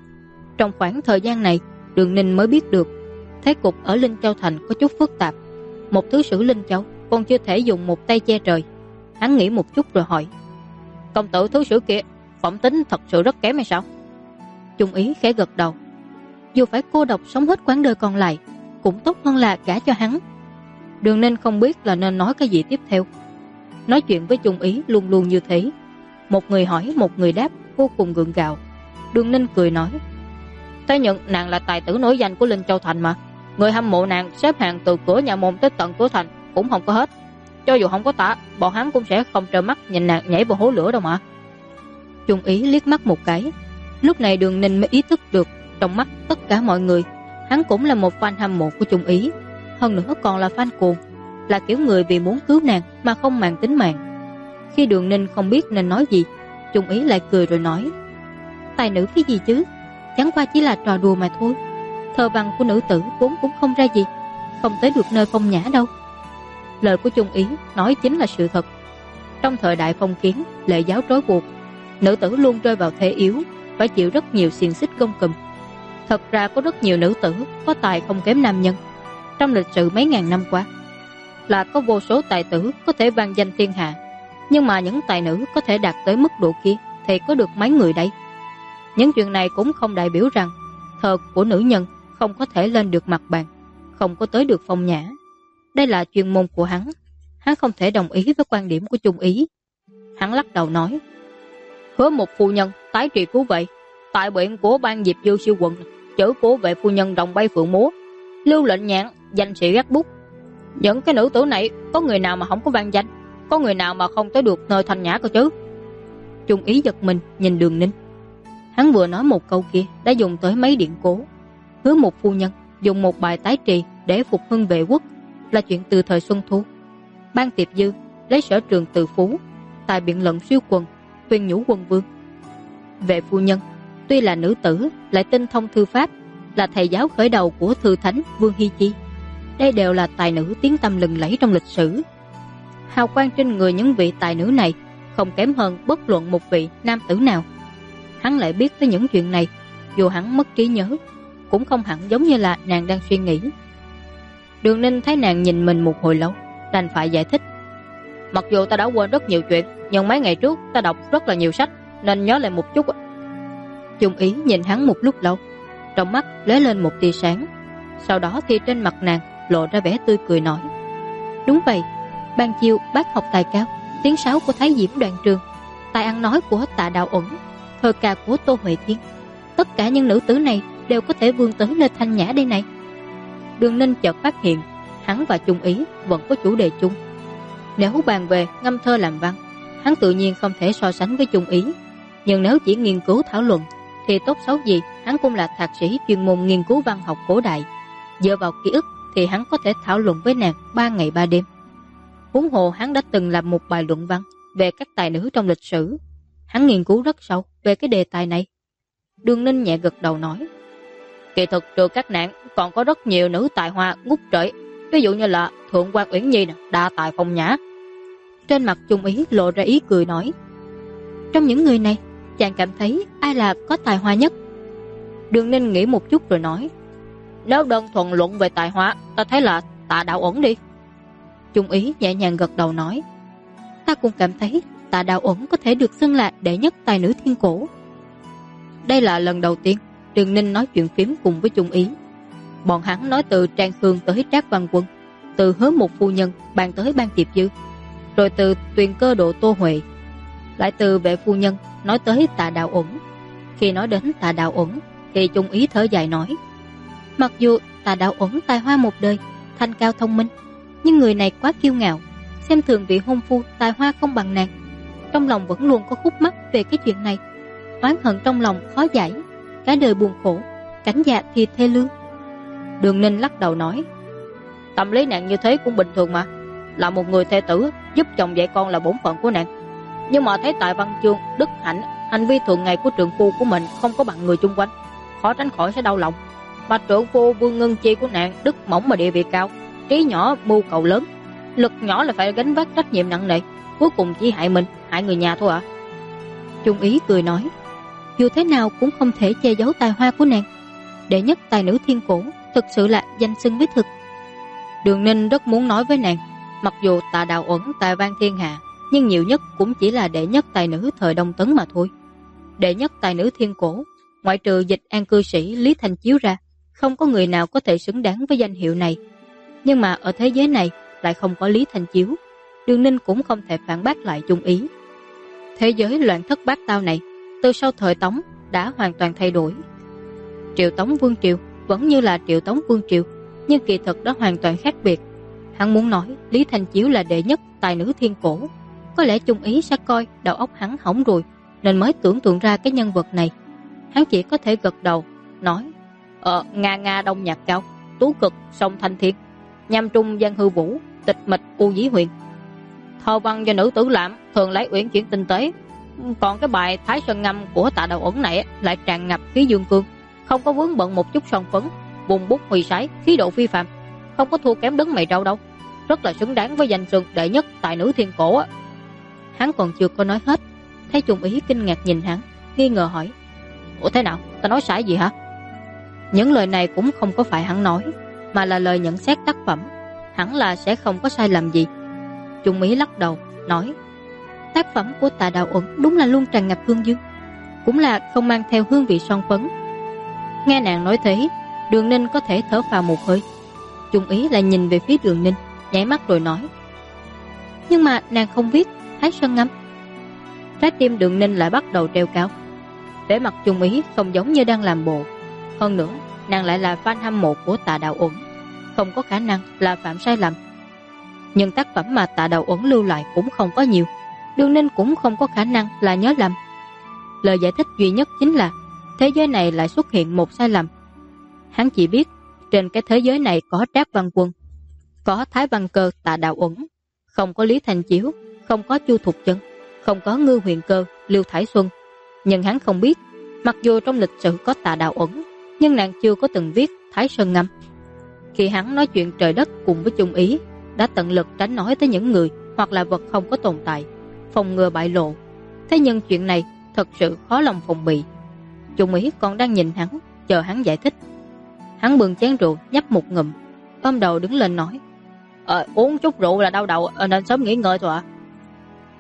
[SPEAKER 1] Trong khoảng thời gian này, Đường Ninh mới biết được thế cục ở Linh Châu Thành có chút phức tạp. Một thứ sử Linh Châu còn chưa thể dùng một tay che trời. Hắn nghĩ một chút rồi hỏi, công tử thứ sử kia phẩm tính thật sự rất kém hay sao?
[SPEAKER 2] Chung Ý khẽ gật đầu. Dù phải cô độc sống hết quãng đời còn lại, cũng tốt hơn là gả cho hắn.
[SPEAKER 1] Đường Ninh không biết là nên nói cái gì tiếp theo. Nói chuyện với Chung Ý luôn luôn như thế, một người hỏi một người đáp, vô cùng gượng gạo. Đường Ninh cười nói, thế nhưng nàng là tài tử nổi danh của Linh Châu Thành mà. Người hâm mộ nàng xếp hàng từ cửa nhà môn tới tận cửa thành cũng không có hết. Cho dù không có ta, bọn hắn cũng sẽ không trơ mắt nhìn nàng nhảy vào hố lửa đâu mà.
[SPEAKER 2] Chung Ý liếc mắt một cái. Lúc này Đường Ninh mới ý thức được, trong mắt tất cả mọi người, hắn cũng là một fan hâm mộ của Chung Ý. Hơn nữa còn là fan cuồng, là kiểu người vì muốn cứu nàng mà không màng tính mạng. Khi Đường Ninh không biết nên nói gì, Chung Ý lại cười rồi nói, tài nữ cái gì chứ, chẳng qua chỉ là trò đùa mà thôi. Thơ văn của nữ tử vốn cũng không ra gì, không tới được nơi phong nhã đâu. Lời của Chung Ý nói chính là sự thật. Trong thời đại phong kiến, lệ giáo trói buộc, nữ tử luôn rơi vào thế yếu, phải chịu rất nhiều xiềng xích gông cùm. Thật ra có rất nhiều nữ tử có tài không kém nam nhân. Trong lịch sử mấy ngàn năm qua, là có vô số tài tử có thể vang danh thiên hạ. Nhưng mà những tài nữ có thể đạt tới mức độ kia thì có được mấy người đây? Những chuyện này cũng không đại biểu rằng thơ của nữ nhân không có thể lên được mặt bàn, không có tới được phong nhã. Đây là chuyên môn của hắn. Hắn không thể đồng ý với quan điểm của Chung Ý. Hắn lắc đầu nói, Hứa một phu nhân tái trị cứu vệ, tại biện của ban Diệp Dư siêu quận, chữ của vệ phu nhân đồng bay phượng múa, lưu lệnh nhạn, danh sĩ gác bút. Những cái nữ tử này có người nào mà không có vang danh, có người nào mà không tới được nơi thanh nhã cơ chứ? Chung Ý giật mình nhìn Đường Ninh. Hắn vừa nói một câu kia đã dùng tới mấy điển cố. Hứa một phu nhân dùng một bài tái trì để phục hưng vệ quốc là chuyện từ thời Xuân Thu. Ban Tiệp Dư lấy sở trường từ phú, tài biện luận siêu quần, khuyên nhủ quân vương. Vệ phu nhân tuy là nữ tử lại tinh thông thư pháp, là thầy giáo khởi đầu của thư thánh Vương Hy Chi. Đây đều là tài nữ tiếng tăm lừng lẫy trong lịch sử. Hào quang trên người những vị tài nữ này không kém hơn bất luận một vị nam tử nào. Hắn lại biết tới những chuyện này, dù hắn mất trí nhớ, cũng không hẳn giống như là nàng đang suy nghĩ. Đường Ninh thấy nàng nhìn mình một hồi lâu, đành phải giải thích.
[SPEAKER 1] Mặc dù ta đã quên rất nhiều chuyện, nhưng mấy ngày trước ta đọc rất là nhiều sách nên nhớ lại một chút.
[SPEAKER 2] Chung Ý nhìn hắn một lúc lâu, trong mắt lóe lên một tia sáng. Sau đó thì trên mặt nàng lộ ra vẻ tươi cười nói: Đúng vậy, ban chiêu bác học tài cao, tiếng sáo của Thái Diễm Đoàn Trường, tài ăn nói của Tạ Đạo Uẩn, thơ ca của Tô Huệ Thiên, tất cả những nữ tử này đều có thể vươn tới nơi thanh nhã đây này. Đường Ninh chợt phát hiện hắn và Chung Ý vẫn có chủ đề chung. Nếu bàn về ngâm thơ làm văn, hắn tự nhiên không thể so sánh với Chung Ý, nhưng nếu chỉ nghiên cứu thảo luận thì tốt xấu gì hắn cũng là thạc sĩ chuyên môn nghiên cứu văn học cổ đại. Dựa vào ký ức thì hắn có thể thảo luận với nàng 3 ngày 3 đêm. Huống hồ hắn đã từng làm một bài luận văn về các tài nữ trong lịch sử. Hắn nghiên cứu rất sâu về cái đề tài này. Đường Ninh nhẹ gật đầu nói: Kỳ thực trừ các nàng còn có rất nhiều nữ tài hoa ngút trời, ví dụ như là Thượng quan Uyển Nhi, đa tài phong nhã. Trên mặt Chung Ý lộ ra ý cười nói: Trong những người này, chàng cảm thấy ai là có tài hoa nhất? Đường Ninh nghĩ một chút rồi nói: Nếu đơn thuần luận về tài hoa, ta thấy là Tạ Đạo Uẩn đi. Chung Ý nhẹ nhàng gật đầu nói: Ta cũng cảm thấy Tạ Đạo Uẩn có thể được xưng là đệ nhất tài nữ thiên cổ. Đây là lần đầu tiên Đường Ninh nói chuyện phím cùng với Chung Ý. Bọn hắn nói từ Trang Khương tới Trác Văn Quân, từ Hứa Một phu nhân bàn tới Ban Tiệp Dư, rồi từ Tuyền Cơ Độ Tô Huệ, lại từ Vệ phu nhân nói tới Tạ Đạo Uẩn. Khi nói đến Tạ Đạo Uẩn thì Chung Ý thở dài nói: Mặc dù Tạ Đạo Uẩn tài hoa một đời, thanh cao thông minh, nhưng người này quá kiêu ngạo, xem thường vị hôn phu tài hoa không bằng nàng. Trong lòng vẫn luôn có khúc mắc về cái chuyện này, oán hận trong lòng khó giải, cả đời buồn khổ, cảnh dạ thì thê lương. Đường Ninh lắc đầu nói: Tâm lý nàng như thế cũng bình thường mà, là một người thê tử, giúp chồng dạy con là bổn phận của nàng. Nhưng mà thấy tại văn chương, đức hạnh, hành vi thường ngày của trượng phu của mình không có bằng người chung quanh, khó tránh khỏi sẽ đau lòng. Mà trượng phu Vương Ngân Chi của nàng đức mỏng mà địa vị cao, trí nhỏ mưu cầu lớn, lực nhỏ là phải gánh vác trách nhiệm nặng nề, cuối cùng chỉ hại mình, hại người nhà thôi ạ. Chung Ý cười nói: Dù thế nào cũng không thể che giấu tài hoa của nàng. Đệ nhất tài nữ thiên cổ thực sự là danh xưng với thực. Đường Ninh rất muốn nói với nàng, mặc dù Tạ Đạo Uẩn tài vang thiên hạ, nhưng nhiều nhất cũng chỉ là đệ nhất tài nữ thời Đông Tấn mà thôi. Đệ nhất tài nữ thiên cổ, ngoại trừ Dịch An cư sĩ Lý Thanh Chiếu ra, không có người nào có thể xứng đáng với danh hiệu này. Nhưng mà ở thế giới này lại không có Lý Thanh Chiếu, Đường Ninh cũng không thể phản bác lại Chung Ý. Thế giới loạn thất bát tao này từ sau thời Tống đã hoàn toàn thay đổi. Triệu Tống Vương Triều vẫn như là Triệu Tống Vương Triều, nhưng kỳ thực đó hoàn toàn khác biệt. Hắn muốn nói Lý Thanh Chiếu là đệ nhất tài nữ thiên cổ, có lẽ Chung Ý sẽ coi đầu óc hắn hỏng rồi, nên mới tưởng tượng ra cái nhân vật này. Hắn chỉ có thể gật đầu nói: Nga Nga đông nhạc cao, tú cực sông thanh thiên, nham trung văn hư vũ, tịch mịch u dĩ huyền. Thơ văn do nữ tử làm thường lấy uyển chuyển tinh tế, còn cái bài Thái Sơn Ngâm của Tạ Đạo Uẩn này lại tràn ngập khí dương cương, không có vướng bận một chút son phấn, bùn bút huy sái, khí độ phi phàm, không có thua kém đấng mày râu đâu, rất là xứng đáng với danh xưng đệ nhất tài nữ thiên cổ á. Hắn còn chưa có nói hết, thấy Chung Ý kinh ngạc nhìn hắn, nghi ngờ hỏi: Ủa thế nào, ta nói sai gì hả? Những lời này cũng không có phải hắn nói, mà là lời nhận xét tác phẩm, hẳn là sẽ không có sai lầm gì. Chung Ý lắc đầu nói: Tác phẩm của Tạ Đạo Uẩn đúng là luôn tràn ngập hương dương, cũng là không mang theo hương vị son phấn. Nghe nàng nói thế, Đường Ninh có thể thở phào một hơi. Chung Ý lại nhìn về phía Đường Ninh, nháy mắt rồi nói: Nhưng mà nàng không viết Thái Sơn Ngâm. Trái tim Đường Ninh lại bắt đầu treo cao. Vẻ mặt Chung Ý không giống như đang làm bộ. Hơn nữa, nàng lại là fan hâm mộ của Tạ Đạo Uẩn, không có khả năng là phạm sai lầm. Nhưng tác phẩm mà Tạ Đạo Uẩn lưu lại cũng không có nhiều, Đường Ninh cũng không có khả năng là nhớ lầm. Lời giải thích duy nhất chính là thế giới này lại xuất hiện một sai lầm. Hắn chỉ biết trên cái thế giới này có Trác Văn Quân, có Thái Văn Cơ Tạ Đạo Uẩn, không có Lý Thanh Chiếu, không có Chu Thục Chân, không có Ngư Huyền Cơ Lưu Thải Xuân. Nhưng hắn không biết, mặc dù trong lịch sử có Tạ Đạo Uẩn, nhưng nàng chưa có từng viết Thái Sơn Ngâm. Khi hắn nói chuyện trời đất cùng với Chung Ý, đã tận lực tránh nói tới những người hoặc là vật không có tồn tại, phòng ngừa bại lộ. Thế nhưng chuyện này thật sự khó lòng phòng bị. Chung Ý còn đang nhìn hắn, chờ hắn giải thích. Hắn bưng chén rượu nhấp một ngụm, ôm đầu đứng lên nói: Uống chút rượu là đau đầu nên sớm nghỉ ngơi thôi ạ.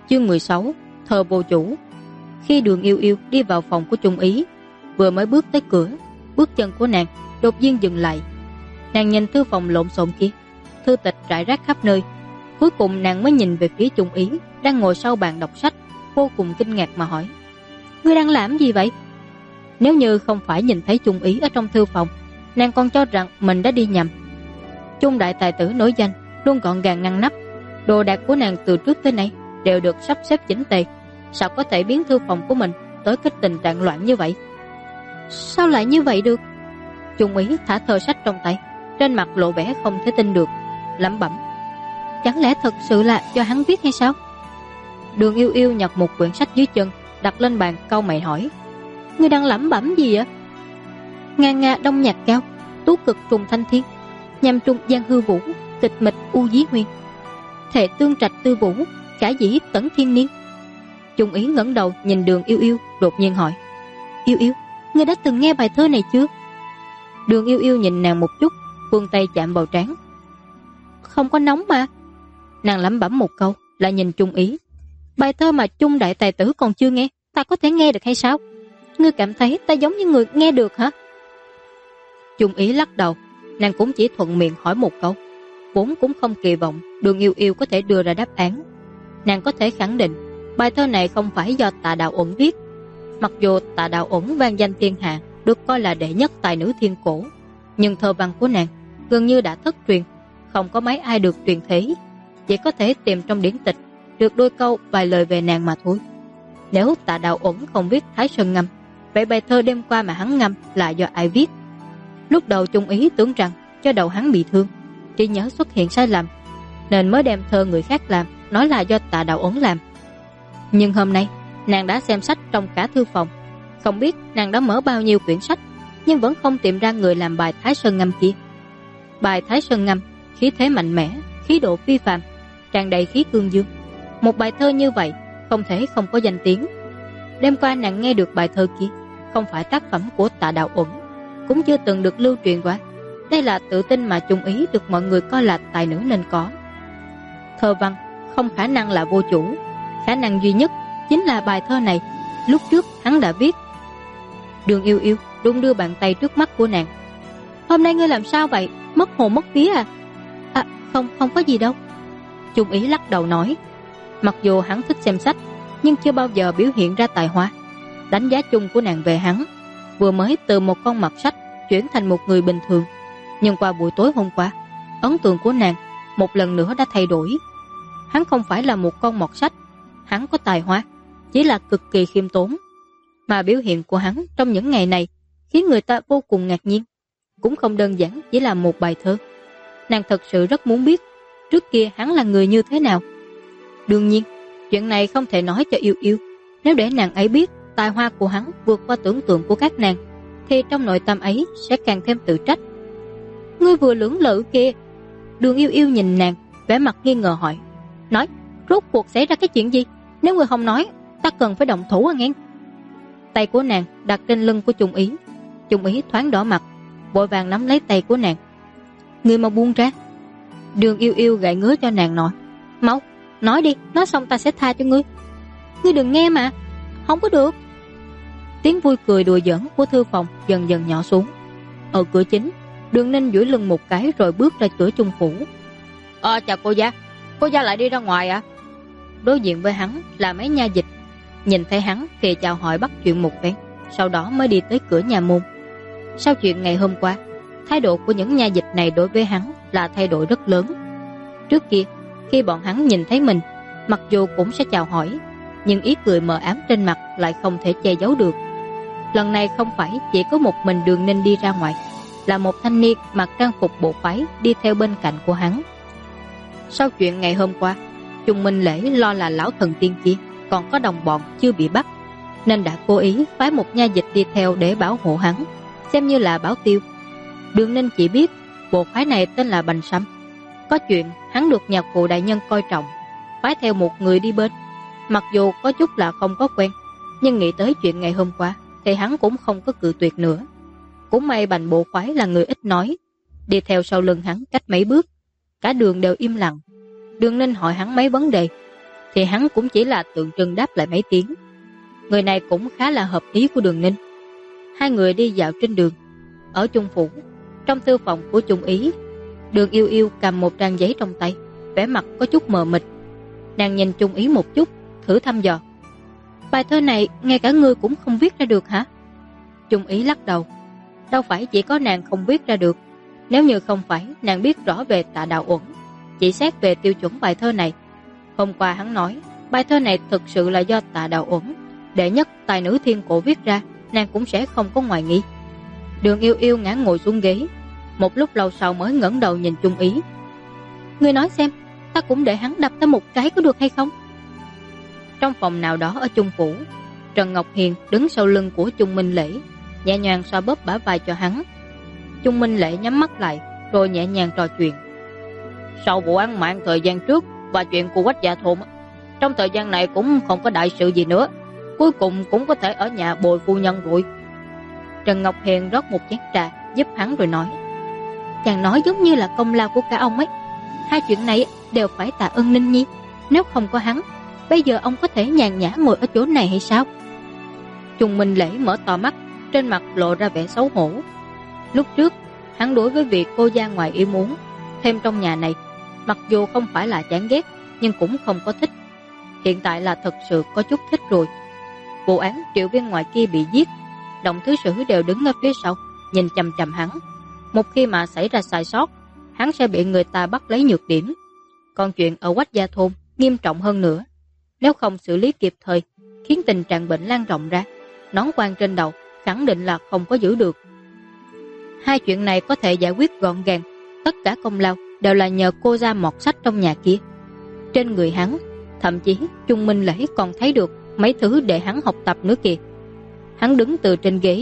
[SPEAKER 2] Chương 16: Thờ vô chủ. Khi Đường Yêu Yêu đi vào phòng của Trung Ý, vừa mới bước tới cửa, bước chân của nàng đột nhiên dừng lại. Nàng nhìn thư phòng lộn xộn kia, thư tịch rải rác khắp nơi. Cuối cùng nàng mới nhìn về phía Trung Ý đang ngồi sau bàn đọc sách, vô cùng kinh ngạc mà hỏi: "Ngươi đang làm gì vậy?" Nếu như không phải nhìn thấy Trung Ý ở trong thư phòng, nàng còn cho rằng mình đã đi nhầm. Trung đại tài tử nổi danh, luôn gọn gàng ngăn nắp. Đồ đạc của nàng từ trước tới nay đều được sắp xếp chỉnh tề, sao có thể biến thư phòng của mình tới cái tình trạng loạn như vậy? Sao lại như vậy được? Trung Ý thả tờ sách trong tay, trên mặt lộ vẻ không thể tin được, lẩm bẩm: chẳng lẽ thật sự là do hắn viết hay sao? Đường Yêu Yêu nhặt một quyển sách dưới chân, đặt lên bàn, cau mày hỏi: ngươi đang lẩm bẩm gì ạ? Ngàn nga đông nhạc cao, tú cực trùng thanh thiên, nhằm trung giang hư vũ, tịch mịch u dí huyền, thệ tương trạch tư vũ, khả dĩ tẩn thiên niên. Trung Ý ngẩng đầu nhìn Đường Yêu Yêu, đột nhiên hỏi: Yêu Yêu, ngươi đã từng nghe bài thơ này chưa? Đường Yêu Yêu nhìn nàng một chút, vươn tay chạm vào trán. Không có nóng mà. Nàng lẩm bẩm một câu, lại nhìn Trung Ý: bài thơ mà Trung đại tài tử còn chưa nghe, ta có thể nghe được hay sao? Ngươi cảm thấy ta giống như người nghe được hả? Trung Ý lắc đầu, nàng cũng chỉ thuận miệng hỏi một câu, vốn cũng không kỳ vọng Đường Yêu Yêu có thể đưa ra đáp án. Nàng có thể khẳng định bài thơ này không phải do Tạ Đạo Uẩn viết. Mặc dù Tạ Đạo Uẩn vang danh thiên hạ, được coi là đệ nhất tài nữ thiên cổ, nhưng thơ văn của nàng gần như đã thất truyền, không có mấy ai được truyền thế, chỉ có thể tìm trong điển tịch được đôi câu vài lời về nàng mà thôi. Nếu Tạ Đạo Uẩn không viết Thái Sơn Ngâm, vậy bài thơ đêm qua mà hắn ngâm là do ai viết? Lúc đầu Trung Ý tưởng rằng cho đầu hắn bị thương, trí nhớ xuất hiện sai lầm, nên mới đem thơ người khác làm nói là do Tạ Đạo Uẩn làm. Nhưng hôm nay nàng đã xem sách trong cả thư phòng, không biết nàng đã mở bao nhiêu quyển sách, nhưng vẫn không tìm ra người làm bài Thái Sơn Ngâm kia. Bài Thái Sơn Ngâm khí thế mạnh mẽ, khí độ phi phàm, tràn đầy khí cương dương. Một bài thơ như vậy không thể không có danh tiếng. Đêm qua nàng nghe được bài thơ kia không phải tác phẩm của Tạ Đạo Uẩn, cũng chưa từng được lưu truyền qua. Đây là tự tin mà Trung Ý được mọi người coi là tài nữ nên có. Thơ văn không khả năng là vô chủ, khả năng duy nhất chính là bài thơ này lúc trước hắn đã viết. Đường Yêu Yêu đung đưa bàn tay trước mắt của nàng. Hôm nay ngươi làm sao vậy? Mất hồn mất vía à? À, không có gì đâu. Trung Ý lắc đầu nói. Mặc dù hắn thích xem sách, nhưng chưa bao giờ biểu hiện ra tài hoa. Đánh giá chung của nàng về hắn, vừa mới từ một con mọt sách chuyển thành một người bình thường, nhưng qua buổi tối hôm qua, ấn tượng của nàng một lần nữa đã thay đổi. Hắn không phải là một con mọt sách, hắn có tài hoa, chỉ là cực kỳ khiêm tốn. Mà biểu hiện của hắn trong những ngày này khiến người ta vô cùng ngạc nhiên. Cũng không đơn giản chỉ là một bài thơ. Nàng thật sự rất muốn biết trước kia hắn là người như thế nào. Đương nhiên, chuyện này không thể nói cho Yêu Yêu. Nếu để nàng ấy biết tài hoa của hắn vượt qua tưởng tượng của các nàng, thì trong nội tâm ấy sẽ càng thêm tự trách. Ngươi vừa lưỡng lự kia. Đường Yêu Yêu nhìn nàng, vẻ mặt nghi ngờ hỏi. Nói, rốt cuộc xảy ra cái chuyện gì? Nếu ngươi không nói, ta cần phải động thủ à nghe. Tay của nàng đặt trên lưng của Trung Ý. Trung Ý thoáng đỏ mặt, vội vàng nắm lấy tay của nàng. Ngươi mau buông ra. Đường Yêu Yêu gãi ngứa cho nàng nói. Mau, nói đi, nói xong ta sẽ tha cho ngươi. Ngươi đừng nghe mà. Không có được. Tiếng vui cười đùa giỡn của thư phòng dần dần nhỏ xuống. Ở cửa chính, Đường Ninh duỗi lưng một cái rồi bước ra cửa Trung phủ. Chào cô gia lại đi ra ngoài à? Đối diện với hắn là mấy nha dịch, nhìn thấy hắn thì chào hỏi bắt chuyện một phen, sau đó mới đi tới cửa nhà môn. Sau chuyện ngày hôm qua, thái độ của những nha dịch này đối với hắn là thay đổi rất lớn. Trước kia, khi bọn hắn nhìn thấy mình, mặc dù cũng sẽ chào hỏi, nhưng ý cười mờ ám trên mặt lại không thể che giấu được. Lần này không phải chỉ có một mình Đường Ninh đi ra ngoài, là một thanh niên mặc trang phục bộ phái đi theo bên cạnh của hắn. Sau chuyện ngày hôm qua, Trung Minh Lễ lo là lão thần tiên kia còn có đồng bọn chưa bị bắt, nên đã cố ý phái một nha dịch đi theo để bảo hộ hắn, xem như là bảo tiêu. Đường Ninh chỉ biết bộ phái này tên là Bành Sâm. Có chuyện hắn được nhạc phụ đại nhân coi trọng, phái theo một người đi bên. Mặc dù có chút là không có quen, nhưng nghĩ tới chuyện ngày hôm qua thì hắn cũng không có cự tuyệt nữa. Cũng may Bành bộ phái là người ít nói, đi theo sau lưng hắn cách mấy bước, cả đường đều im lặng. Đường Ninh hỏi hắn mấy vấn đề. thì hắn cũng chỉ là tượng trưng đáp lại mấy tiếng. Người này cũng khá là hợp ý của Đường Ninh. Hai người đi dạo trên đường. Ở Trung phủ, trong thư phòng của Trung Ý, Đường Yêu Yêu cầm một trang giấy trong tay, vẻ mặt có chút mờ mịt. Nàng nhìn Trung Ý một chút, thử thăm dò. Bài thơ này ngay cả ngươi cũng không viết ra được hả? Trung Ý lắc đầu. Đâu phải chỉ có nàng không viết ra được. Nếu như không phải nàng biết rõ về Tạ Đạo Uẩn, chỉ xét về tiêu chuẩn bài thơ này. Hôm qua hắn nói bài thơ này thực sự là do Tạ Đạo Uẩn, đệ nhất tài nữ thiên cổ viết ra, nàng cũng sẽ không có ngoại nghi. Đường Yêu Yêu ngã ngồi xuống ghế, một lúc lâu sau mới ngẩng đầu nhìn Trung Ý. Ngươi nói xem, ta cũng để hắn đập ta một cái có được hay không? Trong phòng nào đó ở Trung phủ, Trần Ngọc Hiền đứng sau lưng của Trung Minh Lễ, nhẹ nhàng xoa bóp bả vai cho hắn. Trung Minh Lễ nhắm mắt lại, rồi nhẹ nhàng trò chuyện. Sau vụ án mạng thời gian trước và chuyện của Quách Dạ Thôn, trong thời gian này cũng không có đại sự gì nữa, cuối cùng cũng có thể ở nhà bồi phu nhân rồi. Trần Ngọc Hiền rót một chén trà giúp hắn rồi nói. Chàng nói giống như là công lao của cả ông ấy. Hai chuyện này đều phải tạ ơn Ninh Nhi. Nếu không có hắn, bây giờ ông có thể nhàn nhã ngồi ở chỗ này hay sao? Trung Minh Lễ mở to mắt, trên mặt lộ ra vẻ xấu hổ. Lúc trước, hắn đối với việc cô gia ngoài ý muốn thêm trong nhà này, mặc dù không phải là chán ghét, nhưng cũng không có thích. Hiện tại là thật sự có chút thích rồi. Vụ án Triệu Viên ngoài kia bị giết, Đồng thứ sử đều đứng ở phía sau, nhìn chằm chằm hắn. Một khi mà xảy ra sai sót, hắn sẽ bị người ta bắt lấy nhược điểm. Còn chuyện ở Quách Gia Thôn nghiêm trọng hơn nữa. Nếu không xử lý kịp thời, khiến tình trạng bệnh lan rộng ra, nón quan trên đầu khẳng định là không có giữ được. Hai chuyện này có thể giải quyết gọn gàng, tất cả công lao đều là nhờ cô ra mọt sách trong nhà kia. Trên người hắn, thậm chí Trung Minh Lễ còn thấy được mấy thứ để hắn học tập nữa kìa. Hắn đứng từ trên ghế.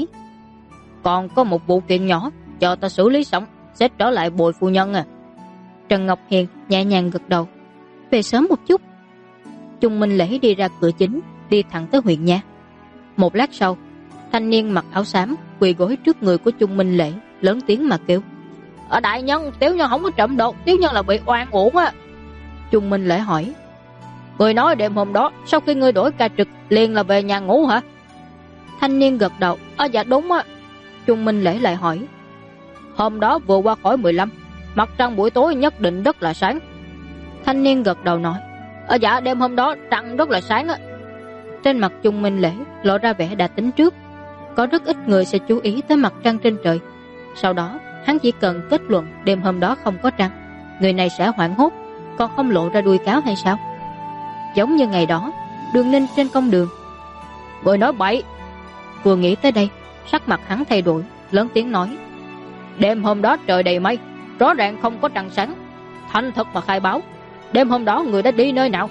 [SPEAKER 2] Còn có một vụ kiện nhỏ, cho ta xử lý xong, sẽ trở lại bồi phu nhân à. Trần Ngọc Hiền nhẹ nhàng gật đầu. Về sớm một chút. Trung Minh Lễ đi ra cửa chính, đi thẳng tới huyện nha. Một lát sau, thanh niên mặc áo xám quỳ gối trước người của Trung Minh Lễ, lớn tiếng mà kêu. Ở đại nhân, tiểu nhân không có trộm đồ, tiểu nhân là bị oan uổng á. Trung Minh Lễ hỏi. Người nói đêm hôm đó, sau khi ngươi đổi ca trực, liền là về nhà ngủ hả? Thanh niên gật đầu. Dạ đúng á. Trung Minh Lễ lại hỏi. Hôm đó vừa qua khỏi 15, mặt trăng buổi tối nhất định rất là sáng. Thanh niên gật đầu nói. Dạ đêm hôm đó trăng rất là sáng á. Trên mặt Trung Minh Lễ lộ ra vẻ đã tính trước. Có rất ít người sẽ chú ý tới mặt trăng trên trời. Sau đó hắn chỉ cần kết luận đêm hôm đó không có trăng, người này sẽ hoảng hốt, còn không lộ ra đuôi cáo hay sao? Giống như ngày đó, Đường Ninh trên công đường. Người nói bậy. Vừa nghĩ tới đây, sắc mặt hắn thay đổi, lớn tiếng nói. Đêm hôm đó trời đầy mây, rõ ràng không có trăng sáng. Thành thật mà khai báo, đêm hôm đó người đã đi nơi nào?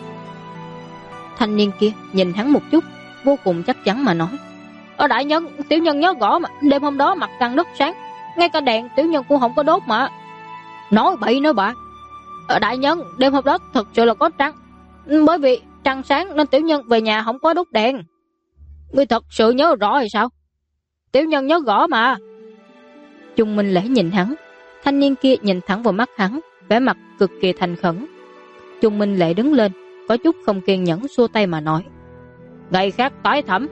[SPEAKER 2] Thanh niên kia nhìn hắn một chút, vô cùng chắc chắn mà nói. Ở đại nhân, tiểu nhân nhớ rõ mà, đêm hôm đó mặt trăng rất sáng, ngay cả đèn tiểu nhân cũng không có đốt mà. Nói bậy nói bạ. Ở đại nhân, đêm hôm đó thật sự là có trăng, bởi vì trăng sáng nên tiểu nhân về nhà không có đốt đèn. Ngươi thật sự nhớ rõ hay sao? Tiểu nhân nhớ rõ mà. Trung Minh Lễ nhìn hắn, thanh niên kia nhìn thẳng vào mắt hắn, vẻ mặt cực kỳ thành khẩn. Trung Minh Lễ đứng lên, có chút không kiên nhẫn xua tay mà nói. Ngày khác tái thẩm.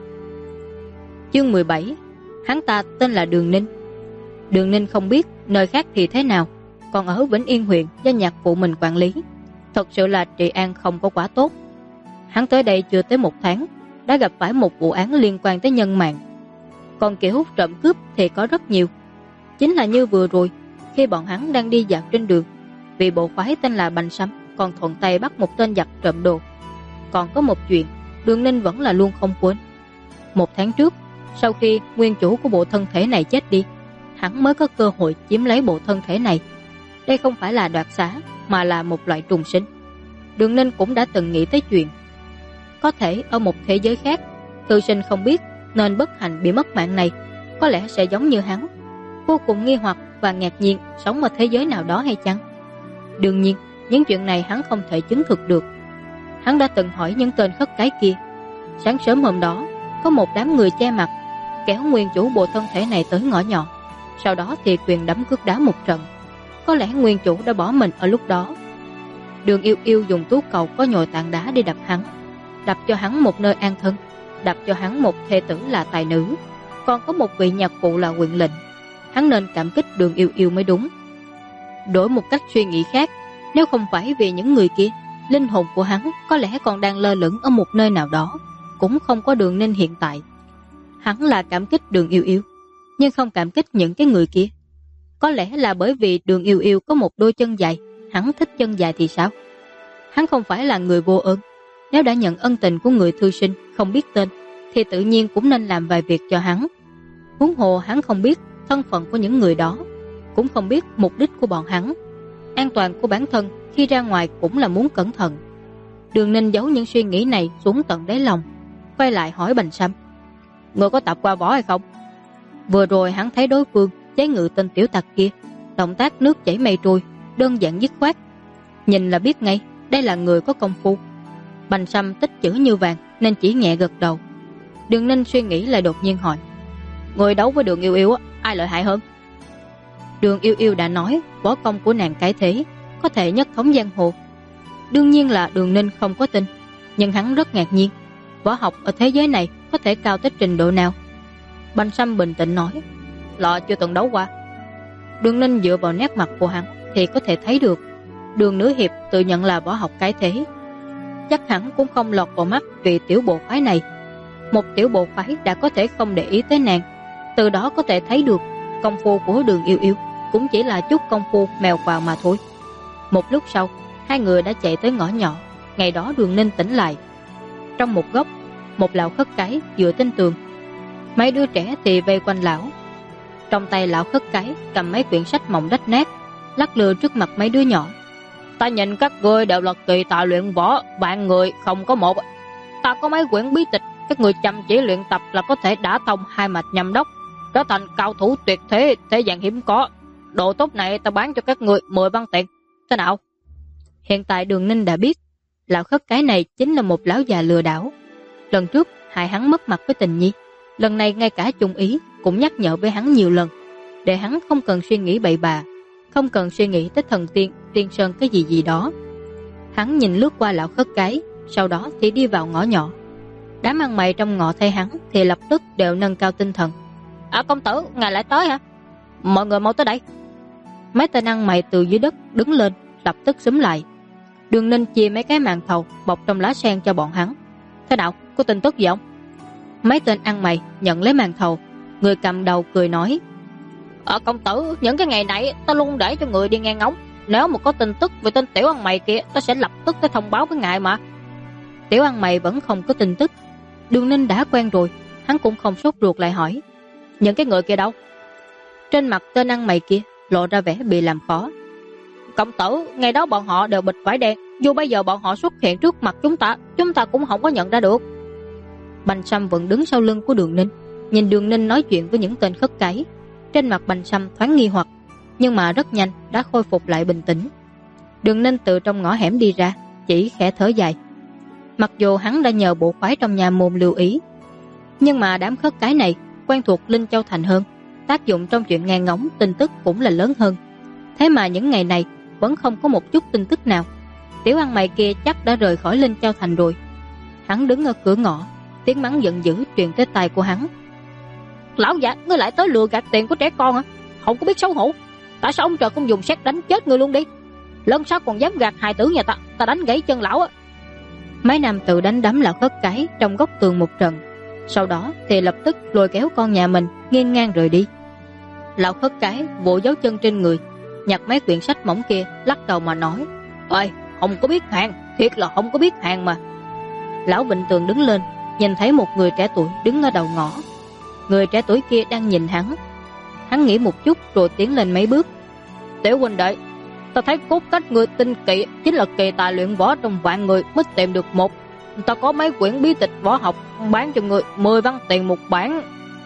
[SPEAKER 2] Chương 17. Hắn ta tên là Đường Ninh. Đường Ninh không biết nơi khác thì thế nào, còn ở Vĩnh Yên huyện do nhạc phụ mình quản lý, thật sự là trị an không có quá tốt. Hắn tới đây chưa tới 1 tháng, đã gặp phải một vụ án liên quan tới nhân mạng. Còn kiểu trộm cướp thì có rất nhiều. Chính là như vừa rồi, khi bọn hắn đang đi dạo trên đường, vị bộ khoái tên là Bành Sâm còn thuận tay bắt một tên giặc trộm đồ. Còn có một chuyện Đường Ninh vẫn là luôn không quên. 1 tháng trước, sau khi nguyên chủ của bộ thân thể này chết đi, hắn mới có cơ hội chiếm lấy bộ thân thể này. Đây không phải là đoạt xá, mà là một loại trùng sinh. Đường Ninh cũng đã từng nghĩ tới chuyện có thể ở một thế giới khác, thư sinh không biết nên bất hạnh bị mất mạng này, có lẽ sẽ giống như hắn, vô cùng nghi hoặc và ngạc nhiên sống ở thế giới nào đó hay chăng? Đương nhiên, những chuyện này hắn không thể chứng thực được. Hắn đã từng hỏi những tên khất cái kia. Sáng sớm hôm đó, có một đám người che mặt kéo nguyên chủ bộ thân thể này tới ngõ nhỏ, sau đó thì quyền đấm cước đá một trận. Có lẽ nguyên chủ đã bỏ mình ở lúc đó. Đường Yêu Yêu dùng tú cầu có nhồi tảng đá để đập cho hắn một nơi an thân, đập cho hắn một thê tử là tài nữ, còn có một vị nhạc phụ là Quyện Lệnh. Hắn nên cảm kích Đường Yêu Yêu mới đúng. Đổi một cách suy nghĩ khác, nếu không phải vì những người kia, linh hồn của hắn có lẽ còn đang lơ lửng ở một nơi nào đó, cũng không có Đường Ninh hiện tại. Hắn là cảm kích Đường Yêu Yêu, nhưng không cảm kích những cái người kia. Có lẽ là bởi vì Đường Yêu Yêu có một đôi chân dài, hắn thích chân dài thì sao? Hắn không phải là người vô ơn. Nếu đã nhận ân tình của người thư sinh không biết tên, thì tự nhiên cũng nên làm vài việc cho hắn. Huống hồ hắn không biết thân phận của những người đó, cũng không biết mục đích của bọn hắn. An toàn của bản thân khi ra ngoài cũng là muốn cẩn thận. Đường Ninh giấu những suy nghĩ này xuống tận đáy lòng, quay lại hỏi Bành Sâm: "Ngươi có tập qua võ hay không?" Vừa rồi hắn thấy đối phương chế ngự tên tiểu tặc kia, động tác nước chảy mây trôi, đơn giản dứt khoát, nhìn là biết ngay đây là người có công phu. Bành Sâm tích chữ như vàng nên chỉ nhẹ gật đầu. Đường Ninh suy nghĩ lại đột nhiên hỏi: "Người đấu với Đường Yêu Yêu ai lợi hại hơn?" Đường Yêu Yêu đã nói võ công của nàng cái thế, có thể nhất thống giang hồ. Đương nhiên là Đường Ninh không có tin, nhưng hắn rất ngạc nhiên, võ học ở thế giới này có thể cao tới trình độ nào. Bành Sâm bình tĩnh nói: "Lọ chưa từng đấu qua." Đường Ninh dựa vào nét mặt của hắn thì có thể thấy được Đường Nữ Hiệp tự nhận là võ học cái thế, chắc hẳn cũng không lọt vào mắt vì tiểu bộ phái này. Một tiểu bộ phái đã có thể không để ý tới nàng, từ đó có thể thấy được công phu của Đường Yêu Yêu cũng chỉ là chút công phu mèo quào mà thôi. Một lúc sau, hai người đã chạy tới ngõ nhỏ. Ngày đó Đường Ninh tỉnh lại. Trong một góc, một lão khất cái dựa trên tường, mấy đứa trẻ thì vây quanh lão. Trong tay lão khất cái cầm mấy quyển sách mỏng rách nát, lắc lư trước mặt mấy đứa nhỏ: "Ta nhìn các ngươi đều là kỳ tài luyện võ, vạn người không có một. Ta có mấy quyển bí tịch, các người chăm chỉ luyện tập là có thể đả thông hai mạch nhâm đốc, trở thành cao thủ tuyệt thế, thế gian hiếm có. Độ tốt này ta bán cho các người 10 văn tiền, thế nào?" Hiện tại Đường Ninh đã biết lão khất cái này chính là một lão già lừa đảo. Lần trước hại hắn mất mặt với Tình Nhi, lần này ngay cả Trung Ý cũng nhắc nhở với hắn nhiều lần, để hắn không cần suy nghĩ bậy bạ, không cần suy nghĩ tới thần tiên, tiên sơn cái gì gì đó. Hắn nhìn lướt qua lão khất cái, sau đó thì đi vào ngõ nhỏ. Đám ăn mày trong ngõ thấy hắn thì lập tức đều nâng cao tinh thần: "Công tử, ngài lại tới hả? Mọi người mau tới đây." Mấy tên ăn mày từ dưới đất đứng lên, lập tức xúm lại. Đường Ninh chia mấy cái màn thầu bọc trong lá sen cho bọn hắn: "Thế nào, có tin tức gì không?" Mấy tên ăn mày nhận lấy màn thầu, người cầm đầu cười nói: "Công tử, những cái ngày này ta luôn để cho người đi nghe ngóng, nếu mà có tin tức về tên tiểu ăn mày kia, ta sẽ lập tức tới thông báo với ngài mà." Tiểu ăn mày vẫn không có tin tức. Đường Ninh đã quen rồi, hắn cũng không sốt ruột lại hỏi: "Những cái người kia đâu?" Trên mặt tên ăn mày kia lộ ra vẻ bị làm khó: "Công tử, ngày đó bọn họ đều bịt vải đen, dù bây giờ bọn họ xuất hiện trước mặt chúng ta cũng không có nhận ra được." Bành Sâm vẫn đứng sau lưng của Đường Ninh, nhìn Đường Ninh nói chuyện với những tên khất cái. Trên mặt Bành Sâm thoáng nghi hoặc, nhưng mà rất nhanh đã khôi phục lại bình tĩnh. Đường Ninh từ trong ngõ hẻm đi ra, chỉ khẽ thở dài. Mặc dù hắn đã nhờ bộ khoái trong nhà môn lưu ý, nhưng mà đám khất cái này quen thuộc Linh Châu Thành hơn, tác dụng trong chuyện nghe ngóng tin tức cũng là lớn hơn. Thế mà những ngày này vẫn không có một chút tin tức nào. Tiểu ăn mày kia chắc đã rời khỏi Linh Châu Thành rồi. Hắn đứng ở cửa ngõ, tiếng mắng giận dữ truyền tới tai của hắn: "Lão già, ngươi lại tới lừa gạt tiền của trẻ con hả? Không có biết xấu hổ. Tại sao ông trời không dùng sét đánh chết ngươi luôn đi? Lần sau còn dám gạt hài tử nhà ta đánh gãy chân lão á." Mấy nam tự đánh đấm lão khất cái trong góc tường một trận, sau đó thì lập tức lôi kéo con nhà mình nghiêng ngang rời đi. Lão khất cái vỗ dấu chân trên người, nhặt mấy quyển sách mỏng kia, lắc đầu mà nói: "Ơi, không có biết hàng, thiệt là không có biết hàng mà." Lão Vịnh Tường đứng lên, nhìn thấy một người trẻ tuổi đứng ở đầu ngõ. Người trẻ tuổi kia đang nhìn hắn. Hắn nghĩ một chút rồi tiến lên mấy bước: "Tiểu huynh đệ, ta thấy cốt cách người tinh kỵ chính là kỳ tài luyện võ trong vạn người mới tìm được một. Ta có mấy quyển bí tịch võ học, bán cho người 10 văn tiền một bản."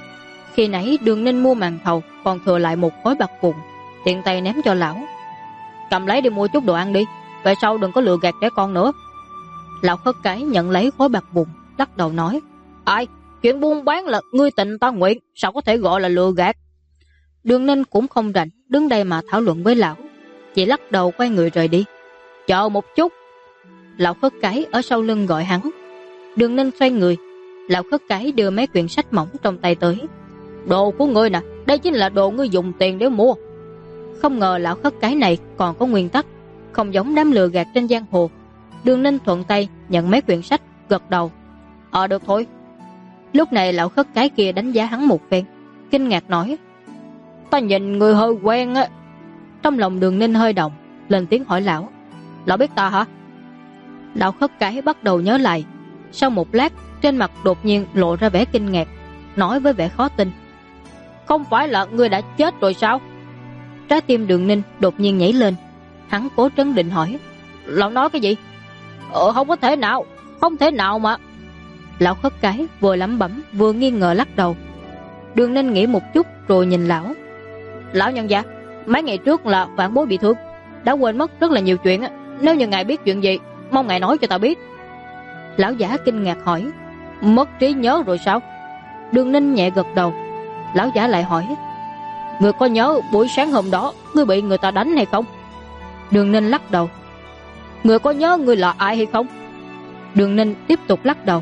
[SPEAKER 2] Khi nãy Đường Ninh mua màn thầu còn thừa lại một khối bạc vụn, tiện tay ném cho lão: "Cầm lấy đi mua chút đồ ăn đi, về sau đừng có lừa gạt trẻ con nữa." Lão khất cái nhận lấy khối bạc vụn, lắc đầu nói: "Ai, chuyện buôn bán là ngươi tình ta nguyện, sao có thể gọi là lừa gạt?" Đường Ninh cũng không rảnh đứng đây mà thảo luận với lão, chỉ lắc đầu quay người rời đi.
[SPEAKER 1] Chờ một chút.
[SPEAKER 2] Lão khất cái ở sau lưng gọi hắn. Đường Ninh xoay người. Lão khất cái đưa mấy quyển sách mỏng trong tay tới.
[SPEAKER 1] Đồ của ngươi nè, đây chính là đồ ngươi dùng tiền để mua.
[SPEAKER 2] Không ngờ lão khất cái này còn có nguyên tắc, không giống đám lừa gạt trên giang hồ. Đường Ninh thuận tay nhận mấy quyển sách, gật đầu.
[SPEAKER 1] Được thôi.
[SPEAKER 2] Lúc này lão khất cái kia đánh giá hắn một phen, kinh ngạc nói:
[SPEAKER 1] Ta nhìn người hơi quen á.
[SPEAKER 2] Trong lòng Đường Ninh hơi động, lên tiếng hỏi lão:
[SPEAKER 1] Lão biết ta hả?
[SPEAKER 2] Lão khất cái bắt đầu nhớ lại. Sau một lát, trên mặt đột nhiên lộ ra vẻ kinh ngạc, nói với vẻ khó tin:
[SPEAKER 1] Không phải là ngươi đã chết rồi sao?
[SPEAKER 2] Trái tim Đường Ninh đột nhiên nhảy lên. Hắn cố trấn định hỏi:
[SPEAKER 1] Lão nói cái gì? Không có thể nào, không thể nào mà.
[SPEAKER 2] Lão khất cái vừa lẩm bẩm vừa nghi ngờ lắc đầu. Đường Ninh nghĩ một chút rồi nhìn lão:
[SPEAKER 1] Lão nhân gia, mấy ngày trước là vạn bối bị thương, đã quên mất rất là nhiều chuyện. Nếu như ngài biết chuyện gì, mong ngài nói cho ta biết.
[SPEAKER 2] Lão giả kinh ngạc hỏi:
[SPEAKER 1] Mất trí nhớ rồi sao?
[SPEAKER 2] Đường Ninh nhẹ gật đầu. Lão giả lại hỏi:
[SPEAKER 1] Ngươi có nhớ buổi sáng hôm đó ngươi bị người ta đánh hay không?
[SPEAKER 2] Đường Ninh lắc đầu.
[SPEAKER 1] Ngươi có nhớ ngươi là ai hay không?
[SPEAKER 2] Đường Ninh tiếp tục lắc đầu.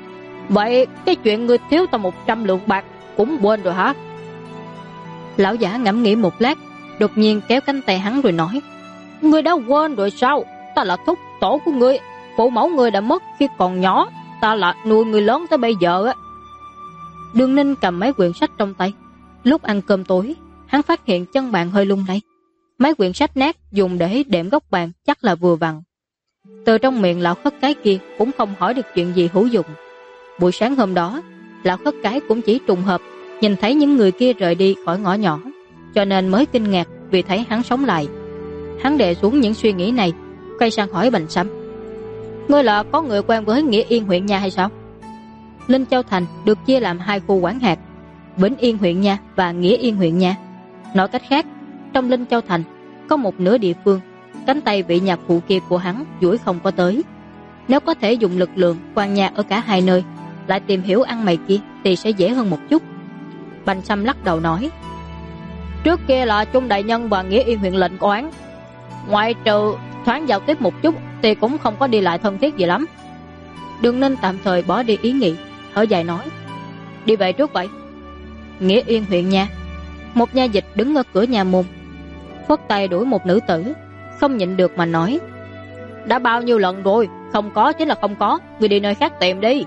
[SPEAKER 1] Vậy cái chuyện ngươi thiếu ta 100 lượng bạc cũng quên rồi hả?
[SPEAKER 2] Lão giả ngẫm nghĩ một lát, đột nhiên kéo cánh tay hắn rồi nói:
[SPEAKER 1] Ngươi đã quên rồi sao? Ta là thúc tổ của ngươi, phụ mẫu ngươi đã mất khi còn nhỏ, ta là nuôi ngươi lớn tới bây giờ á.
[SPEAKER 2] Đường Ninh cầm mấy quyển sách trong tay. Lúc ăn cơm tối, hắn phát hiện chân bàn hơi lung lay. Mấy quyển sách nát dùng để đệm góc bàn chắc là vừa vặn. Từ trong miệng lão khất cái kia cũng không hỏi được chuyện gì hữu dụng. Buổi sáng hôm đó, lão khất cái cũng chỉ trùng hợp nhìn thấy những người kia rời đi khỏi ngõ nhỏ, cho nên mới kinh ngạc vì thấy hắn sống lại. Hắn đè xuống những suy nghĩ này, quay sang hỏi Bành Sâm:
[SPEAKER 1] Ngươi là có người quen với Nghĩa Yên huyện nha hay sao?
[SPEAKER 2] Linh Châu Thành được chia làm 2 khu quản hạt, Vĩnh Yên huyện nha và Nghĩa Yên huyện nha. Nói cách khác, trong Linh Châu Thành có một nửa địa phương cánh tay vị nhà phụ kia của hắn duỗi không có tới. Nếu có thể dùng lực lượng quan nhà ở cả hai nơi, lại tìm hiểu ăn mày kia thì sẽ dễ hơn một chút.
[SPEAKER 1] Bành Sâm lắc đầu nói: Trước kia là Trung đại nhân và Nghĩa Yên huyện lệnh có án, ngoại trừ thoáng giao tiếp một chút thì cũng không có đi lại thân thiết gì lắm.
[SPEAKER 2] Đường Ninh tạm thời bỏ đi ý nghĩ, thở dài nói:
[SPEAKER 1] Đi về trước vậy.
[SPEAKER 2] Nghĩa Yên huyện nha. Một nha dịch đứng ở cửa nhà môn, phất tay đuổi một nữ tử, không nhịn được mà nói:
[SPEAKER 1] Đã bao nhiêu lần rồi, không có chính là không có, người đi nơi khác tìm đi.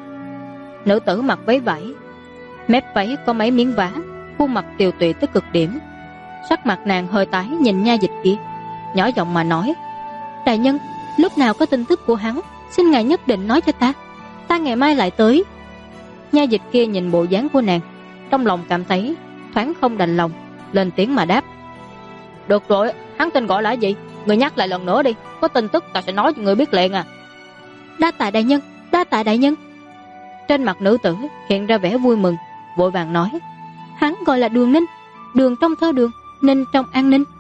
[SPEAKER 2] Nữ tử mặc váy vải, mép váy có mấy miếng vá, khuôn mặt tiều tụy tới cực điểm. Sắc mặt nàng hơi tái nhìn nha dịch kia, nhỏ giọng mà nói: Đại nhân, lúc nào có tin tức của hắn, xin ngài nhất định nói cho ta ngày mai lại tới. Nha dịch kia nhìn bộ dáng của nàng, trong lòng cảm thấy thoáng không đành lòng, lên tiếng mà đáp:
[SPEAKER 1] Được rồi, hắn tên gọi là gì? Người nhắc lại lần nữa đi, có tin tức ta sẽ nói cho người biết liền à.
[SPEAKER 2] Đa tạ đại nhân, đa tạ đại nhân. Trên mặt nữ tử hiện ra vẻ vui mừng, vội vàng nói: Hắn gọi là Đường Ninh, đường trong thơ đường, Ninh trong an ninh.